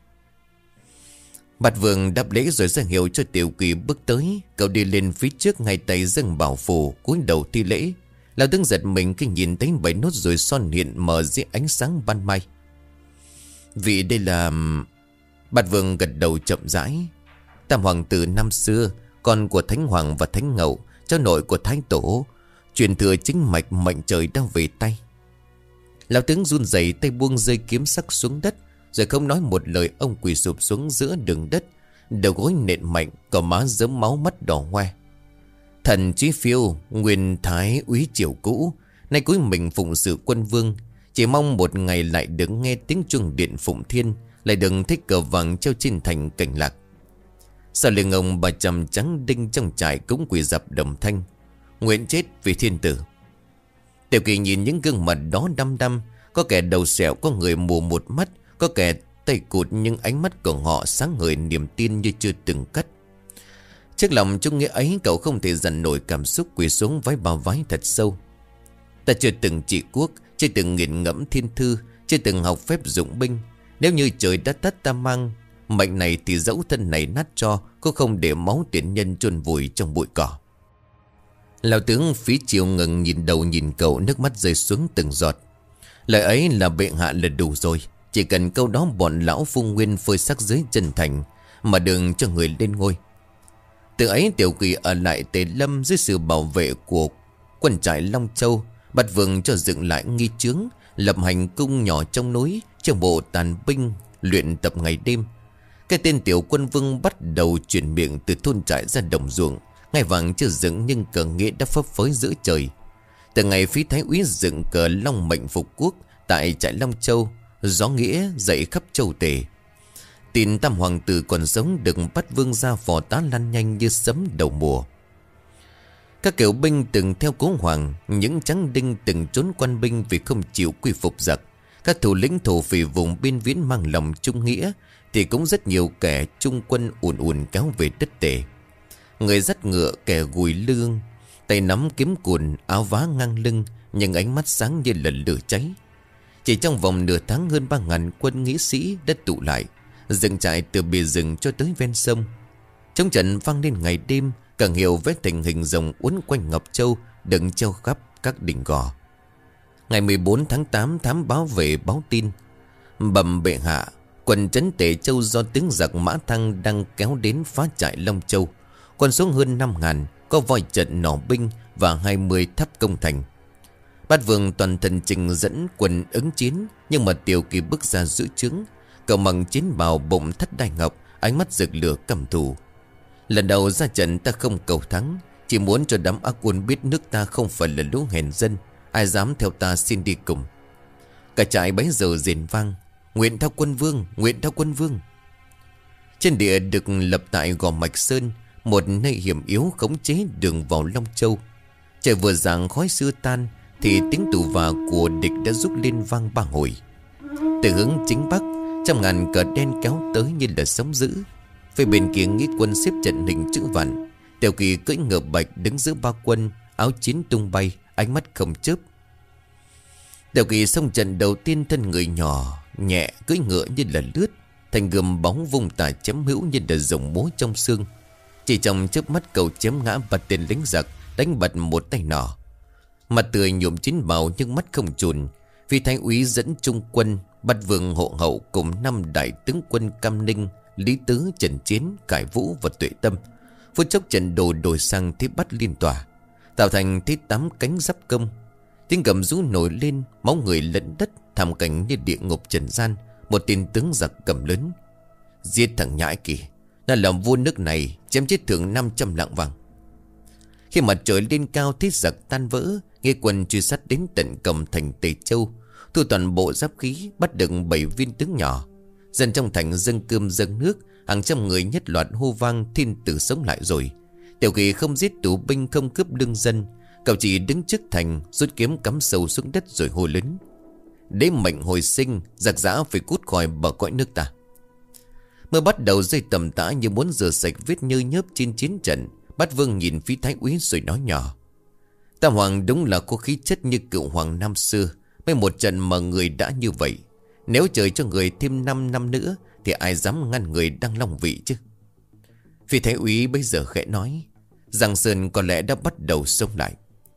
Bát Vương đáp lễ rồi ra hiệu cho Tiểu Kỳ bước tới. Cậu đi lên phía trước, hai tay dâng bảo phù, cúi đầu thi lễ. Lão tướng giật mình khi nhìn thấy 7 nốt ruồi son hiện mờ dưới ánh sáng ban mai. Vị đây là... Bát Vương gật đầu chậm rãi: Tam hoàng tử năm xưa, con của Thánh Hoàng và Thánh Ngậu, cháu nội của Thái Tổ. Truyền thừa chính mạch mệnh trời đang về tay. Lão tướng run rẩy tay buông rơi kiếm sắc xuống đất. Rồi không nói một lời, ông quỳ sụp xuống giữa đường đất, đầu gối nện mạnh, cỏ má rớm máu, mắt đỏ hoe. Thần Chí Phiêu, nguyên thái úy triều cũ, nay cúi mình phụng sự quân vương, chỉ mong một ngày lại được nghe tiếng chuông điện phụng thiên, lại đừng thích cờ vàng treo trên thành Cảnh Lạc. Sau lưng ông, bà trầm trắng đinh trong trại cũng quỳ dập đồng thanh: nguyện chết vì thiên tử. Tiểu Kỳ nhìn những gương mặt đó đăm đăm, có kẻ đầu sẹo, có người mù một mắt, có kẻ tay cụt, nhưng ánh mắt của họ sáng ngời niềm tin như chưa từng cắt. Trước lòng trung nghĩa ấy, cậu không thể dằn nổi cảm xúc, quỳ xuống vái ba vái thật sâu. Ta chưa từng trị quốc, chưa từng nghiền ngẫm thiên thư, chưa từng học phép dụng binh. Nếu như trời đã tắt ta mang mệnh này, thì dẫu thân này nát tro, cũng không để máu tiền nhân chôn vùi trong bụi cỏ. Lão tướng Phí Chiêu ngừng nhìn đầu nhìn cậu, nước mắt rơi xuống từng giọt. Lời ấy là bệ hạ là đủ rồi. Chỉ cần câu đó bọn lão Phu Nguyên phơi xác dưới chân thành, mà đừng cho người lên ngôi. Từ ấy Tiểu Kỳ ở lại Tề Lâm dưới sự bảo vệ của quân trại Long Châu, bắt vương cho dựng lại nghi chướng, lập hành cung nhỏ trong núi, trong bộ tàn binh luyện tập ngày đêm. Cái tên Tiểu Quân Vương bắt đầu chuyển miệng từ thôn trại ra đồng ruộng. Ngai vàng chưa dựng nhưng cờ nghĩa đã phấp phới giữa trời. Từ ngày Phí Thái úy dựng cờ Long mệnh phục quốc tại trại Long Châu, gió nghĩa dậy khắp châu Tề. Tin tam hoàng tử còn sống được bắt vương ra phò tá lan nhanh như sấm đầu mùa. Các cựu binh từng theo cố hoàng, những trắng đinh từng trốn quan binh vì không chịu quy phục giặc. Các thủ lĩnh thổ phỉ vùng biên viễn mang lòng trung nghĩa, thì cũng rất nhiều kẻ trung quân ùn ùn kéo về đất Tề. Người dắt ngựa, kẻ gùi lương, tay nắm kiếm cùn, áo vá ngang lưng, nhưng ánh mắt sáng như lần lửa cháy. Chỉ trong vòng nửa tháng, hơn 3.000 quân nghĩa sĩ đã tụ lại, dựng trại từ bìa rừng cho tới ven sông. Trong trận vang lên ngày đêm, cờ hiệu vẽ thành hình rồng uốn quanh Ngọc Châu, đựng treo khắp các đỉnh gò. Ngày 14 tháng 8, thám báo về báo tin: bẩm bệ hạ, quần trấn Tề Châu do tướng giặc Mã Thăng đang kéo đến phá trại Long Châu. Quân số hơn 5.000, có voi trận nỏ binh và 20 tháp công thành. Bát vương toàn thần trình dẫn quân ứng chiến, nhưng mà Tiểu Kỳ bước ra giữ trướng. Cậu mặc chiến bào bụng thất đai ngọc, ánh mắt rực lửa căm thù. Lần đầu ra trận ta không cầu thắng, chỉ muốn cho đám ác quân biết nước ta không phải là lũ hèn dân. Ai dám theo ta xin đi cùng. Cả trại bấy giờ rền vang: nguyện theo quân vương, nguyện theo quân vương. Trên địa được lập tại gò Mạch Sơn, một nơi hiểm yếu khống chế đường vào Long Châu. Trời vừa rạng khói xưa tan, thì tiếng tù và của địch đã rút lên vang 3 hồi. Từ hướng chính bắc, trăm ngàn cờ đen kéo tới như là sóng dữ. Phía bên kia nghĩa quân xếp trận hình chữ vạn. Tiểu Kỳ cưỡi ngựa bạch đứng giữa ba quân, áo chiến tung bay, ánh mắt không chớp. Tiểu Kỳ xông trận đầu tiên, thân người nhỏ nhẹ, cưỡi ngựa như là lướt, thành gươm bóng vung tà chém hữu như là rồng múa trong xương. Chỉ trong chớp mắt cậu chém ngã bật tên lính giặc, đánh bật một tay nỏ. Mặt tươi nhuộm chín bào nhưng mắt không chùn. Vì thái úy dẫn trung quân, bắt vương hộ hậu cùng 5 đại tướng quân Cam Ninh, Lý Tứ, Trần Chiến, Cải Vũ và Tuệ Tâm. Phút chốc trận đồ đổi sang thế bắt liên tỏa, tạo thành thế 8 cánh giáp công. Tiếng gầm rú nổi lên, máu người lẫn đất, thảm cảnh như địa ngục trần gian. Một tên tướng giặc cầm lớn: giết thằng nhãi kỳ, nó làm vua nước này, chém chết thưởng 500 lạng vàng. Khi mặt trời lên cao, thiết giặc tan vỡ, nghĩa quân truy sát đến tận cổng thành Tề Châu, thu toàn bộ giáp khí, bắt được 7 viên tướng nhỏ. Dân trong thành dâng cơm dâng nước, hàng trăm người nhất loạt hô vang thiên tử sống lại rồi. Tiểu Kỳ không giết tù binh, không cướp lương dân, cậu chỉ đứng trước thành, rút kiếm cắm sâu xuống đất rồi hô lớn: đế mệnh hồi sinh, giặc giã phải cút khỏi bờ cõi nước ta. Mưa bắt đầu rơi tầm tã như muốn rửa sạch vết nhơ nhớp trên chiến trận. Bát vương nhìn Phí Thái úy rồi nói nhỏ: Tam hoàng đúng là có khí chất như cựu hoàng năm xưa. Mới một trận mà người đã như vậy, nếu trời cho người thêm 5 năm nữa thì ai dám ngăn người đang long vị chứ. Phí Thái úy bây giờ khẽ nói: Giang Sơn có lẽ đã bắt đầu sống lại.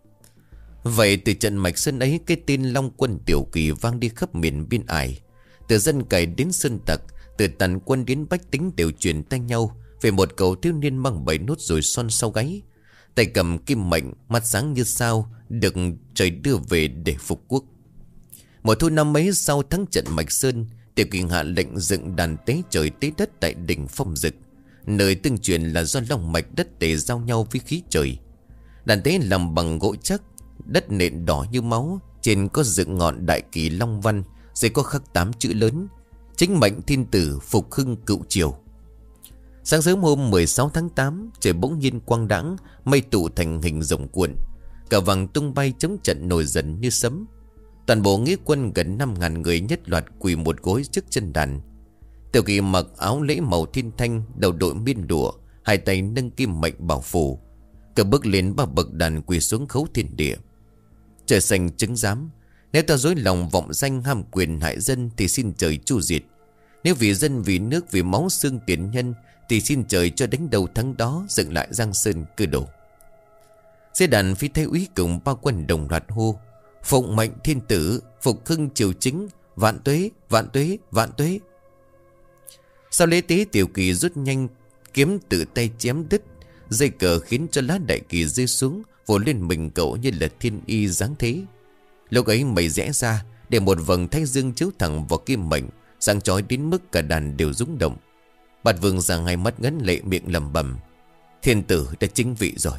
Vậy từ trận Mạch Sơn ấy, cái tên Long Quân Tiểu Kỳ vang đi khắp miền biên ải. Từ dân cày đến sơn tặc, từ tàn quân đến bách tính đều truyền tay nhau về một cậu thiếu niên mang 7 nốt ruồi son sau gáy. tay cầm kim mệnh, mắt sáng như sao, được trời đưa về để phục quốc. Mùa thu năm ấy sau thắng trận Mạch Sơn, Tiểu Kỳ hạ lệnh dựng đàn tế trời tế đất tại đỉnh Phong Dực, nơi tương truyền là do long mạch đất tề giao nhau với khí trời. Đàn tế làm bằng gỗ chắc, đất nện đỏ như máu, trên có dựng ngọn đại kỳ long văn, dưới có khắc 8 chữ lớn: chính mệnh thiên tử, phục hưng cựu triều. Sáng sớm hôm 16 tháng 8, trời bỗng nhiên quang đãng, mây tụ thành hình rồng cuộn, cả vàng tung bay chống trận nổi dần như sấm. Toàn bộ nghĩa quân gần 5.000 người nhất loạt quỳ một gối trước chân đàn. Tiểu Kỳ mặc áo lễ màu thiên thanh, đầu đội miên đũa, hai tay nâng kim mệnh bảo phủ, cờ bước lên 3 bậc đàn quỳ xuống khấu thiên địa. Trời xanh chứng giám: nếu ta dối lòng vọng danh ham quyền hại dân thì xin trời chu diệt. Nếu vì dân vì nước vì máu xương tiền nhân thì xin trời cho đánh đầu thắng đó, dựng lại Giang Sơn cư đổ. Xe đàn phi thái úy cùng 3 quân đồng loạt hô: phụng mệnh thiên tử, phục hưng triều chính, vạn tuế, vạn tuế, vạn tuế. Sau lễ tế, Tiểu Kỳ rút nhanh kiếm tự tay chém đứt dây cờ, khiến cho lá đại kỳ rơi xuống, vỗ lên mình cậu như là thiên y giáng thế. Lúc ấy mây rẽ ra, để một vầng thái dương chiếu thẳng vào kim mệnh, sáng chói đến mức cả đàn đều rung động. Bạt Vương ra hai mắt ngấn lệ, miệng lẩm bẩm: thiên tử đã chính vị rồi.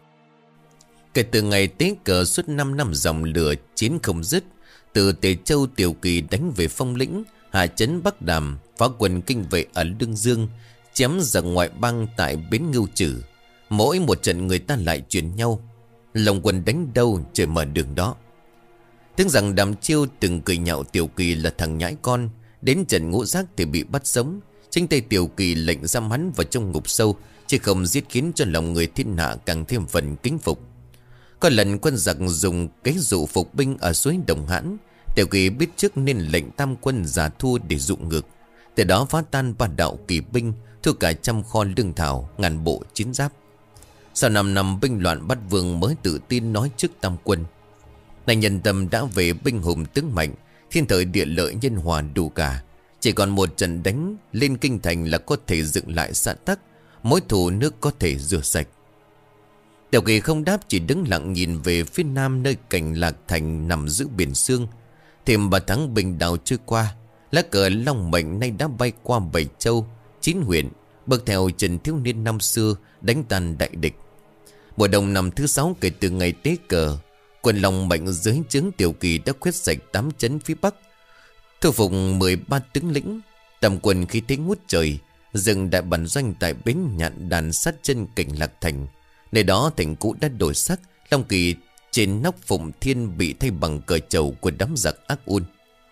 Kể từ ngày tế cờ suốt 5 năm dòng lửa chiến không dứt, từ Tề Châu Tiểu Kỳ đánh về Phong Lĩnh, hạ trấn Bắc Đàm, phá quân kinh vệ ở Lương Dương, chém giặc ngoại bang tại bến Ngưu Trử. Mỗi một trận người ta lại truyền nhau: lòng quân đánh đâu trời mở đường đó. Tiếng rằng Đàm Chiêu từng cười nhạo Tiểu Kỳ là thằng nhãi con, đến trận Ngũ Giác thì bị bắt sống. Chính tay Tiểu Kỳ lệnh giam hắn vào trong ngục sâu, chứ không giết, khiến cho lòng người thiên hạ càng thêm phần kính phục. Có lần quân giặc dùng cái dụ phục binh ở suối Đồng Hãn, Tiểu Kỳ biết trước nên lệnh tam quân giả thua để dụ ngược. Từ đó phá tan 3 đạo kỳ binh, thu cả 100 kho lương thảo, ngàn bộ chiến giáp. Sau 5 năm binh loạn, Bát Vương mới tự tin nói trước tam quân: này nhân tâm đã về, binh hùng tướng mạnh, thiên thời địa lợi nhân hòa đủ cả. Chỉ còn một trận đánh lên kinh thành là có thể dựng lại xã tắc, mối thù nước có thể rửa sạch. Tiểu Kỳ không đáp, chỉ đứng lặng nhìn về phía nam, nơi cảnh Lạc Thành nằm giữa biển sương. Thêm 3 tháng bình đào trôi qua, lá cờ long mệnh nay đã bay qua 7 châu 9 huyện, bước theo chân thiếu niên năm xưa, đánh tan đại địch. Mùa đông năm thứ 6 kể từ ngày tế cờ, quân long mệnh dưới trướng Tiểu Kỳ đã quét sạch 8 trấn phía bắc, thu phục 13 tướng lĩnh. Tầm quân khi thấy ngút trời, dừng đại bản doanh tại bến Nhạn Đàn sát chân cảnh Lạc Thành. Nơi đó thành cũ đã đổi sắc, long kỳ trên nóc Phụng Thiên bị thay bằng cờ trầu của đám giặc ác ôn.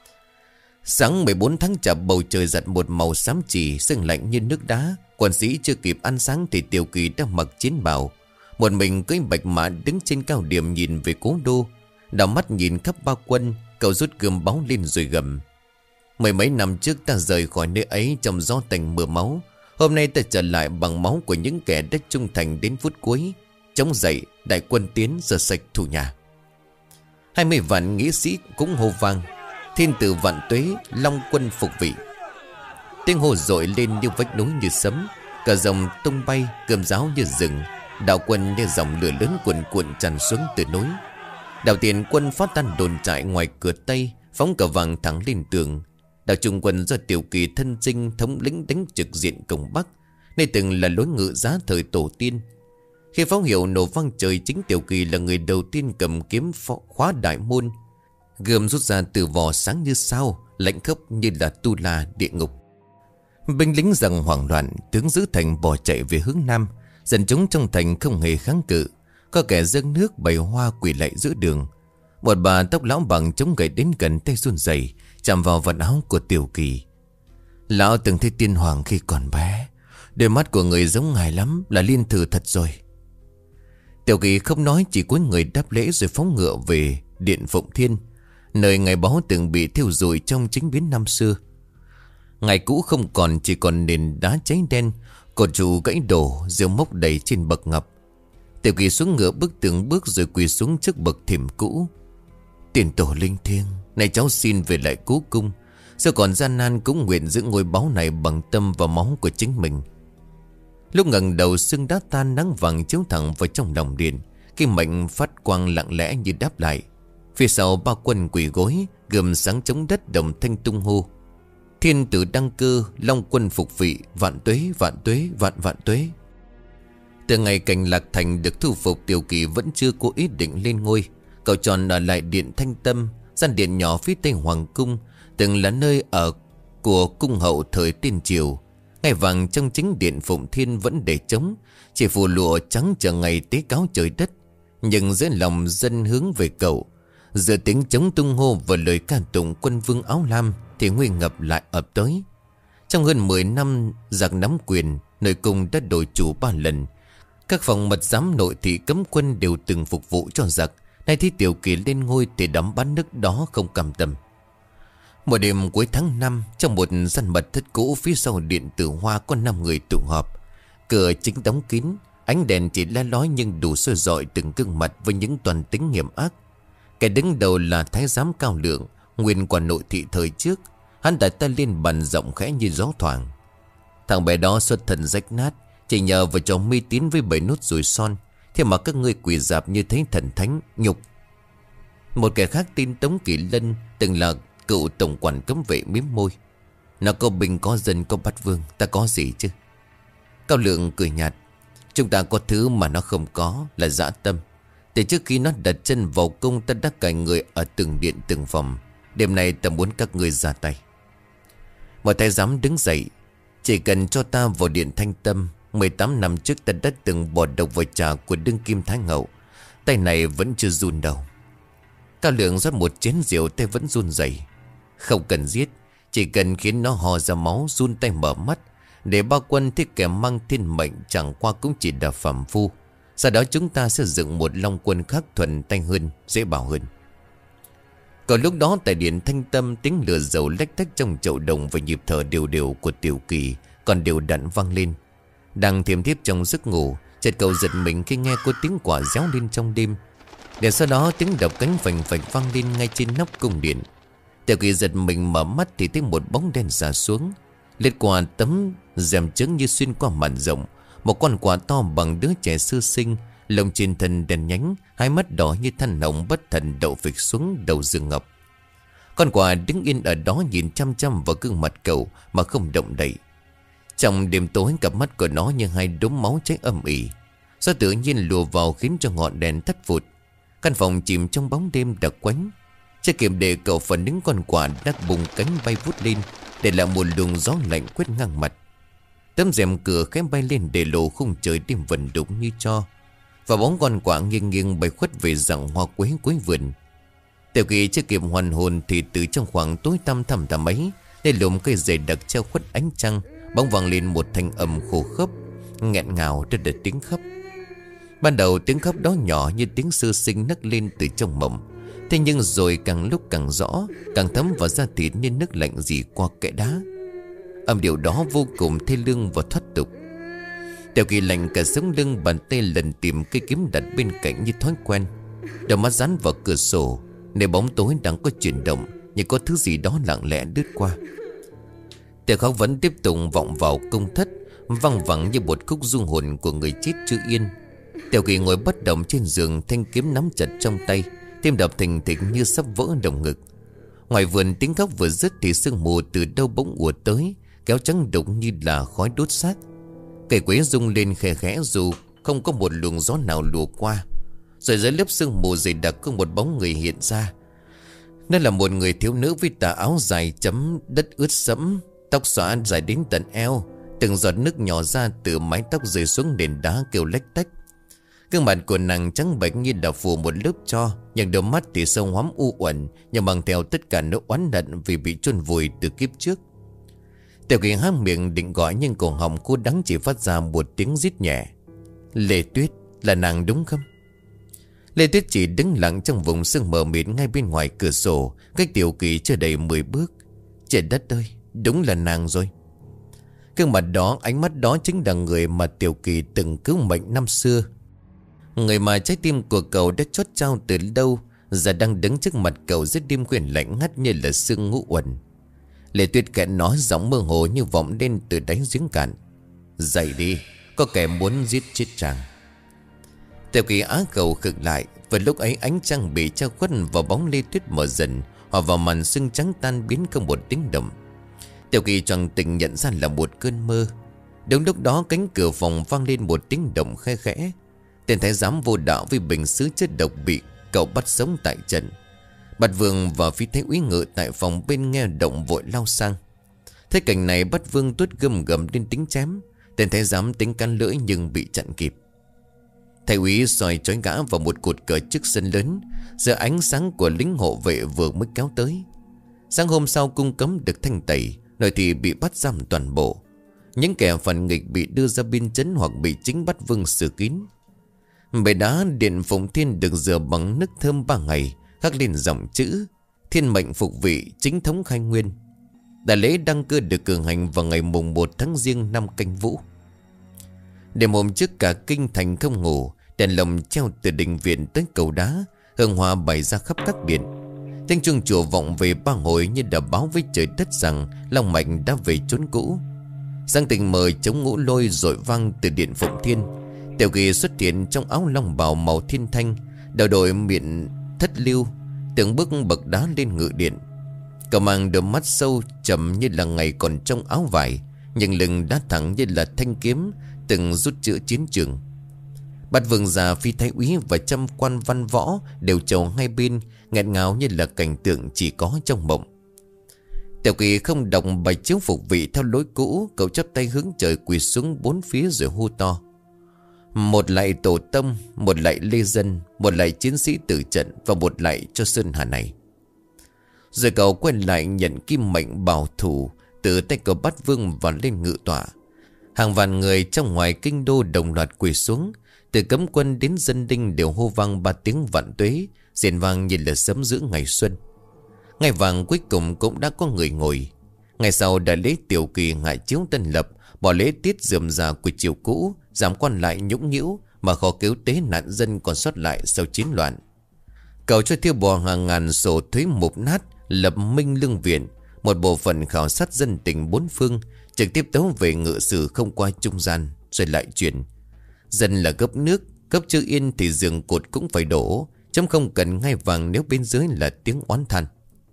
Sáng 14 tháng Chạp, bầu trời giặt một màu xám chì, sương lạnh như nước đá. Quân sĩ chưa kịp ăn sáng thì Tiểu Kỳ đã mặc chiến bào, một mình cưỡi bạch mã đứng trên cao điểm nhìn về cố đô. Đảo mắt nhìn khắp ba quân, cậu rút gươm báo lên rồi gầm: mười mấy năm trước ta rời khỏi nơi ấy trong gió tanh mưa máu. Hôm nay ta trở lại bằng máu của những kẻ đã trung thành đến phút cuối. Chống dậy, đại quân tiến, rửa sạch thù nhà. 20 vạn nghĩa sĩ cũng hô vang: thiên tử vạn tuế, long quân phục vị. Tiếng hô dội lên như vách núi như sấm, cờ rồng tung bay, cơm giáo như rừng. Đạo quân như dòng lửa lớn cuồn cuộn tràn xuống từ núi. Đạo tiền quân phát tan đồn trại ngoài cửa Tây, phóng cờ vàng thẳng lên tường. Đạo trung quân do Tiểu Kỳ thân chinh thống lĩnh đánh trực diện cổng Bắc, nơi từng là lối ngự giá thời tổ tiên. Khi pháo hiệu nổ vang trời, chính Tiểu Kỳ là người đầu tiên cầm kiếm khóa đại môn, gươm rút ra từ vỏ sáng như sao, lạnh khốc như là tu la địa ngục. Binh lính giằng hoảng loạn, tướng giữ thành bỏ chạy về hướng nam. Dân chúng trong thành không hề kháng cự, có kẻ dâng nước bày hoa quỳ lạy giữa đường. Một bà tóc lão bằng chống gậy đến gần, tay run rẩy chạm vào vạt áo của Tiểu Kỳ. Lão từng thấy tiên hoàng khi còn bé, đôi mắt của người giống ngài lắm, là liên thử thật rồi. Tiểu Kỳ không nói, chỉ cúi người đáp lễ rồi phóng ngựa về điện Phụng Thiên, nơi ngài báo từng bị thiêu rụi trong chính biến năm xưa. Ngài cũ không còn, chỉ còn nền đá cháy đen, cột trụ gãy đổ, rêu mốc đầy trên bậc ngập. Tiểu Kỳ xuống ngựa bước từng bước rồi quỳ xuống trước bậc thềm cũ. Tiền tổ linh thiêng, này cháu xin về lại cố cung. Sao còn gian nan cũng nguyện giữ ngôi báu này bằng tâm và máu của chính mình. Lúc ngẩng đầu sương đã tan, nắng vàng chiếu thẳng vào trong lòng điện. Kim mệnh phát quang lặng lẽ như đáp lại. Phía sau ba quân quỳ gối, gầm sáng chống đất, đồng thanh tung hô: Thiên tử đăng cơ, long quân phục vị, vạn tuế, vạn tuế, vạn vạn tuế. Từ ngày Cảnh Lạc Thành được thu phục, Tiểu Kỳ vẫn chưa có ý định lên ngôi. Cậu tròn ở lại điện Thanh Tâm, gian điện nhỏ phía tây hoàng cung, từng là nơi ở của cung hậu thời Tiên Triều. Ngai vàng trong chính điện Phụng Thiên vẫn để trống, chỉ phủ lụa trắng chờ ngày tế cáo trời đất. Nhưng dưới lòng dân hướng về cậu, giữa tiếng trống tung hô và lời ca tụng quân vương áo lam, thì nguy ngập lại ập tới. Trong hơn 10 năm giặc nắm quyền, nội cung đã đổi chủ 3 lần. Các phòng mật giám nội thị cấm quân đều từng phục vụ cho giặc. Nay thì Tiểu Kỳ lên ngôi thì đám bán nước đó không cam tâm. Một đêm cuối tháng 5, trong một gian mật thất cũ phía sau điện Tử Hoa có 5 người tụ họp. Cửa chính đóng kín, ánh đèn chỉ le lói nhưng đủ soi rọi từng gương mặt với những toàn tính hiểm ác. Kẻ đứng đầu là Thái giám Cao Lượng, nguyên quan nội thị thời trước. Hắn đặt tay lên bàn giọng khẽ như gió thoảng: Thằng bé đó xuất thân rách nát, chỉ nhờ vào chồng mê tín với 7 nốt ruồi son, thế mà các ngươi quỳ dạp như thế thần thánh, nhục. Một kẻ khác tin Tống Kỳ Lân, từng là cựu tổng quản cấm vệ, mím môi: Nó có binh có dân có bát vương, ta có gì chứ? Cao Lượng cười nhạt: Chúng ta có thứ mà nó không có, là dã tâm. Từ trước khi nó đặt chân vào cung, ta đã cài người ở từng điện từng phòng. Đêm nay ta muốn các ngươi ra tay. Một thái giám đứng dậy: Chỉ cần cho ta vào điện Thanh Tâm. 18 năm trước ta đã từng bỏ độc vào trà của đương kim Thái Hậu. Tay này vẫn chưa run đầu. Cao Lượng rót một chén rượu, tay vẫn run rẩy. Không cần giết, chỉ cần khiến nó ho ra máu, run tay mở mắt, để ba quân thiết kẻ mang thiên mệnh chẳng qua cũng chỉ là phàm phu. Sau đó chúng ta sẽ dựng một long quân khác thuần tay hơn, dễ bảo hơn. Còn lúc đó tại điện Thanh Tâm, tiếng lửa dầu lách tách trong chậu đồng và nhịp thở đều đều của Tiểu Kỳ còn đều đặn vang lên. Đang thiềm thiếp trong giấc ngủ, chợt cậu giật mình khi nghe có tiếng quả réo lên trong đêm. Để sau đó tiếng đập cánh phành phạch vang lên ngay trên nóc cung điện. Tiểu Kỳ giật mình mở mắt thì thấy một bóng đen xả xuống, lướt qua tấm rèm trứng như xuyên qua màn rộng. Một con quạ to bằng đứa trẻ sơ sinh, lông trên thân đen nhánh, hai mắt đỏ như than nồng bất thần đậu phịch xuống đầu giường ngọc. Con quạ đứng yên ở đó nhìn chăm chăm vào gương mặt cậu mà không động đậy. Trong đêm tối, cặp mắt của nó như hai đốm máu cháy âm ỉ. Gió tự nhiên lùa vào khiến cho ngọn đèn tắt phụt. Căn phòng chìm trong bóng đêm đặc quánh. Chưa kịp để cậu phản ứng, con quạ đã bùng cánh bay vút lên, để lại một luồng gió lạnh quét ngang mặt. Tấm rèm cửa khẽ bay lên để lộ khung trời đêm vần đục như tro. Và bóng con quạ nghiêng nghiêng bay khuất về rặng hoa quế cuối vườn. Tiểu Kỳ chưa kịp hoàn hồn thì từ trong khoảng tối tăm thẳm thẳm ấy, lên lùm cây dày đặc treo khuất ánh trăng, bỗng vang lên một thanh âm khô khốc, nghẹn ngào rất là tiếng khóc. Ban đầu tiếng khóc đó nhỏ như tiếng sơ sinh nấc lên từ trong mộng. Thế nhưng rồi càng lúc càng rõ, càng thấm vào da thịt như nước lạnh rỉ qua kẽ đá. Âm điệu đó vô cùng thê lương và thoát tục. Tiểu Kỳ lạnh cả sống lưng, bàn tay lần tìm cây kiếm đặt bên cạnh như thói quen. Đầu mắt dán vào cửa sổ, nơi bóng tối đang có chuyển động, như có thứ gì đó lặng lẽ lướt qua. Tiếng khóc vẫn tiếp tục vọng vào cung thất, văng vẳng như một khúc du hồn của người chết chưa yên. Tiểu Kỳ ngồi bất động trên giường, thanh kiếm nắm chặt trong tay, tim đập thình thịch như sắp vỡ lồng ngực. Ngoài vườn tiếng khóc vừa dứt thì sương mù từ đâu bỗng ùa tới, kéo trắng đục như là khói đốt xác. Cây quế rung lên khẽ khẽ dù không có một luồng gió nào lùa qua. Rồi dưới lớp sương mù dày đặc có một bóng người hiện ra. Đó là một người thiếu nữ với tà áo dài chấm đất ướt sẫm, tóc xõa dài đến tận eo, từng giọt nước nhỏ ra từ mái tóc rơi xuống nền đá kêu lách tách. Gương mặt của nàng trắng bệch như đã phủ một lớp tro, nhưng đôi mắt thì sâu hoắm u uẩn, nhưng mang theo tất cả nỗi oán hận vì bị chôn vùi từ kiếp trước. Tiểu Kỳ há miệng định gọi, nhưng cổ họng khô đắng chỉ phát ra một tiếng rít nhẹ. Lê Tuyết, là nàng đúng không? Lê Tuyết chỉ đứng lặng trong vùng sương mờ mịt ngay bên ngoài cửa sổ, cách Tiểu Kỳ chưa đầy 10 bước. Trời đất ơi, đúng là nàng rồi. Gương mặt đó, ánh mắt đó chính là người mà Tiểu Kỳ từng cứu mệnh năm xưa. Người mà trái tim của cậu đã chót trao từ lâu, giờ đang đứng trước mặt cậu dưới đêm khuya lạnh ngắt như là sương ngũ uẩn. Lê Tuyết khẽ nói, giọng mơ hồ như vọng lên từ đáy giếng cạn. Dậy đi, có kẻ muốn giết chết chàng. Tiểu Kỳ á khẩu khựng lại. Và lúc ấy ánh trăng bị che khuất vào bóng Lê Tuyết mờ dần, hòa vào màn sương trắng tan biến không một tiếng động. Tiểu Kỳ choàng tỉnh nhận ra là một cơn mơ. Đúng lúc đó cánh cửa phòng vang lên một tiếng động khe khẽ. Tên thái giám vô đạo với bình sứ chất độc bị cậu bắt sống tại trận. Bát Vương và phi thái úy Ngự tại phòng bên nghe động vội lao sang. Thấy cảnh này Bát Vương tuốt gầm gầm lên tính chém. Tên thái giám tính cắn lưỡi nhưng bị chặn kịp. Thái úy xoay trói gã vào một cột cờ trước sân lớn, giờ ánh sáng của lính hộ vệ vừa mới kéo tới. Sáng hôm sau cung cấm được thanh tẩy, nội thị bị bắt giam toàn bộ. Những kẻ phản nghịch bị đưa ra biên trấn hoặc bị chính Bát Vương xử kín. Bệ đá điện Phụng Thiên được rửa bằng nước thơm 3 ngày, khắc lên dòng chữ Thiên mệnh phục vị, chính thống khai nguyên. Đại lễ đăng cơ được cử hành vào ngày mùng 1 tháng Giêng năm Canh Vũ. Đêm hôm trước cả kinh thành không ngủ, đèn lồng treo từ đình viện tới cầu đá, hương hoa bày ra khắp các điện. Tiếng chuông chùa vọng về 3 hồi như đã báo với trời đất rằng Long Mạch đã về chốn cũ. Giang Tình mời chống ngũ lôi rồi vang từ điện Phụng Thiên. Tiểu Kỳ xuất hiện trong áo long bào màu thiên thanh, đầu đội miệng thất lưu, từng bước bậc đá lên ngự điện. Cậu mang đôi mắt sâu trầm như là ngày còn trong áo vải, nhưng lưng đá thẳng như là thanh kiếm từng rút chữa chiến trường. Bát Vương già, phi thái úy và trăm quan văn võ đều chầu hai bên, nghẹn ngào như là cảnh tượng chỉ có trong mộng. Tiểu Kỳ không đọc bài chiếu phục vị theo lối cũ, cậu chắp tay hướng trời quỳ xuống 4 phía rồi hô to: một lạy tổ tông, một lạy lê dân, một lạy chiến sĩ tử trận và một lạy cho Sơn Hà này. Rồi cậu quay lại nhận kim mệnh bảo thủ từ tay cậu Bát Vương và lên ngự tọa. Hàng vạn người trong ngoài kinh đô đồng loạt quỳ xuống, từ cấm quân đến dân đinh đều hô vang 3 tiếng vạn tuế, rền vang như là sấm giữa ngày xuân. Ngày vàng cuối cùng cũng đã có người ngồi. Ngày sau đại lễ Tiểu Kỳ ngại chiếu tân lập, bỏ lễ tiết rườm rà của triều cũ, giảm quan lại nhũng nhiễu mà khó cứu tế nạn dân còn sót lại sau chiến loạn. Cậu cho thiêu bò hàng ngàn sổ thuế mục nát, lập minh lương viện, một bộ phận khảo sát dân tình 4 phương, trực tiếp tấu về ngự sử không qua trung gian, rồi lại chuyển. Dân là gấp nước, cấp chưa yên thì giường cột cũng phải đổ, chấm không cần ngai vàng nếu bên dưới là tiếng oán than.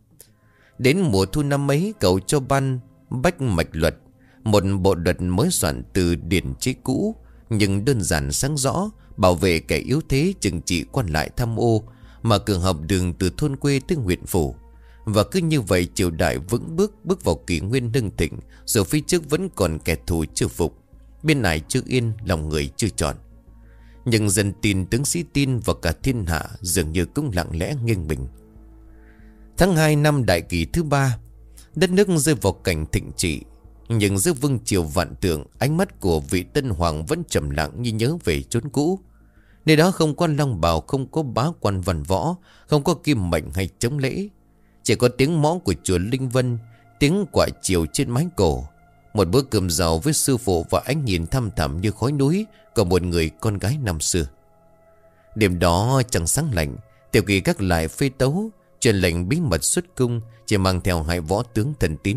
Đến mùa thu năm ấy, cậu cho ban bách mạch luật, một bộ luật mới soạn từ điển chế cũ, nhưng đơn giản sáng rõ, bảo vệ kẻ yếu thế, trừng trị quan lại tham ô, mà cường học đường từ thôn quê tới huyện phủ. Và cứ như vậy triều đại vững bước vào kỷ nguyên hưng thịnh, dù phía trước vẫn còn kẻ thù chưa phục, bên này chưa yên, lòng người chưa trọn. Nhưng dân tin, tướng sĩ tin và cả thiên hạ dường như cũng lặng lẽ nghiêng mình. Tháng 2 năm đại kỳ thứ 3, đất nước rơi vào cảnh thịnh trị. Nhưng giữa vương triều vạn tượng, ánh mắt của vị tân hoàng vẫn trầm lặng như nhớ về chốn cũ. Nơi đó không có long bào, không có bá quan văn võ, không có kim mệnh hay chống lễ. Chỉ có tiếng mõ của chùa Linh Vân, tiếng quạ chiều trên mái cổ, một bữa cơm giàu với sư phụ và ánh nhìn thăm thẳm như khói núi của một người con gái năm xưa. Đêm đó trăng sáng lạnh, Tiểu Kỳ gác lại phê tấu, truyền lệnh bí mật xuất cung, chỉ mang theo 2 võ tướng thần tín.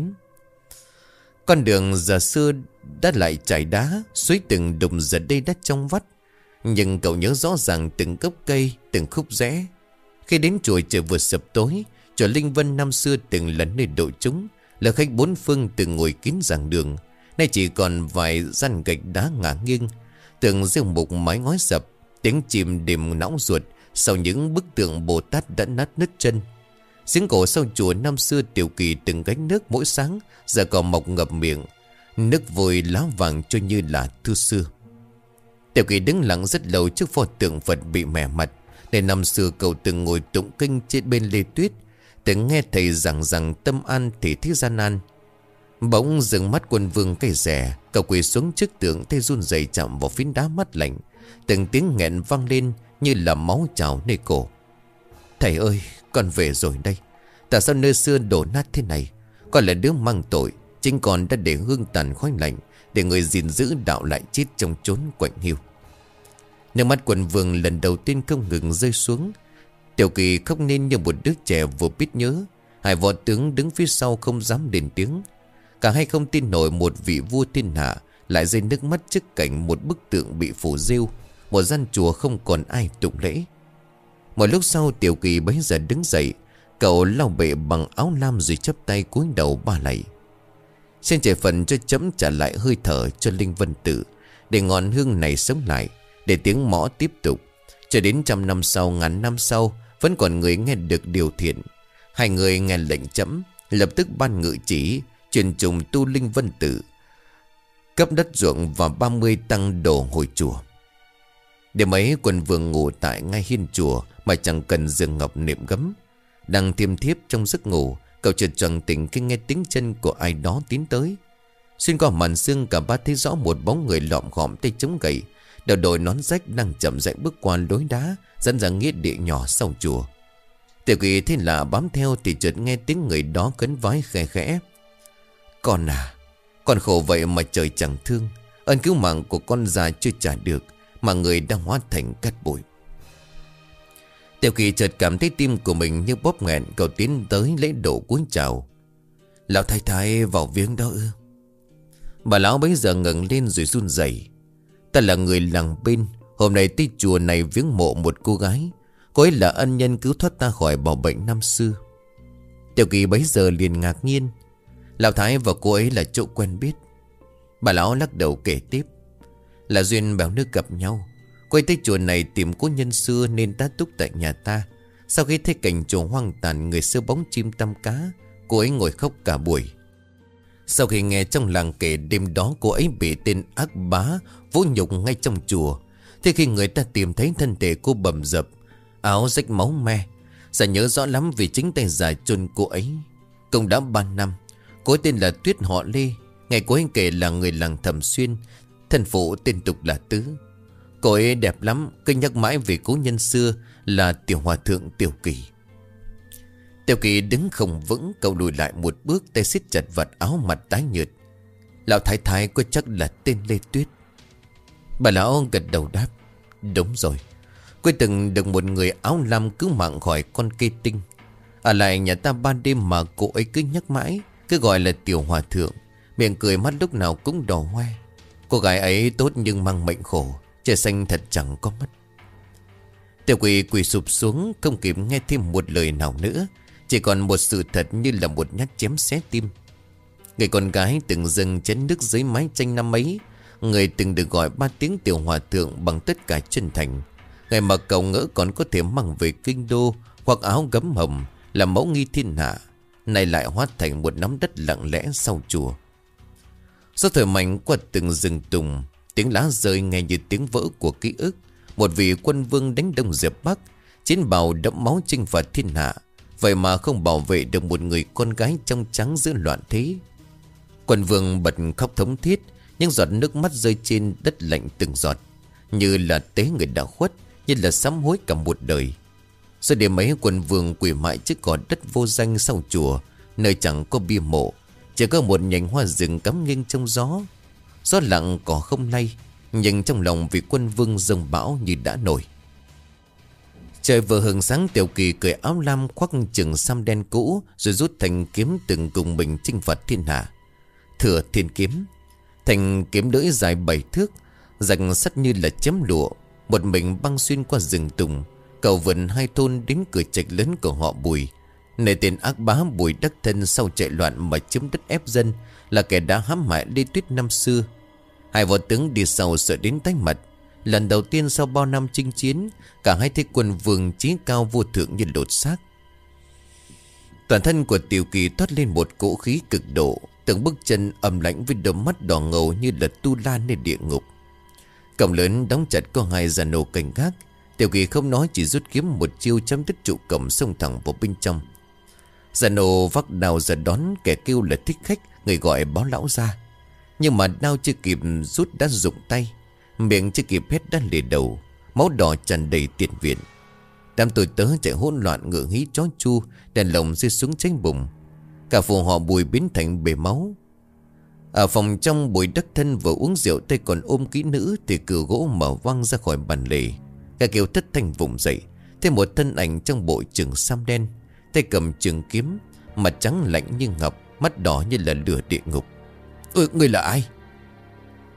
Con đường giờ xưa đã lại trải đá, suối từng đùng giờ đây đất trong vắt. Nhưng cậu nhớ rõ ràng từng gốc cây, từng khúc rẽ. Khi đến chùa trời vừa sập tối, chùa Linh Vân năm xưa từng là nơi độ chúng, là khách 4 phương từng ngồi kín giảng đường. Nay chỉ còn vài gian gạch đá ngả nghiêng, tường rêu mục mái ngói sập, tiếng chim đêm não ruột sau những bức tượng Bồ Tát đã nát nứt chân. Giếng cổ sau chùa năm xưa Tiểu Kỳ từng gánh nước mỗi sáng, giờ còn mọc ngập miệng, nước vôi lá vàng trôi như là thư xưa. Tiểu Kỳ đứng lặng rất lâu trước pho tượng Phật bị mẻ mặt. Để năm xưa cậu từng ngồi tụng kinh trên bên Lê Tuyết, từng nghe thầy giảng rằng tâm an thì thế gian an. Bỗng dừng mắt Quân Vương cây rẻ, cậu quỳ xuống trước tượng, tay run rẩy chạm vào phiến đá mát lạnh. Từng tiếng nghẹn vang lên như là máu trào nơi cổ. Thầy ơi, con về rồi đây. Tại sao nơi xưa đổ nát thế này? Con là đứa mang tội, chính con đã để hương tàn khói lạnh, để người gìn giữ đạo lại chết trong chốn quạnh hiu. Nước mắt Quân Vương lần đầu tiên không ngừng rơi xuống. Tiểu Kỳ khóc nên như một đứa trẻ vừa biết nhớ. 2 võ tướng đứng phía sau không dám lên tiếng. Cả hai không tin nổi một vị vua thiên hạ lại rơi nước mắt trước cảnh một bức tượng bị phủ rêu, một gian chùa không còn ai tụng lễ. Một lúc sau Tiểu Kỳ bấy giờ đứng dậy. Cậu lau bệ bằng áo lam rồi chắp tay cúi đầu ba lạy. Xin trời phần cho chấm trả lại hơi thở cho Linh Vân Tử, để ngọn hương này sống lại, để tiếng mõ tiếp tục. Cho đến 100 năm sau, ngàn năm sau, vẫn còn người nghe được điều thiện. Hai người nghe lệnh chấm, lập tức ban ngự chỉ, truyền trùng tu Linh Vân Tử, cấp đất ruộng và 30 tăng đồ hồi chùa. Để mấy quần vương ngủ tại ngay hiên chùa mà chẳng cần giường ngọc nệm gấm. Đang thiêm thiếp trong giấc ngủ, cậu chợt choàng tỉnh khi nghe tiếng chân của ai đó tiến tới. Xuyên qua màn sương, cả ba thấy rõ một bóng người lọm khọm tay chống gậy, đầu đội nón rách, đang chậm rãi bước qua lối đá dẫn ra nghĩa địa nhỏ sau chùa. Tiểu Kỳ thấy lạ bám theo thì chợt nghe tiếng người đó khấn vái khẽ khẽ. Con à, con khổ vậy mà trời chẳng thương. Ơn cứu mạng của con già chưa trả được, mà người đang hóa thành cát bụi. Tiểu Kỳ chợt cảm thấy tim của mình như bóp nghẹn. Cậu tiến tới lễ độ cúi chào. Lão thái thái vào viếng đó ư? Bà lão bấy giờ ngẩng lên rồi run rẩy. Ta là người làng bên, hôm nay tới chùa này viếng mộ một cô gái. Cô ấy là ân nhân cứu thoát ta khỏi bạo bệnh năm xưa. Tiểu Kỳ bấy giờ liền ngạc nhiên. Lão thái và cô ấy là chỗ quen biết. Bà lão lắc đầu kể tiếp. Là duyên bèo nước gặp nhau. Cô ấy tới chùa này tìm cố nhân xưa nên tá túc tại nhà ta. Sau khi thấy cảnh chùa hoang tàn, người xưa bóng chim tăm cá, cô ấy ngồi khóc cả buổi. Sau khi nghe trong làng kể đêm đó cô ấy bị tên ác bá vũ nhục ngay trong chùa. Thế khi người ta tìm thấy thân thể cô bầm dập, áo rách máu me, Dạ nhớ rõ lắm vì chính tay già chôn cô ấy. Cũng đã 3 năm. Cô ấy tên là Tuyết họ Lê. Ngày cô ấy kể là người làng Thẩm Xuyên, thân phụ tên tục là Tứ. Cô ấy đẹp lắm, cứ nhắc mãi về cố nhân xưa là tiểu hòa thượng Tiểu Kỳ. Tiểu Kỳ đứng không vững, cậu lùi lại một bước, tay siết chặt vạt áo, mặt tái nhợt. Lão thái thái có chắc là tên Lê Tuyết? Bà lão gật đầu đáp. Đúng rồi. Cô ấy từng được một người áo lam cứu mạng khỏi con cây tinh. Ở lại nhà ta 3 đêm mà cô ấy cứ nhắc mãi, cứ gọi là tiểu hòa thượng. Miệng cười mắt lúc nào cũng đỏ hoe. Cô gái ấy tốt nhưng mang mệnh khổ, trời xanh thật chẳng có mắt. Tiểu Quỳ quỳ sụp xuống, không kịp nghe thêm một lời nào nữa. Chỉ còn một sự thật như là một nhát chém xé tim. Người con gái từng dâng chén nước dưới mái tranh năm ấy, người từng được gọi 3 tiếng tiểu hòa thượng bằng tất cả chân thành. Người mà cậu ngỡ còn có thể mang về kinh đô hoặc áo gấm hồng làm mẫu nghi thiên hạ, nay lại hóa thành một nắm đất lặng lẽ sau chùa. Gió thổi mạnh qua từng rừng tùng, tiếng lá rơi nghe như tiếng vỡ của ký ức. Một vị quân vương đánh Đông dẹp Bắc, chiến bào đẫm máu chinh phạt thiên hạ, vậy mà không bảo vệ được một người con gái trong trắng giữa loạn thế. Quân vương bật khóc thống thiết, những giọt nước mắt rơi trên đất lạnh từng giọt, như là tế người đã khuất, như là sám hối cả một đời. Rồi đêm ấy quân vương quỳ mãi trước gò đất vô danh sau chùa, nơi chẳng có bia mộ, chỉ có một nhành hoa rừng cắm nghiêng trong gió. Gió lặng cỏ không lay, nhưng trong lòng vị quân vương dông bão như đã nổi. Trời vừa hừng sáng, Tiểu Kỳ cởi áo lam khoác chừng xăm đen cũ, rồi rút thanh kiếm từng cùng mình chinh phạt thiên hạ. Thừa thiên kiếm, thanh kiếm lưỡi dài 7 thước, rạch sắt như là chém lụa, một mình băng xuyên qua rừng tùng, cầu vượt 2 thôn đến cửa trạch lớn của họ Bùi. Nơi tên ác bá Bùi đắc thân sau chạy loạn mà chiếm đất ép dân, là kẻ đã hãm hại Lê Tuyết năm xưa. Hai võ tướng đi sau sợ đến tái mặt. Lần đầu tiên sau bao năm chinh chiến, cả hai thấy quân vương chí cao vô thượng như lột xác. Toàn thân của Tiểu Kỳ toát lên một cỗ khí cực độ, từng bước chân ẩm lạnh với đôi mắt đỏ ngầu như là tu la lên địa ngục. Cổng lớn đóng chặt, có 2 già nô cảnh gác. Tiểu Kỳ không nói, chỉ rút kiếm một chiêu chém đứt trụ cổng, xông thẳng vào bên trong. Già nô vác đao ra đón, kẻ kêu là thích khách, người gọi báo lão ra. Nhưng mà đao chưa kịp rút đã rụng tay, miệng chưa kịp hét đã lề đầu, máu đỏ tràn đầy tiền viện. Đám tôi tớ chạy hỗn loạn, ngựa hí chó chu, đèn lồng rơi xuống cháy bùng. Cả phủ họ Bùi biến thành bể máu. Ở phòng trong, Bùi đắc thân vừa uống rượu, tay còn ôm kỹ nữ, thì cửa gỗ mở văng ra khỏi bàn lề. Cả kêu thất thanh vùng dậy, thêm một thân ảnh trong bộ trường sam đen, tay cầm trường kiếm, mặt trắng lạnh như ngọc, mắt đỏ như là lửa địa ngục. Người là ai?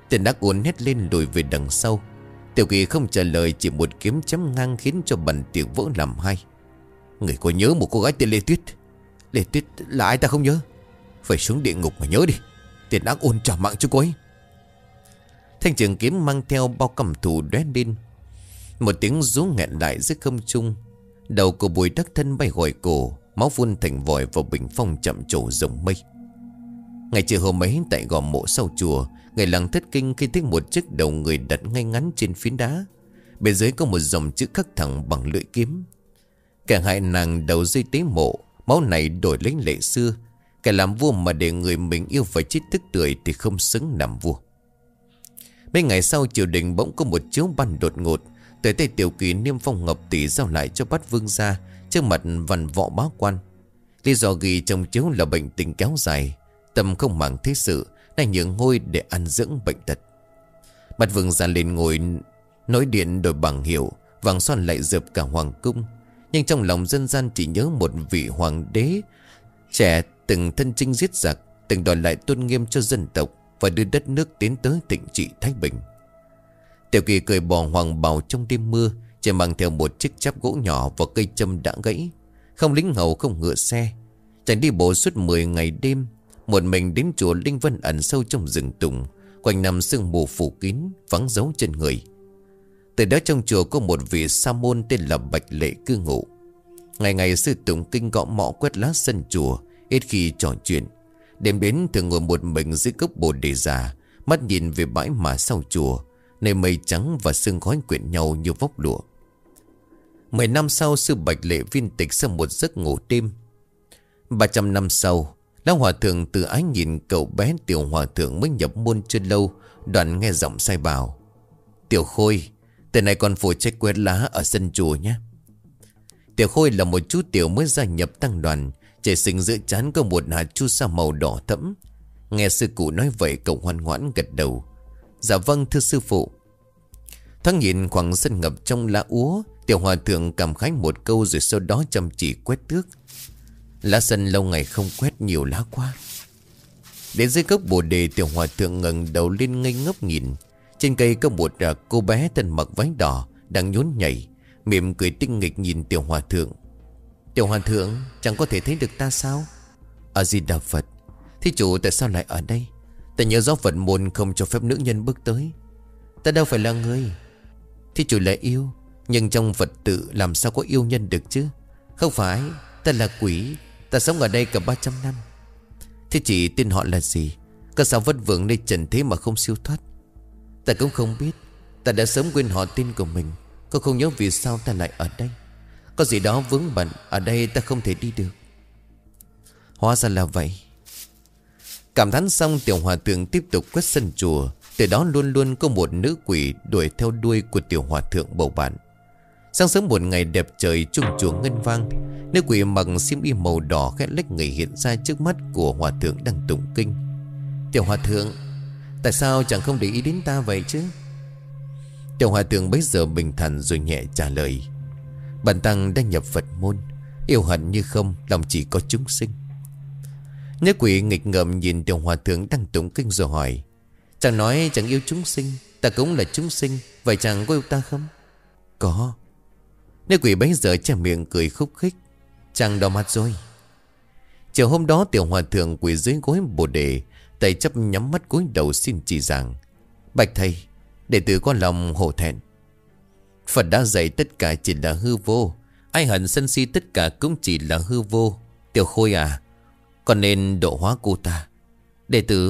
Tên ác ôn hét lên lùi về đằng sau. Tiểu Kỳ không trả lời, chỉ một kiếm chém ngang khiến cho bàn tiệc vỡ làm hai. Người có nhớ một cô gái tên Lê Tuyết? Lê Tuyết là ai ta không nhớ. Phải xuống địa ngục mà nhớ đi. Tên ác ôn trả mạng cho cô ấy. Thanh trường kiếm mang theo bao căm thù đóe lên. Một tiếng rú nghẹn lại giữa không trung. Đầu của Bùi Đắc Thân bay khỏi cổ, máu phun thành vòi vào bình phong chậm trổ rồng mây. Ngày chiều hôm ấy tại gò mộ sau chùa, người làng thất kinh khi thấy một chiếc đầu người đặt ngay ngắn trên phiến đá. Bên dưới có một dòng chữ khắc thẳng bằng lưỡi kiếm: kẻ hại nàng đầu rơi tế mộ, máu này đổi lấy lệ xưa. Kẻ làm vua mà để người mình yêu phải chết tức tưởi thì không xứng làm vua. Mấy ngày sau, triều đình bỗng có một chiếu ban đột ngột. Tới tay Tiểu Kỳ, niêm phong ngọc tỷ giao lại cho Bát Vương gia trước mặt văn võ bá quan. Lý do ghi trong chiếu là bệnh tình kéo dài, tâm không màng thế sự, nay nhường ngôi để ăn dưỡng bệnh tật. Bát Vương gia lên ngồi nối điện đổi bằng hiệu, vàng son lại dợp cả hoàng cung. Nhưng trong lòng dân gian chỉ nhớ một vị hoàng đế trẻ từng thân chinh giết giặc, từng đòi lại tôn nghiêm cho dân tộc và đưa đất nước tiến tới thịnh trị thái bình. Tiểu Kỳ cởi bỏ hoàng bào trong đêm mưa, chỉ mang theo một chiếc cháp gỗ nhỏ và cây châm đã gãy. Không lính hầu, không ngựa xe, chàng đi bộ suốt 10 ngày đêm, một mình đến chùa Linh Vân ẩn sâu trong rừng tùng, quanh năm sương mù phủ kín, vắng dấu chân người. Từ đó trong chùa có một vị sa môn tên là Bạch Lệ cư ngụ. Ngày ngày sư tụng kinh gõ mõ quét lá sân chùa, ít khi trò chuyện. Đêm đến thường ngồi một mình dưới gốc bồ đề già, mắt nhìn về bãi mả sau chùa, nơi mây trắng và sương khói quyện nhau như vóc lụa. 10 năm sau, sư Bạch Lệ viên tịch sau một giấc ngủ đêm. 300 năm sau, lão hòa thượng từ ái nhìn cậu bé tiểu hòa thượng mới nhập môn chưa lâu, đoạn nghe giọng sai bảo: Tiểu Khôi, từ này còn phụ trách quét lá ở sân chùa nhé. Tiểu Khôi là một chú tiểu mới gia nhập tăng đoàn, trời sinh giữa trán có một hạt chu sa màu đỏ thẫm. Nghe sư cụ nói vậy, cậu ngoan ngoãn gật đầu: Dạ vâng thưa sư phụ. Thoáng nhìn khoảng sân ngập trong lá úa, tiểu hòa thượng cảm khái một câu rồi sau đó chăm chỉ quét tước. Lá sân lâu ngày không quét, nhiều lá quá. Đến dưới gốc bồ đề, tiểu hòa thượng ngẩng đầu lên ngây ngốc nhìn. Trên cây có một cô bé thân mặc váy đỏ đang nhún nhảy, mỉm cười tinh nghịch nhìn tiểu hòa thượng. Tiểu hòa thượng, chẳng có thể thấy được ta sao? A Di Đà Phật. Thí chủ tại sao lại ở đây? Ta nhớ rõ Phật môn không cho phép nữ nhân bước tới. Ta đâu phải là người. Thí chủ là yêu, nhưng trong Phật tự làm sao có yêu nhân được chứ? Không phải, ta là quỷ. Ta sống ở đây cả 300 năm. Thế chị tên họ là gì? Có sao vất vưởng nơi trần thế mà không siêu thoát? Ta cũng không biết. Ta đã sớm quên họ tên của mình. Cô không nhớ vì sao ta lại ở đây. Có gì đó vướng bận, ở đây ta không thể đi được. Hóa ra là vậy. Cảm thán xong, tiểu hòa thượng tiếp tục quét sân chùa. Từ đó luôn luôn có một nữ quỷ đuổi theo đuôi của tiểu hòa thượng bầu bạn. Sáng sớm một ngày đẹp trời, chuông chùa ngân vang. Nữ quỷ mặc xiêm y màu đỏ khẽ lách người hiện ra trước mắt của hòa thượng đang tụng kinh. Tiểu hòa thượng, tại sao chẳng không để ý đến ta vậy chứ? Tiểu hòa thượng bấy giờ bình thản rồi nhẹ trả lời: Bản tăng đang nhập Phật môn, yêu hận như không, lòng chỉ có chúng sinh. Nữ quỷ nghịch ngợm nhìn tiểu hòa thượng đang tụng kinh rồi hỏi: Chàng nói chẳng yêu chúng sinh, ta cũng là chúng sinh, vậy chàng có yêu ta không? Có. Nữ quỷ bấy giờ che miệng cười khúc khích: Chàng đỏ mặt rồi. Chiều hôm đó, tiểu hòa thượng quỳ dưới gối bồ đề, tay chấp nhắm mắt cúi đầu xin chỉ giảng: Bạch thầy, đệ tử có lòng hổ thẹn. Phật đã dạy tất cả chỉ là hư vô, ai hận sân si tất cả cũng chỉ là hư vô. Tiểu Khôi à, còn nên độ hóa cô ta. Đệ tử...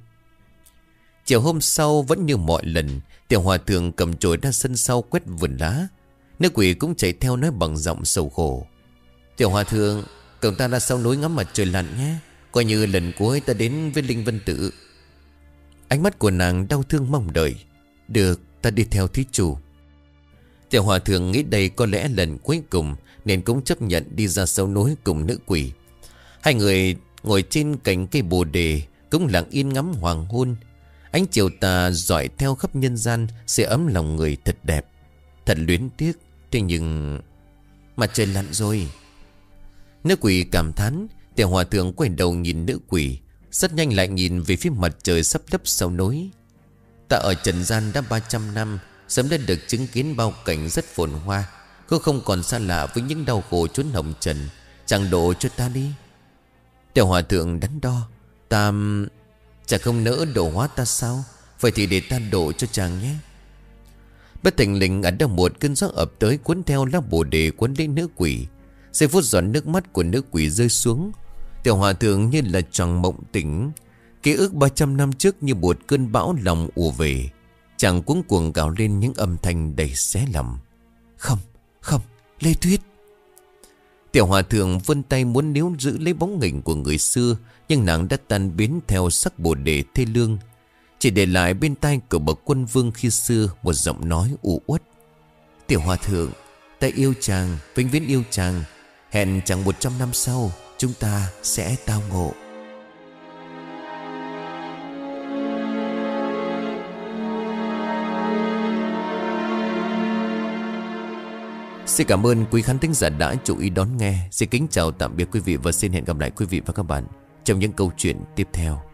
Chiều hôm sau vẫn như mọi lần, tiểu hòa thượng cầm chổi ra sân sau quét vườn lá. Nữ quỷ cũng chạy theo nói bằng giọng sầu khổ: Tiểu hòa thượng, cậu ta ra sau núi ngắm mặt trời lặn nhé, coi như lần cuối ta đến với Linh Vân Tự. Ánh mắt của nàng đau thương mong đợi: Được, ta đi theo thí chủ. Tiểu hòa thượng nghĩ đây có lẽ lần cuối cùng, nên cũng chấp nhận đi ra sau núi cùng nữ quỷ. Hai người ngồi trên cành cây bồ đề, cũng lặng yên ngắm hoàng hôn. Ánh chiều tà dọi theo khắp nhân gian, sẽ ấm lòng người thật đẹp, thật luyến tiếc. Thế nhưng mặt trời lặn rồi. Nữ quỷ cảm thán. Tiểu hòa thượng quay đầu nhìn nữ quỷ, rất nhanh lại nhìn về phía mặt trời sắp lấp sau núi. Ta ở trần gian đã 300 năm, sớm đã được chứng kiến bao cảnh rất phồn hoa. Cô không còn xa lạ với những đau khổ chốn hồng trần. Chàng độ cho ta đi. Tiểu hòa thượng đắn đo. Ta chàng không nỡ độ hóa ta sao? Vậy thì để ta độ cho chàng nhé. Bất thình lình ở đâu một cơn gió ập tới, cuốn theo lá bồ đề cuốn lấy nữ quỷ. Giây phút giọt nước mắt của nữ quỷ rơi xuống, tiểu hòa thượng như là choàng mộng tỉnh. Ký ức 300 năm trước như một cơn bão lòng ùa về. Chàng cuống cuồng gào lên những âm thanh đầy xé lòng. Không, không, Lê Tuyết. Tiểu hòa thượng vươn tay muốn níu giữ lấy bóng hình của người xưa, nhưng nàng đã tan biến theo sắc bồ đề thê lương. Chỉ để lại bên tai của bậc quân vương khi xưa một giọng nói u uất. Tiểu hòa thượng, ta yêu chàng, vĩnh viễn yêu chàng. Hẹn chàng 100 năm sau chúng ta sẽ tao ngộ. Xin cảm ơn quý khán thính giả đã chú ý đón nghe. Xin kính chào tạm biệt quý vị và xin hẹn gặp lại quý vị và các bạn trong những câu chuyện tiếp theo.